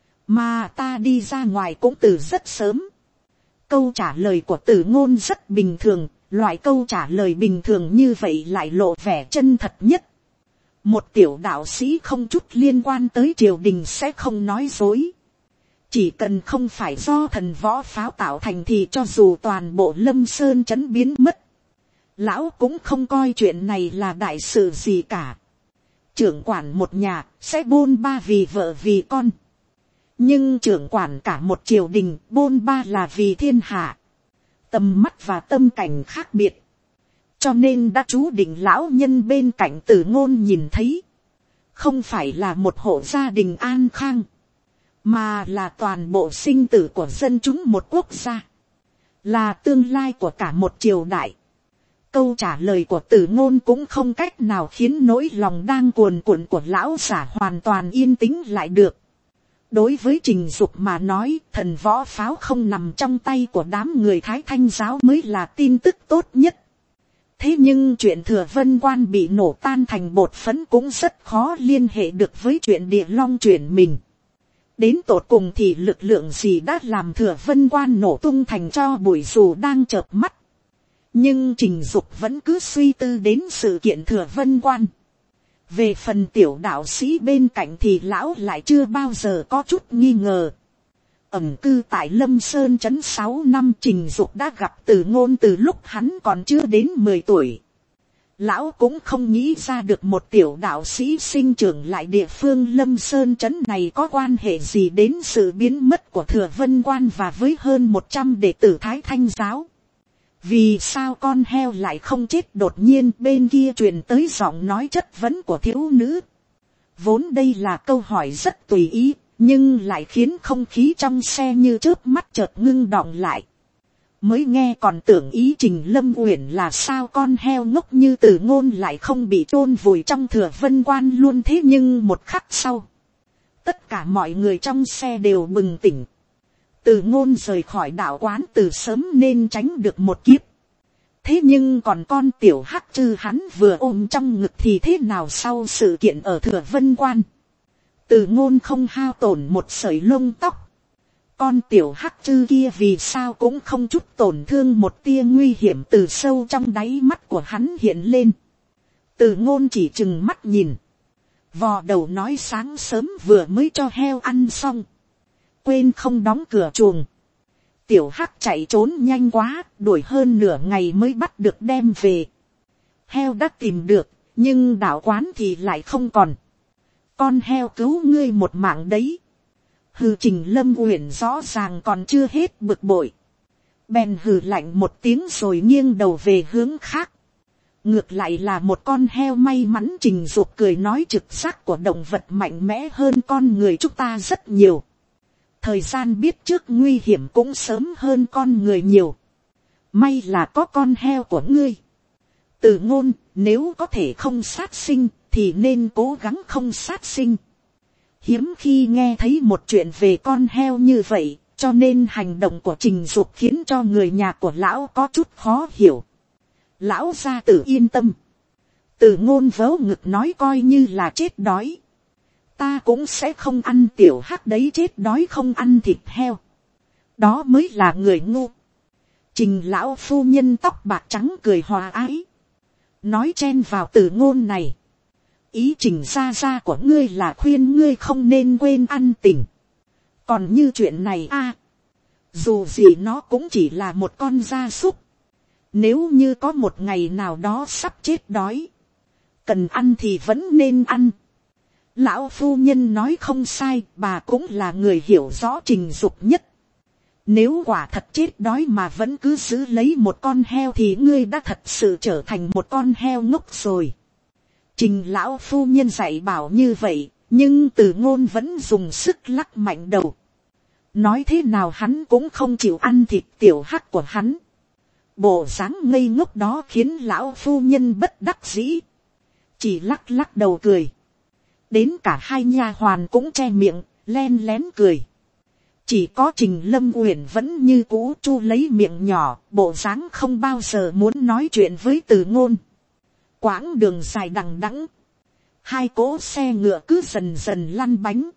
Speaker 1: Mà ta đi ra ngoài cũng từ rất sớm. Câu trả lời của Từ Ngôn rất bình thường. Loại câu trả lời bình thường như vậy lại lộ vẻ chân thật nhất. Một tiểu đạo sĩ không chút liên quan tới triều đình sẽ không nói dối. Chỉ cần không phải do thần võ pháo tạo thành thì cho dù toàn bộ Lâm Sơn trấn biến mất, lão cũng không coi chuyện này là đại sự gì cả. Trưởng quản một nhà sẽ bôn ba vì vợ vì con, nhưng trưởng quản cả một triều đình bôn ba là vì thiên hạ. Tầm mắt và tâm cảnh khác biệt, cho nên đã chú định lão nhân bên cạnh Từ Ngôn nhìn thấy không phải là một hộ gia đình an khang, mà là toàn bộ sinh tử của dân chúng một quốc gia, là tương lai của cả một triều đại. Câu trả lời của Từ Ngôn cũng không cách nào khiến nỗi lòng đang cuồn cuộn của lão giả hoàn toàn yên tĩnh lại được. Đối với Trình Dục mà nói, thần võ pháo không nằm trong tay của đám người Thái Thanh giáo mới là tin tức tốt nhất. Thế nhưng chuyện Thừa Vân Quan bị nổ tan thành bột phấn cũng rất khó liên hệ được với chuyện Địa Long chuyển mình. Đến tột cùng thì lực lượng gì đã làm Thừa Vân Quan nổ tung thành tro bụi dù đang chợp mắt. Nhưng Trình Dục vẫn cứ suy tư đến sự kiện Thừa Vân Quan. Về phần tiểu đạo sĩ bên cạnh thì lão lại chưa bao giờ có chút nghi ngờ. Ẩn cư tại Lâm Sơn trấn sáu năm, Trình Dục đã gặp Từ Ngôn từ lúc hắn còn chưa đến mười tuổi. Lão cũng không nghĩ ra được một tiểu đạo sĩ sinh trưởng lại địa phương Lâm Sơn trấn này có quan hệ gì đến sự biến mất của Thừa Vân Quan và với hơn một trăm đệ tử Thái Thanh giáo. Vì sao con heo lại không chết đột nhiên, bên kia truyền tới giọng nói chất vấn của thiếu nữ. Vốn đây là câu hỏi rất tùy ý, nhưng lại khiến không khí trong xe như chớp mắt chợt ngưng đọng lại. Mới nghe còn tưởng ý Trình Lâm Uyển là sao con heo ngốc như Từ Ngôn lại không bị chôn vùi trong Thừa Vân Quan luôn thế, nhưng một khắc sau, tất cả mọi người trong xe đều bừng tỉnh. Từ Ngôn rời khỏi đạo quán từ sớm nên tránh được một kiếp. Thế nhưng còn con tiểu hắc chư hắn vừa ôm trong ngực thì thế nào sau sự kiện ở Thừa Vân Quan? Từ Ngôn không hao tổn một sợi lông tóc. Con tiểu hắc chư kia vì sao cũng không chút tổn thương, một tia nguy hiểm từ sâu trong đáy mắt của hắn hiện lên. Từ Ngôn chỉ chừng mắt nhìn. Vò đầu nói sáng sớm vừa mới cho heo ăn xong. Quên không đóng cửa chuồng. Tiểu hắc chạy trốn nhanh quá, đuổi hơn nửa ngày mới bắt được đem về. Heo đã tìm được, nhưng đạo quán thì lại không còn. Con heo cứu ngươi một mạng đấy. Hừ, Trình Lâm Uyển rõ ràng còn chưa hết bực bội. Bèn hừ lạnh một tiếng rồi nghiêng đầu về hướng khác. Ngược lại là một con heo may mắn. Trình Dục cười nói trực giác của động vật mạnh mẽ hơn con người chúng ta rất nhiều. Thời gian biết trước nguy hiểm cũng sớm hơn con người nhiều. May là có con heo của ngươi. Từ Ngôn, nếu có thể không sát sinh thì nên cố gắng không sát sinh. Hiếm khi nghe thấy một chuyện về con heo như vậy, cho nên hành động của Trình Dục khiến cho người nhà của lão có chút khó hiểu. Lão gia tử yên tâm. Từ Ngôn vớ ngực nói coi như là chết đói. Ta cũng sẽ không ăn tiểu hắc đấy, chết đói không ăn thịt heo. Đó mới là người ngu. Trình lão phu nhân tóc bạc trắng cười hòa ái. Nói chen vào Từ Ngôn này. Ý Trình gia gia của ngươi là khuyên ngươi không nên quên ăn tình. Còn như chuyện này a, dù gì nó cũng chỉ là một con gia súc. Nếu như có một ngày nào đó sắp chết đói, cần ăn thì vẫn nên ăn. Lão phu nhân nói không sai, bà cũng là người hiểu rõ Trình Dục nhất. Nếu quả thật chết đói mà vẫn cứ giữ lấy một con heo thì ngươi đã thật sự trở thành một con heo ngốc rồi. Trình lão phu nhân dạy bảo như vậy, nhưng Từ Ngôn vẫn dùng sức lắc mạnh đầu. Nói thế nào hắn cũng không chịu ăn thịt tiểu hắc của hắn. Bộ dáng ngây ngốc đó khiến lão phu nhân bất đắc dĩ. Chỉ lắc lắc đầu cười. Đến cả hai nha hoàn cũng che miệng, len lén cười. Chỉ có Trình Lâm Uyển vẫn như cũ chu lấy miệng nhỏ, bộ dáng không bao giờ muốn nói chuyện với Từ Ngôn. Quãng đường dài đằng đẵng, hai cỗ xe ngựa cứ dần dần lăn bánh.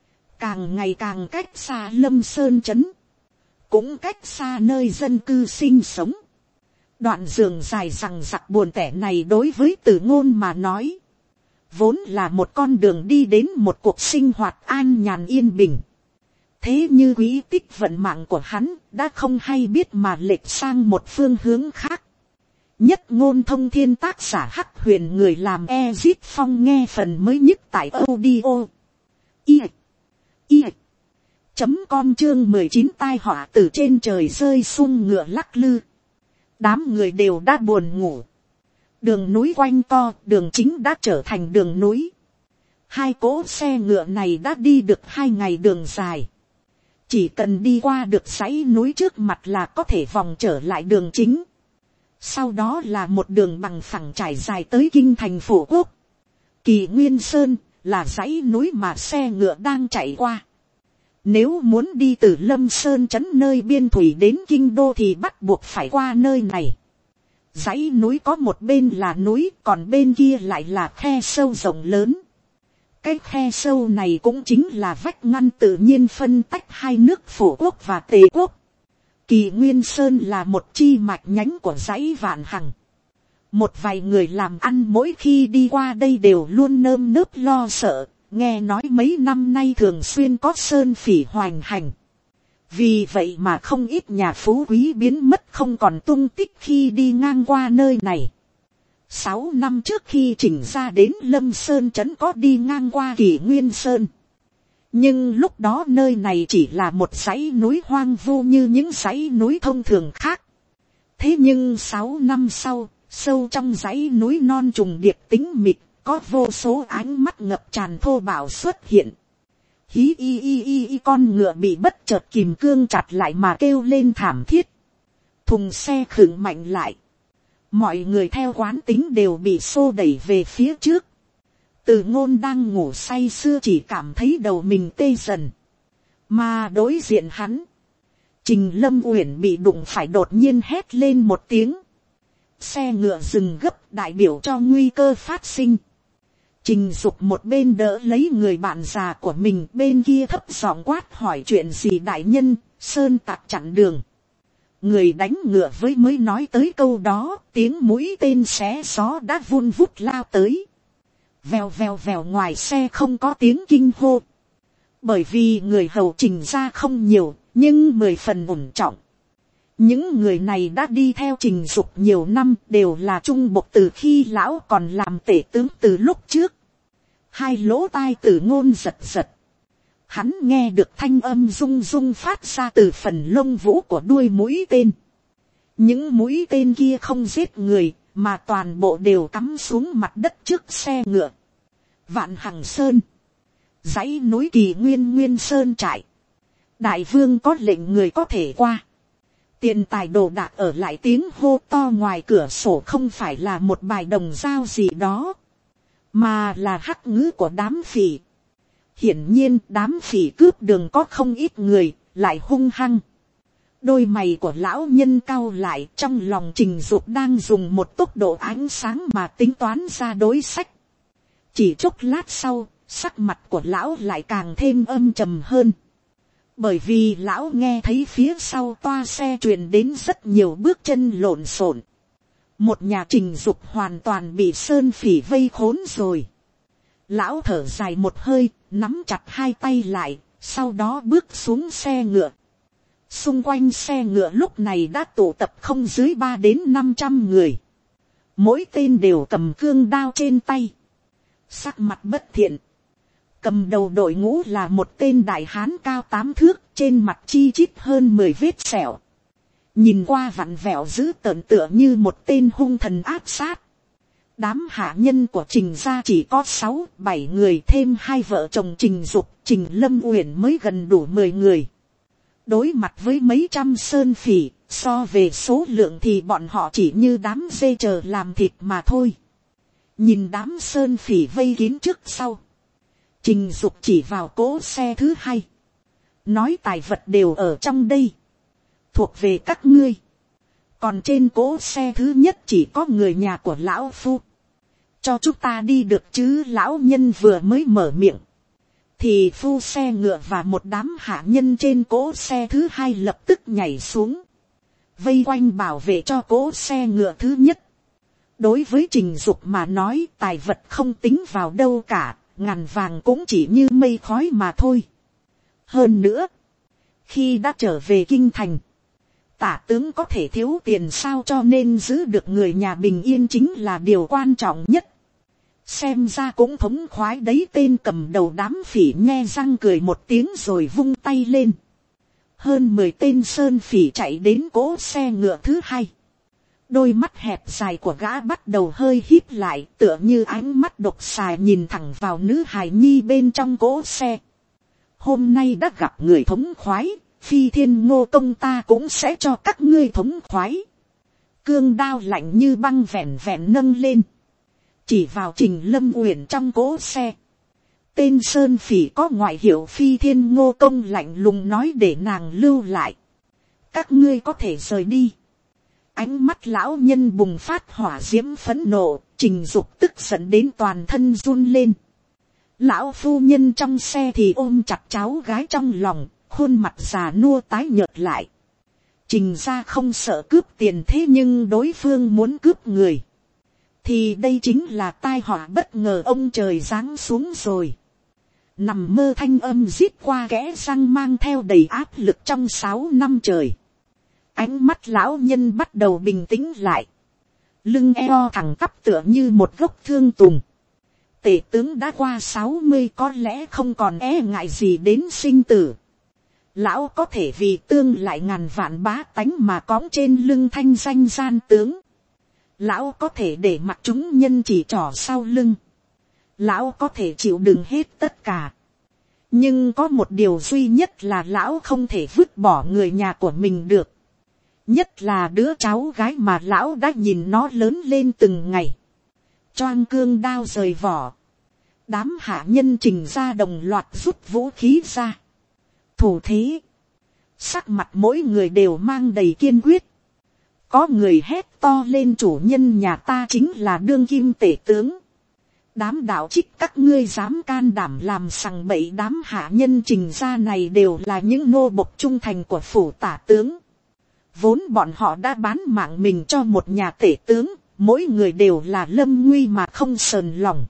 Speaker 1: Càng ngày càng cách xa Lâm Sơn trấn, cũng cách xa nơi dân cư sinh sống. Đoạn đường dài rằng rặc buồn tẻ này đối với Từ Ngôn mà nói, vốn là một con đường đi đến một cuộc sinh hoạt an nhàn yên bình. Thế như quý tích vận mạng của hắn đã không hay biết mà lệch sang một phương hướng khác. Nhất Ngôn Thông Thiên, tác giả Hắc Huyền, người làm Ezit Phong, nghe phần mới nhất tại audio i i chấm com chương mười chín tai họa từ trên trời rơi, sung ngựa lắc lư. Đám người đều đã buồn ngủ. Đường núi quanh co, đường chính đã trở thành đường núi. Hai cỗ xe ngựa này đã đi được hai ngày đường dài. Chỉ cần đi qua được dãy núi trước mặt là có thể vòng trở lại đường chính. Sau đó là một đường bằng phẳng trải dài tới kinh thành Phổ Quốc. Kỳ Nguyên Sơn là dãy núi mà xe ngựa đang chạy qua. Nếu muốn đi từ Lâm Sơn trấn nơi biên thủy đến kinh đô thì bắt buộc phải qua nơi này. Dãy núi có một bên là núi, còn bên kia lại là khe sâu rộng lớn. Cái khe sâu này cũng chính là vách ngăn tự nhiên phân tách hai nước Phổ Quốc và Tề Quốc. Kỳ Nguyên Sơn là một chi mạch nhánh của dãy Vạn Hằng. Một vài người làm ăn mỗi khi đi qua đây đều luôn nơm nớp lo sợ, nghe nói mấy năm nay thường xuyên có sơn phỉ hoành hành. Vì vậy mà không ít nhà phú quý biến mất không còn tung tích khi đi ngang qua nơi này. Sáu năm trước khi Trình ra đến Lâm Sơn trấn có đi ngang qua Kỳ Nguyên Sơn. Nhưng lúc đó nơi này chỉ là một dãy núi hoang vu như những dãy núi thông thường khác. Thế nhưng sáu năm sau, sâu trong dãy núi non trùng điệp tĩnh mịch, có vô số ánh mắt ngập tràn thô bạo xuất hiện. Hí y y y y con ngựa bị bất chợt kìm cương chặt lại mà kêu lên thảm thiết. Thùng xe khựng mạnh lại. Mọi người theo quán tính đều bị xô đẩy về phía trước. Từ Ngôn đang ngủ say sưa chỉ cảm thấy đầu mình tê dần. Mà đối diện hắn, Trình Lâm Uyển bị đụng phải đột nhiên hét lên một tiếng. Xe ngựa dừng gấp đại biểu cho nguy cơ phát sinh. Trình Dục một bên đỡ lấy người bạn già của mình, bên kia thấp giọng quát hỏi chuyện gì đại nhân. Sơn tặc chặn đường. Người đánh ngựa với mới nói tới câu đó, tiếng mũi tên xé gió đã vun vút lao tới. Vèo vèo vèo, ngoài xe không có tiếng kinh hô. Bởi vì người hầu Trình ra không nhiều, nhưng mười phần ổn trọng. Những người này đã đi theo Trình Dục nhiều năm, đều là trung bộc từ khi lão còn làm tể tướng từ lúc trước. Hai lỗ tai Từ Ngôn giật giật. Hắn nghe được thanh âm rung rung phát ra từ phần lông vũ của đuôi mũi tên. Những mũi tên kia không giết người, mà toàn bộ đều cắm xuống mặt đất trước xe ngựa. Vạn Hằng Sơn, dãy núi Kỳ Nguyên Nguyên Sơn trại. Đại vương có lệnh người có thể qua. Tiền tài đồ đạc ở lại, tiếng hô to ngoài cửa sổ không phải là một bài đồng dao gì đó, mà là hắc ngữ của đám phỉ. Hiển nhiên đám phỉ cướp đường có không ít người, lại hung hăng. Đôi mày của lão nhân cau lại, trong lòng Trình Dục đang dùng một tốc độ ánh sáng mà tính toán ra đối sách. Chỉ chốc lát sau, sắc mặt của lão lại càng thêm âm trầm hơn. Bởi vì lão nghe thấy phía sau toa xe truyền đến rất nhiều bước chân lộn xộn. Một nhà Trình Dục hoàn toàn bị sơn phỉ vây khốn rồi. Lão thở dài một hơi, nắm chặt hai tay lại, sau đó bước xuống xe ngựa. Xung quanh xe ngựa lúc này đã tụ tập không dưới ba đến năm trăm người. Mỗi tên đều cầm cương đao trên tay. Sắc mặt bất thiện. Cầm đầu đội ngũ là một tên đại hán cao tám thước, trên mặt chi chít hơn mười vết sẹo. Nhìn qua vặn vẹo dữ tợn tựa như một tên hung thần áp sát. Đám hạ nhân của Trình gia chỉ có sáu, bảy người, thêm hai vợ chồng Trình Dục, Trình Lâm Uyển mới gần đủ mười người. Đối mặt với mấy trăm sơn phỉ, so về số lượng thì bọn họ chỉ như đám dê chờ làm thịt mà thôi. Nhìn đám sơn phỉ vây kín trước sau, Trình Dục chỉ vào cỗ xe thứ hai. Nói tài vật đều ở trong đây. Thuộc về các ngươi. Còn trên cỗ xe thứ nhất chỉ có người nhà của lão phu. Cho chúng ta đi được chứ? Lão nhân vừa mới mở miệng, thì phu xe ngựa và một đám hạ nhân trên cỗ xe thứ hai lập tức nhảy xuống, vây quanh bảo vệ cho cỗ xe ngựa thứ nhất. Đối với Trình Dục mà nói, tài vật không tính vào đâu cả, ngàn vàng cũng chỉ như mây khói mà thôi. Hơn nữa, khi đã trở về kinh thành, tả tướng có thể thiếu tiền sao? Cho nên giữ được người nhà bình yên chính là điều quan trọng nhất. Xem ra cũng thống khoái đấy. Tên cầm đầu đám phỉ nhe răng cười một tiếng rồi vung tay lên. Hơn mười tên sơn phỉ chạy đến cỗ xe ngựa thứ hai. Đôi mắt hẹp dài của gã bắt đầu hơi híp lại, tựa như ánh mắt độc xài nhìn thẳng vào nữ hài nhi bên trong cỗ xe. Hôm nay đã gặp người thống khoái, Phi Thiên Ngô Công ta cũng sẽ cho các ngươi thống khoái. Cương đao lạnh như băng vẹn vẹn nâng lên, chỉ vào Trình Lâm Uyển trong cỗ xe. Tên sơn phỉ có ngoại hiệu Phi Thiên Ngô Công lạnh lùng nói để nàng lưu lại. Các ngươi có thể rời đi. Ánh mắt lão nhân bùng phát hỏa diễm phẫn nộ, Trình Dục tức giận đến toàn thân run lên. Lão phu nhân trong xe thì ôm chặt cháu gái trong lòng, khuôn mặt già nua tái nhợt lại. Trình gia không sợ cướp tiền, thế nhưng đối phương muốn cướp người. thì đây chính là tai họa bất ngờ ông trời giáng xuống rồi. Nằm mơ thanh âm rít qua kẽ răng mang theo đầy áp lực trong sáu năm trời. Ánh mắt lão nhân bắt đầu bình tĩnh lại. Lưng eo thẳng tắp tựa như một gốc thương tùng. Tể tướng đã qua sáu mươi có lẽ không còn e ngại gì đến sinh tử. Lão có thể vì tương lại ngàn vạn bá tánh mà cõng trên lưng thanh danh gian tướng. Lão có thể để mặc chúng nhân chỉ trỏ sau lưng. Lão có thể chịu đựng hết tất cả. Nhưng có một điều duy nhất là lão không thể vứt bỏ người nhà của mình được. Nhất là đứa cháu gái mà lão đã nhìn nó lớn lên từng ngày. Choang cương đao rời vỏ. Đám hạ nhân Trình ra đồng loạt rút vũ khí ra. Thủ thế. Sắc mặt mỗi người đều mang đầy kiên quyết. Có người hét to lên, chủ nhân nhà ta chính là đương kim tể tướng. Đám đạo trích các ngươi dám can đảm làm sằng bậy. Đám hạ nhân Trình ra này đều là những nô bộc trung thành của phủ tả tướng. Vốn bọn họ đã bán mạng mình cho một nhà tể tướng. Mỗi người đều là lâm nguy mà không sờn lòng.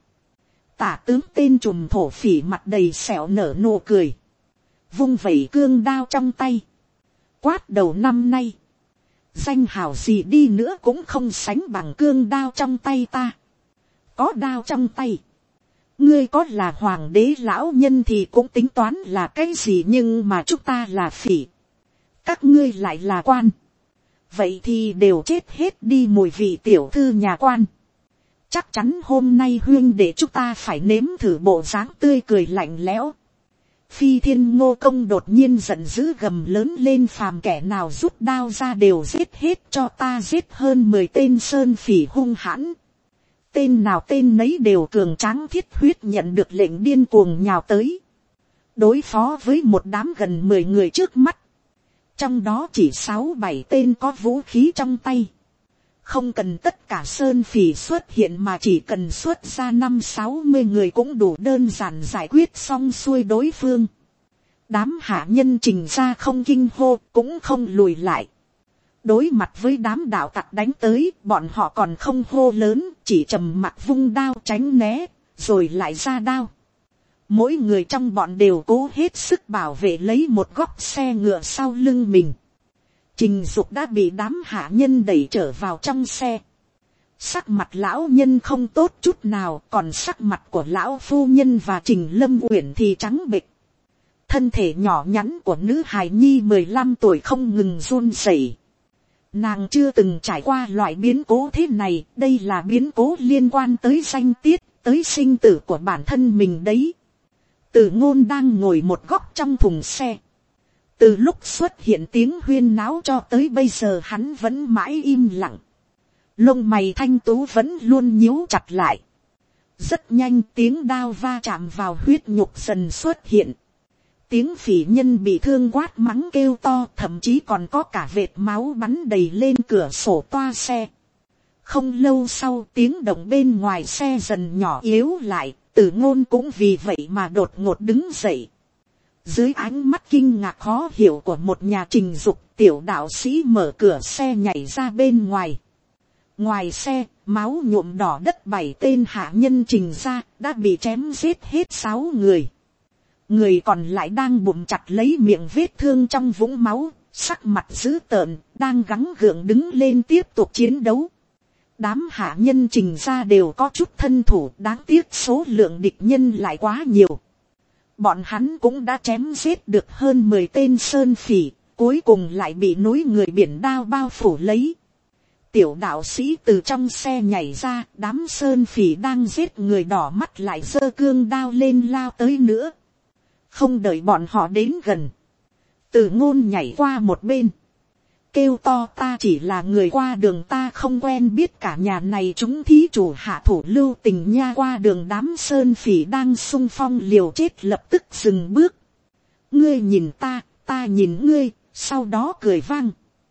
Speaker 1: Tả tướng tên trùm thổ phỉ mặt đầy sẹo nở nụ cười. Vung vẩy cương đao trong tay. Quát đầu năm nay. Danh hào gì đi nữa cũng không sánh bằng cương đao trong tay ta. Có đao trong tay. Ngươi có là hoàng đế lão nhân thì cũng tính toán là cái gì, nhưng mà chúng ta là phỉ. Các ngươi lại là quan. Vậy thì đều chết hết đi mùi vị tiểu thư nhà quan. Chắc chắn hôm nay huyên để chúng ta phải nếm thử bộ dáng tươi cười lạnh lẽo. Phi Thiên Ngô Công đột nhiên giận dữ gầm lớn lên, phàm kẻ nào rút đao ra đều giết hết cho ta, giết hơn mười tên sơn phỉ hung hãn. Tên nào tên nấy đều cường tráng thiết huyết, nhận được lệnh điên cuồng nhào tới. Đối phó với một đám gần mười người trước mắt. Trong đó chỉ sáu bảy tên có vũ khí trong tay. Không cần tất cả sơn phỉ xuất hiện mà chỉ cần xuất ra năm sáu mươi người cũng đủ đơn giản giải quyết xong xuôi đối phương. Đám hạ nhân Trình ra không kinh hô cũng không lùi lại. Đối mặt với đám đạo tặc đánh tới, bọn họ còn không hô lớn, chỉ trầm mặc vung đao tránh né, rồi lại ra đao. Mỗi người trong bọn đều cố hết sức bảo vệ lấy một góc xe ngựa sau lưng mình. Trình Dục đã bị đám hạ nhân đẩy trở vào trong xe. Sắc mặt lão nhân không tốt chút nào, còn sắc mặt của lão phu nhân và Trình Lâm Uyển thì trắng bệch. Thân thể nhỏ nhắn của nữ hài nhi mười lăm tuổi không ngừng run rẩy. Nàng chưa từng trải qua loại biến cố thế này, đây là biến cố liên quan tới danh tiết, tới sinh tử của bản thân mình đấy. Từ Ngôn đang ngồi một góc trong thùng xe. Từ lúc xuất hiện tiếng huyên náo cho tới bây giờ hắn vẫn mãi im lặng. Lông mày thanh tú vẫn luôn nhíu chặt lại. Rất nhanh tiếng đao va chạm vào huyết nhục dần xuất hiện. Tiếng phỉ nhân bị thương quát mắng kêu to, thậm chí còn có cả vệt máu bắn đầy lên cửa sổ toa xe. Không lâu sau tiếng động bên ngoài xe dần nhỏ yếu lại, Từ Ngôn cũng vì vậy mà đột ngột đứng dậy. Dưới ánh mắt kinh ngạc khó hiểu của một nhà Trình Dục, tiểu đạo sĩ mở cửa xe nhảy ra bên ngoài. Ngoài xe, máu nhuộm đỏ đất bảy tên hạ nhân Trình ra, đã bị chém giết hết sáu người. Người còn lại đang bụng chặt lấy miệng vết thương trong vũng máu, sắc mặt dữ tợn, đang gắng gượng đứng lên tiếp tục chiến đấu. Đám hạ nhân Trình ra đều có chút thân thủ, đáng tiếc số lượng địch nhân lại quá nhiều. Bọn hắn cũng đã chém giết được hơn mười tên sơn phỉ, cuối cùng lại bị núi người biển đao bao phủ lấy. Tiểu đạo sĩ từ trong xe nhảy ra, đám sơn phỉ đang giết người đỏ mắt lại giơ cương đao lên lao tới nữa. Không đợi bọn họ đến gần, Từ Ngôn nhảy qua một bên, kêu to, ta chỉ là người qua đường, ta không quen biết cả nhà này chúng thí chủ hạ thủ lưu tình nha. Qua đường đám sơn phỉ đang xung phong liều chết lập tức dừng bước. Ngươi nhìn ta, ta nhìn ngươi, sau đó cười vang.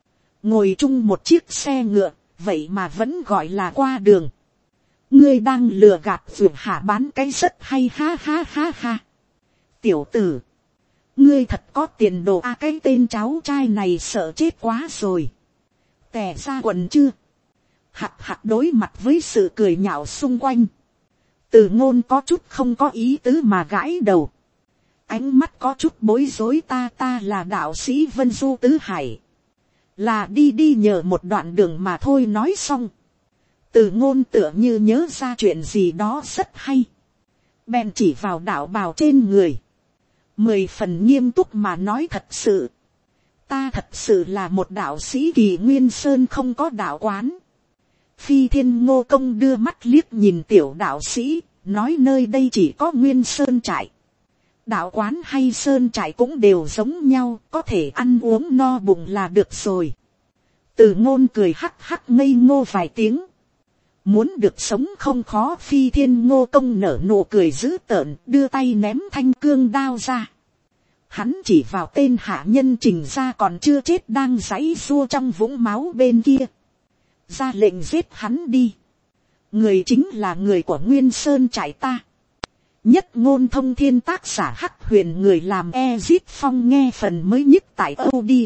Speaker 1: Ngồi chung một chiếc xe ngựa, vậy mà vẫn gọi là qua đường. Ngươi đang lừa gạt vượt hạ bán cái rất hay, ha ha ha ha. Tiểu tử, ngươi thật có tiền đồ a, à, cái tên cháu trai này sợ chết quá rồi. Tè ra quần chưa? hạc hạc đối mặt với sự cười nhạo xung quanh, Từ Ngôn có chút không có ý tứ mà gãi đầu, ánh mắt có chút bối rối. Ta ta là đạo sĩ Vân Du Tứ Hải, là đi đi nhờ một đoạn đường mà thôi. Nói xong, Từ Ngôn tựa như nhớ ra chuyện gì đó rất hay, bèn chỉ vào đạo bào trên người, mười phần nghiêm túc mà nói, thật sự, ta thật sự là một đạo sĩ Kỳ Nguyên Sơn không có đạo quán. Phi Thiên Ngô Công đưa mắt liếc nhìn tiểu đạo sĩ, nói nơi đây chỉ có Nguyên Sơn trại, đạo quán hay sơn trại cũng đều giống nhau, có thể ăn uống no bụng là được rồi. Từ Ngôn cười hắc hắc ngây ngô vài tiếng, muốn được sống không khó. Phi Thiên Ngô Công nở nụ cười dữ tợn, đưa tay ném thanh cương đao ra. Hắn chỉ vào tên hạ nhân Trình Gia còn chưa chết đang giãy giụa trong vũng máu bên kia, ra lệnh giết hắn đi. Người chính là người của Nguyên Sơn trại ta. Nhất Ngôn Thông Thiên, tác giả Hắc Huyền, người làm Ezit Phong. Nghe phần mới nhất tại audio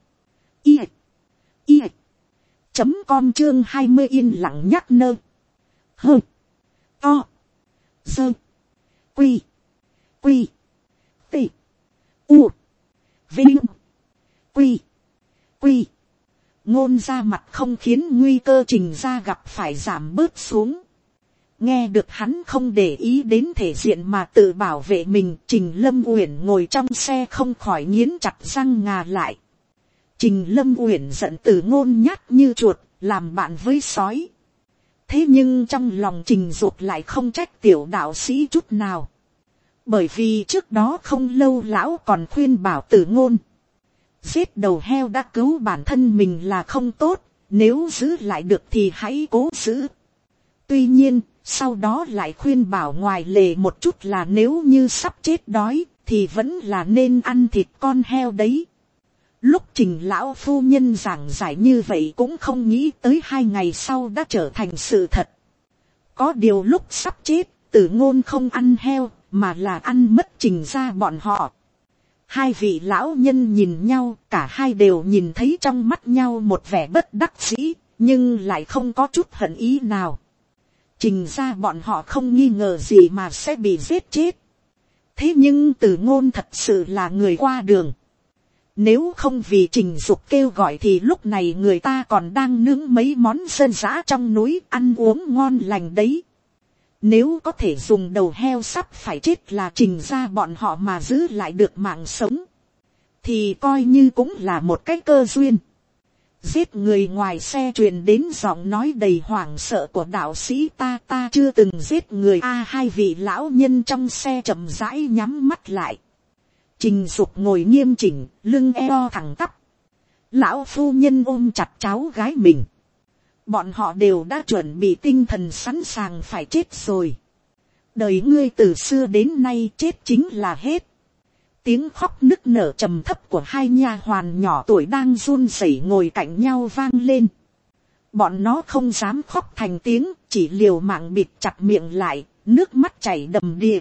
Speaker 1: i i chấm com chương hai mươi. Yên lặng nhắc nơ hơ to dơ quy quy tị u vinh quy quy. Ngôn ra mặt không khiến nguy cơ Trình Gia gặp phải giảm bớt xuống. Nghe được hắn không để ý đến thể diện mà tự bảo vệ mình, Trình Lâm Uyển ngồi trong xe không khỏi nghiến chặt răng ngà lại. Trình Lâm Uyển giận Từ Ngôn nhát như chuột, làm bạn với sói. Thế nhưng trong lòng Trình Dục lại không trách tiểu đạo sĩ chút nào. Bởi vì trước đó không lâu lão còn khuyên bảo Từ Ngôn, giết đầu heo đã cứu bản thân mình là không tốt, nếu giữ lại được thì hãy cố giữ. Tuy nhiên, sau đó lại khuyên bảo ngoài lề một chút là nếu như sắp chết đói, thì vẫn là nên ăn thịt con heo đấy. Lúc Trình lão phu nhân giảng giải như vậy cũng không nghĩ tới hai ngày sau đã trở thành sự thật. Có điều lúc sắp chết, Từ Ngôn không ăn heo, mà là ăn mất Trình Gia bọn họ. Hai vị lão nhân nhìn nhau, cả hai đều nhìn thấy trong mắt nhau một vẻ bất đắc dĩ, nhưng lại không có chút hận ý nào. Trình Gia bọn họ không nghi ngờ gì mà sẽ bị giết chết. Thế nhưng Từ Ngôn thật sự là người qua đường. Nếu không vì Trình Dục kêu gọi thì lúc này người ta còn đang nướng mấy món dân dã trong núi, ăn uống ngon lành đấy. Nếu có thể dùng đầu heo sắp phải chết là Trình Gia bọn họ mà giữ lại được mạng sống, thì coi như cũng là một cái cơ duyên. Giết người. Ngoài xe truyền đến giọng nói đầy hoảng sợ của đạo sĩ. Ta ta chưa từng giết người a. À, hai vị lão nhân trong xe chậm rãi nhắm mắt lại. Trình Dục ngồi nghiêm chỉnh, lưng eo thẳng tắp. Lão phu nhân ôm chặt cháu gái mình. Bọn họ đều đã chuẩn bị tinh thần sẵn sàng phải chết rồi. Đời ngươi từ xưa đến nay chết chính là hết. Tiếng khóc nức nở trầm thấp của hai nha hoàn nhỏ tuổi đang run rẩy ngồi cạnh nhau vang lên. Bọn nó không dám khóc thành tiếng, chỉ liều mạng bịt chặt miệng lại, nước mắt chảy đầm đìa.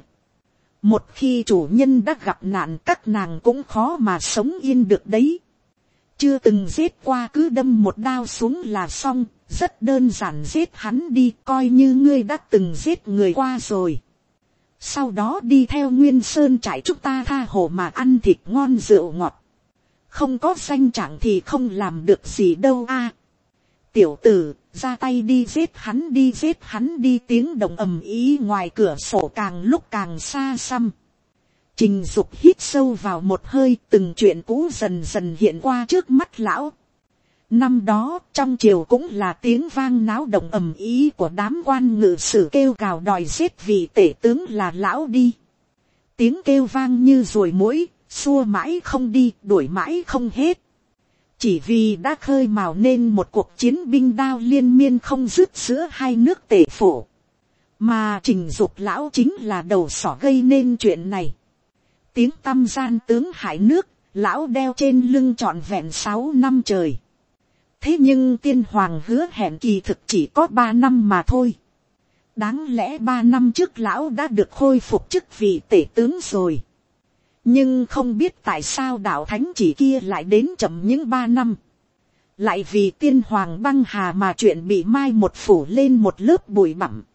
Speaker 1: Một khi chủ nhân đã gặp nạn, các nàng cũng khó mà sống yên được đấy. Chưa từng giết qua cứ đâm một đao xuống là xong, rất đơn giản, giết hắn đi, coi như ngươi đã từng giết người qua rồi. Sau đó đi theo Nguyên Sơn trại chúng ta tha hồ mà ăn thịt ngon rượu ngọt. Không có danh trạng thì không làm được gì đâu a. Tiểu tử, ra tay đi, giết hắn đi, giết hắn đi. Tiếng động ầm ĩ ngoài cửa sổ càng lúc càng xa xăm. Trình Dục hít sâu vào một hơi, từng chuyện cũ dần dần hiện qua trước mắt lão. Năm đó trong triều cũng là tiếng vang náo động ầm ĩ của đám quan ngự sử kêu gào đòi giết vị tể tướng là lão đi. Tiếng kêu vang như ruồi muỗi, xua mãi không đi, đuổi mãi không hết. Chỉ vì đã khơi mào nên một cuộc chiến binh đao liên miên không dứt giữa hai nước tể phủ. Mà Trình Dục lão chính là đầu sỏ gây nên chuyện này. Tiếng tăm gian tướng hại nước, lão đeo trên lưng trọn vẹn sáu năm trời. Thế nhưng tiên hoàng hứa hẹn kỳ thực chỉ có ba năm mà thôi. Đáng lẽ ba năm trước lão đã được khôi phục chức vị tể tướng rồi. Nhưng không biết tại sao đạo thánh chỉ kia lại đến chậm những ba năm. lại vì tiên hoàng băng hà mà chuyện bị mai một phủ lên một lớp bụi bặm,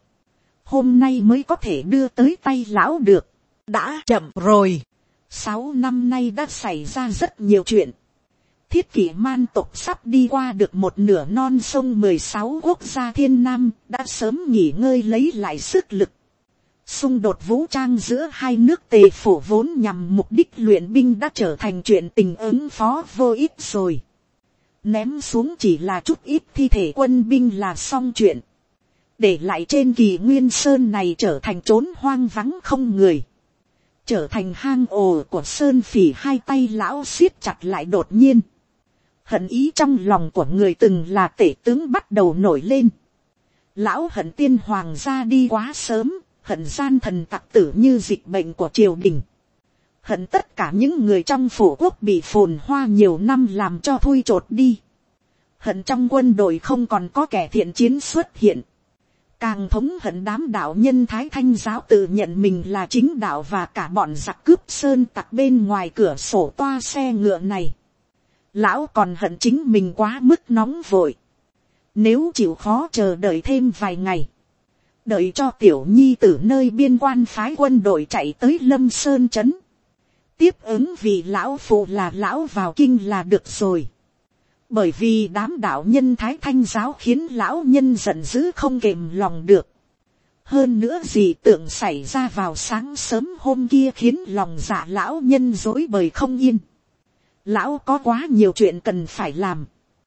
Speaker 1: hôm nay mới có thể đưa tới tay lão được. Đã chậm rồi, sáu năm nay đã xảy ra rất nhiều chuyện. Thiết kỷ man tộc sắp đi qua được một nửa non sông mười sáu quốc gia thiên nam, đã sớm nghỉ ngơi lấy lại sức lực. Xung đột vũ trang giữa hai nước Tề Phổ vốn nhằm mục đích luyện binh đã trở thành chuyện tình ứng phó vô ích rồi. Ném xuống chỉ là chút ít thi thể quân binh là xong chuyện. Để lại trên Kỳ Nguyên Sơn này trở thành trốn hoang vắng không người. Trở thành hang ổ của Sơn Phỉ, hai tay lão siết chặt lại đột nhiên. Hận ý trong lòng của người từng là tể tướng bắt đầu nổi lên. Lão hận tiên hoàng ra đi quá sớm, hận gian thần tặc tử như dịch bệnh của triều đình. Hận tất cả những người trong phủ quốc bị phồn hoa nhiều năm làm cho thui chột đi. Hận trong quân đội không còn có kẻ thiện chiến xuất hiện. Càng thống hận đám đạo nhân Thái Thanh giáo tự nhận mình là chính đạo và cả bọn giặc cướp sơn tặc bên ngoài cửa sổ toa xe ngựa này. Lão còn hận chính mình quá mức nóng vội. Nếu chịu khó chờ đợi thêm vài ngày, đợi cho tiểu nhi từ nơi biên quan phái quân đội chạy tới Lâm Sơn trấn, tiếp ứng vì lão phụ là lão vào kinh là được rồi. Bởi vì đám đạo nhân Thái Thanh giáo khiến lão nhân giận dữ không kềm lòng được. Hơn nữa dị tượng xảy ra vào sáng sớm hôm kia khiến lòng dạ lão nhân rối bời không yên. Lão có quá nhiều chuyện cần phải làm.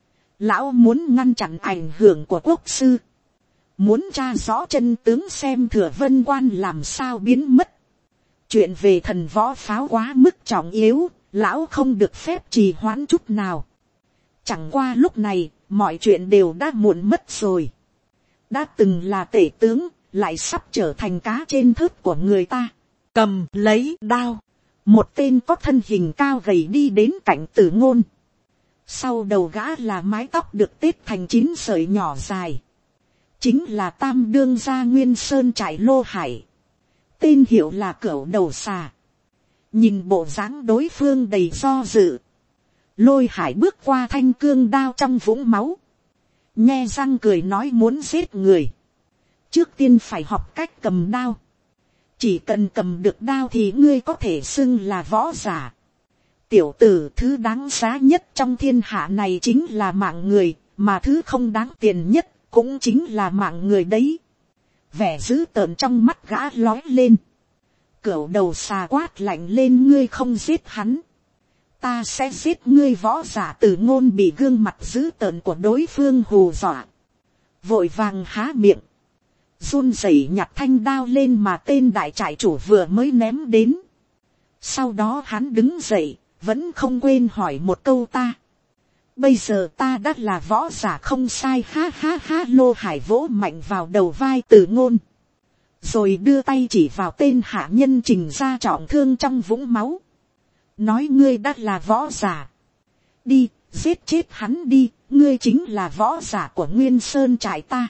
Speaker 1: Lão muốn ngăn chặn ảnh hưởng của quốc sư. Muốn tra rõ chân tướng xem Thừa Vân Quan làm sao biến mất. Chuyện về thần võ pháo quá mức trọng yếu, lão không được phép trì hoãn chút nào. Chẳng qua lúc này, mọi chuyện đều đã muộn mất rồi. Đã từng là tể tướng, lại sắp trở thành cá trên thớt của người ta. Cầm lấy đao. Một tên có thân hình cao gầy đi đến cạnh Tử Ngôn. Sau đầu gã là mái tóc được tết thành chín sợi nhỏ dài. Chính là tam đương gia Nguyên Sơn trại Lô Hải. Tên hiệu là Cẩu Đầu Xà. Nhìn bộ dáng đối phương đầy do dự. Lôi Hải bước qua thanh cương đao trong vũng máu. Nhe răng cười nói muốn giết người. Trước tiên phải học cách cầm đao. Chỉ cần cầm được đao thì ngươi có thể xưng là võ giả. Tiểu tử, thứ đáng giá nhất trong thiên hạ này chính là mạng người, mà thứ không đáng tiền nhất cũng chính là mạng người đấy. Vẻ dữ tợn trong mắt gã lói lên. Cẩu Đầu Xà quát lạnh lên, ngươi không giết hắn, ta sẽ giết ngươi. Võ giả Tử Ngôn bị gương mặt dữ tợn của đối phương hù dọa, vội vàng há miệng, run rẩy nhặt thanh đao lên mà tên đại trại chủ vừa mới ném đến. Sau đó hắn đứng dậy, vẫn không quên hỏi một câu, ta bây giờ ta đã là võ giả không sai, ha ha ha. Lô Hải vỗ mạnh vào đầu vai Tử Ngôn, rồi đưa tay chỉ vào tên hạ nhân Trình ra trọng thương trong vũng máu, nói ngươi đã là võ giả, đi giết chết hắn đi, ngươi chính là võ giả của Nguyên Sơn trại ta.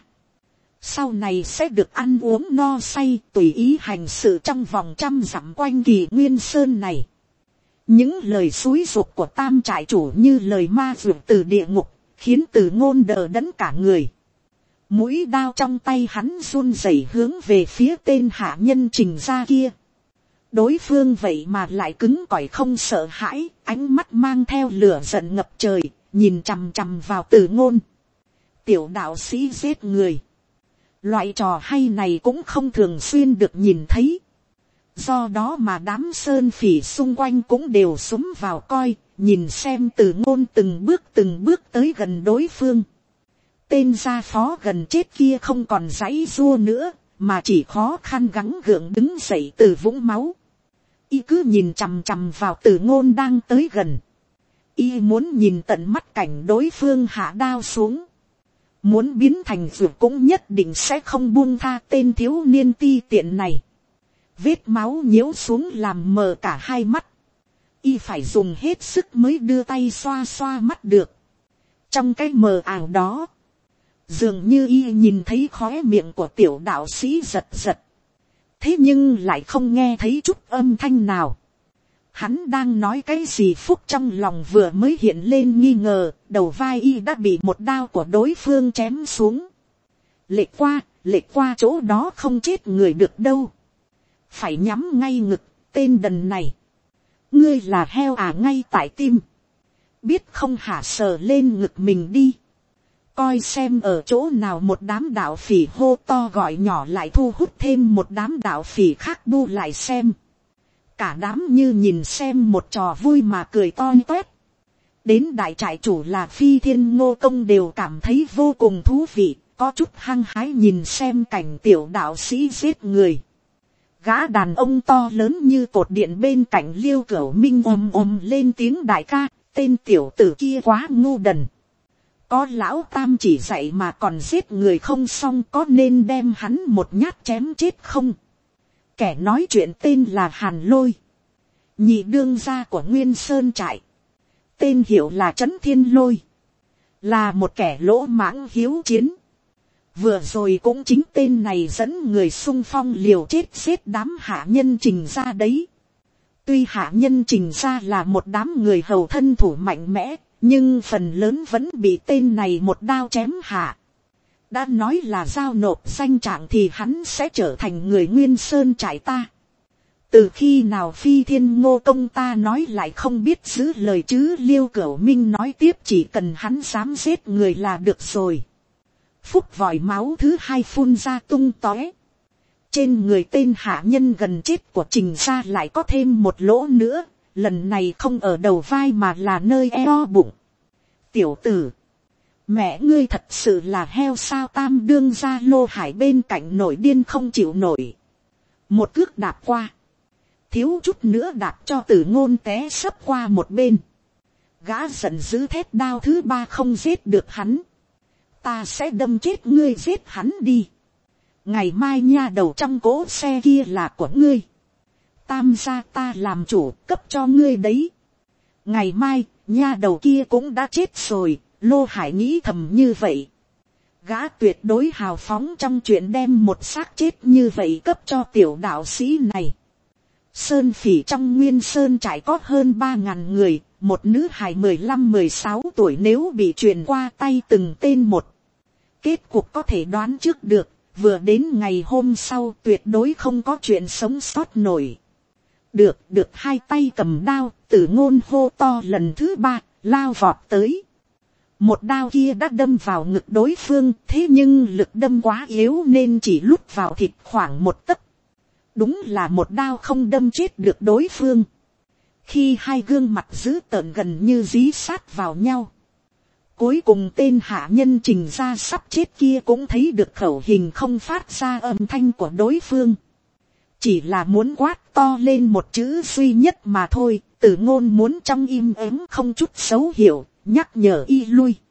Speaker 1: Sau này sẽ được ăn uống no say, tùy ý hành sự trong vòng trăm dặm quanh Kỳ Nguyên Sơn này. Những lời xúi giục của tam trại chủ như lời ma dược từ địa ngục, khiến Tử Ngôn đờ đẫn cả người. Mũi đao trong tay hắn run rẩy hướng về phía tên hạ nhân Trình ra kia. Đối phương vậy mà lại cứng cỏi không sợ hãi, ánh mắt mang theo lửa giận ngập trời, nhìn chằm chằm vào Tử Ngôn. Tiểu đạo sĩ giết người, loại trò hay này cũng không thường xuyên được nhìn thấy. Do đó mà đám sơn phỉ xung quanh cũng đều xúm vào coi, nhìn xem Tử Ngôn từng bước từng bước tới gần đối phương. Tên gia phó gần chết kia không còn giãy giụa nữa, mà chỉ khó khăn gắng gượng đứng dậy từ vũng máu. Y cứ nhìn chằm chằm vào Tử Ngôn đang tới gần. Y muốn nhìn tận mắt cảnh đối phương hạ đao xuống. Muốn biến thành dược cũng nhất định sẽ không buông tha tên thiếu niên ti tiện này. Vết máu nhiễu xuống làm mờ cả hai mắt. Y phải dùng hết sức mới đưa tay xoa xoa mắt được. Trong cái mờ ảo đó, dường như y nhìn thấy khóe miệng của tiểu đạo sĩ giật giật. Thế nhưng lại không nghe thấy chút âm thanh nào. Hắn đang nói cái gì Phúc trong lòng vừa mới hiện lên nghi ngờ, đầu vai y đã bị một đao của đối phương chém xuống. Lệ qua, lệ qua chỗ đó không chết người được đâu. Phải nhắm ngay ngực, tên đần này. Ngươi là heo à, ngay tại tim. Biết không hả, sờ lên ngực mình đi. Coi xem ở chỗ nào một đám đạo phỉ hô to gọi nhỏ lại thu hút thêm một đám đạo phỉ khác bu lại xem. Cả đám như nhìn xem một trò vui mà cười to toét. Đến đại trại chủ là Phi Thiên Ngô Công đều cảm thấy vô cùng thú vị, có chút hăng hái nhìn xem cảnh tiểu đạo sĩ giết người. Gã đàn ông to lớn như cột điện bên cạnh Liêu Cửu Minh ôm ôm lên tiếng đại ca, tên tiểu tử kia quá ngu đần. Có lão tam chỉ dạy mà còn giết người không xong, có nên đem hắn một nhát chém chết không? Kẻ nói chuyện tên là Hàn Lôi, nhị đương gia của Nguyên Sơn trại, tên hiệu là Trấn Thiên Lôi, là một kẻ lỗ mãng hiếu chiến. Vừa rồi cũng chính tên này dẫn người xung phong liều chết giết đám hạ nhân Trình gia đấy. Tuy hạ nhân Trình gia là một đám người hầu thân thủ mạnh mẽ, nhưng phần lớn vẫn bị tên này một đao chém hạ. Đã nói là giao nộp danh trạng thì hắn sẽ trở thành người Nguyên Sơn trại ta. Từ khi nào Phi Thiên Ngô Công ta nói lại không biết giữ lời chứ? Liêu Cửu Minh nói tiếp, chỉ cần hắn dám giết người là được rồi. Phúc vòi máu thứ hai phun ra tung tóe. Trên người tên hạ nhân gần chết của Trình gia lại có thêm một lỗ nữa, lần này không ở đầu vai mà là nơi eo bụng. Tiểu tử, mẹ ngươi thật sự là heo sao? Tam đương gia Lô Hải bên cạnh nổi điên không chịu nổi. Một cước đạp qua, thiếu chút nữa đạp cho Tử Ngôn té sấp qua một bên. Gã giận dữ thét, đao thứ ba không giết được hắn, ta sẽ đâm chết ngươi, giết hắn đi. Ngày mai nha đầu trong cỗ xe kia là của ngươi, Tam gia ta làm chủ cấp cho ngươi đấy. Ngày mai nha đầu kia cũng đã chết rồi, Lô Hải nghĩ thầm như vậy. Gã tuyệt đối hào phóng trong chuyện đem một xác chết như vậy cấp cho tiểu đạo sĩ này. Sơn phỉ trong Nguyên Sơn trải có hơn ba ngàn người, một nữ hài mười lăm mười sáu tuổi nếu bị truyền qua tay từng tên một. Kết cục có thể đoán trước được, vừa đến ngày hôm sau tuyệt đối không có chuyện sống sót nổi. Được, được, hai tay cầm đao, Tử Ngôn hô to lần thứ ba, lao vọt tới. Một đao kia đã đâm vào ngực đối phương, thế nhưng lực đâm quá yếu nên chỉ lút vào thịt khoảng một tấc. Đúng là một đao không đâm chết được đối phương. Khi hai gương mặt dữ tợn gần như dí sát vào nhau, cuối cùng tên hạ nhân Trình gia sắp chết kia cũng thấy được khẩu hình không phát ra âm thanh của đối phương. Chỉ là muốn quát to lên một chữ duy nhất mà thôi. Tử Ngôn muốn trong im ắng không chút xấu hiểu, nhắc nhở y lui.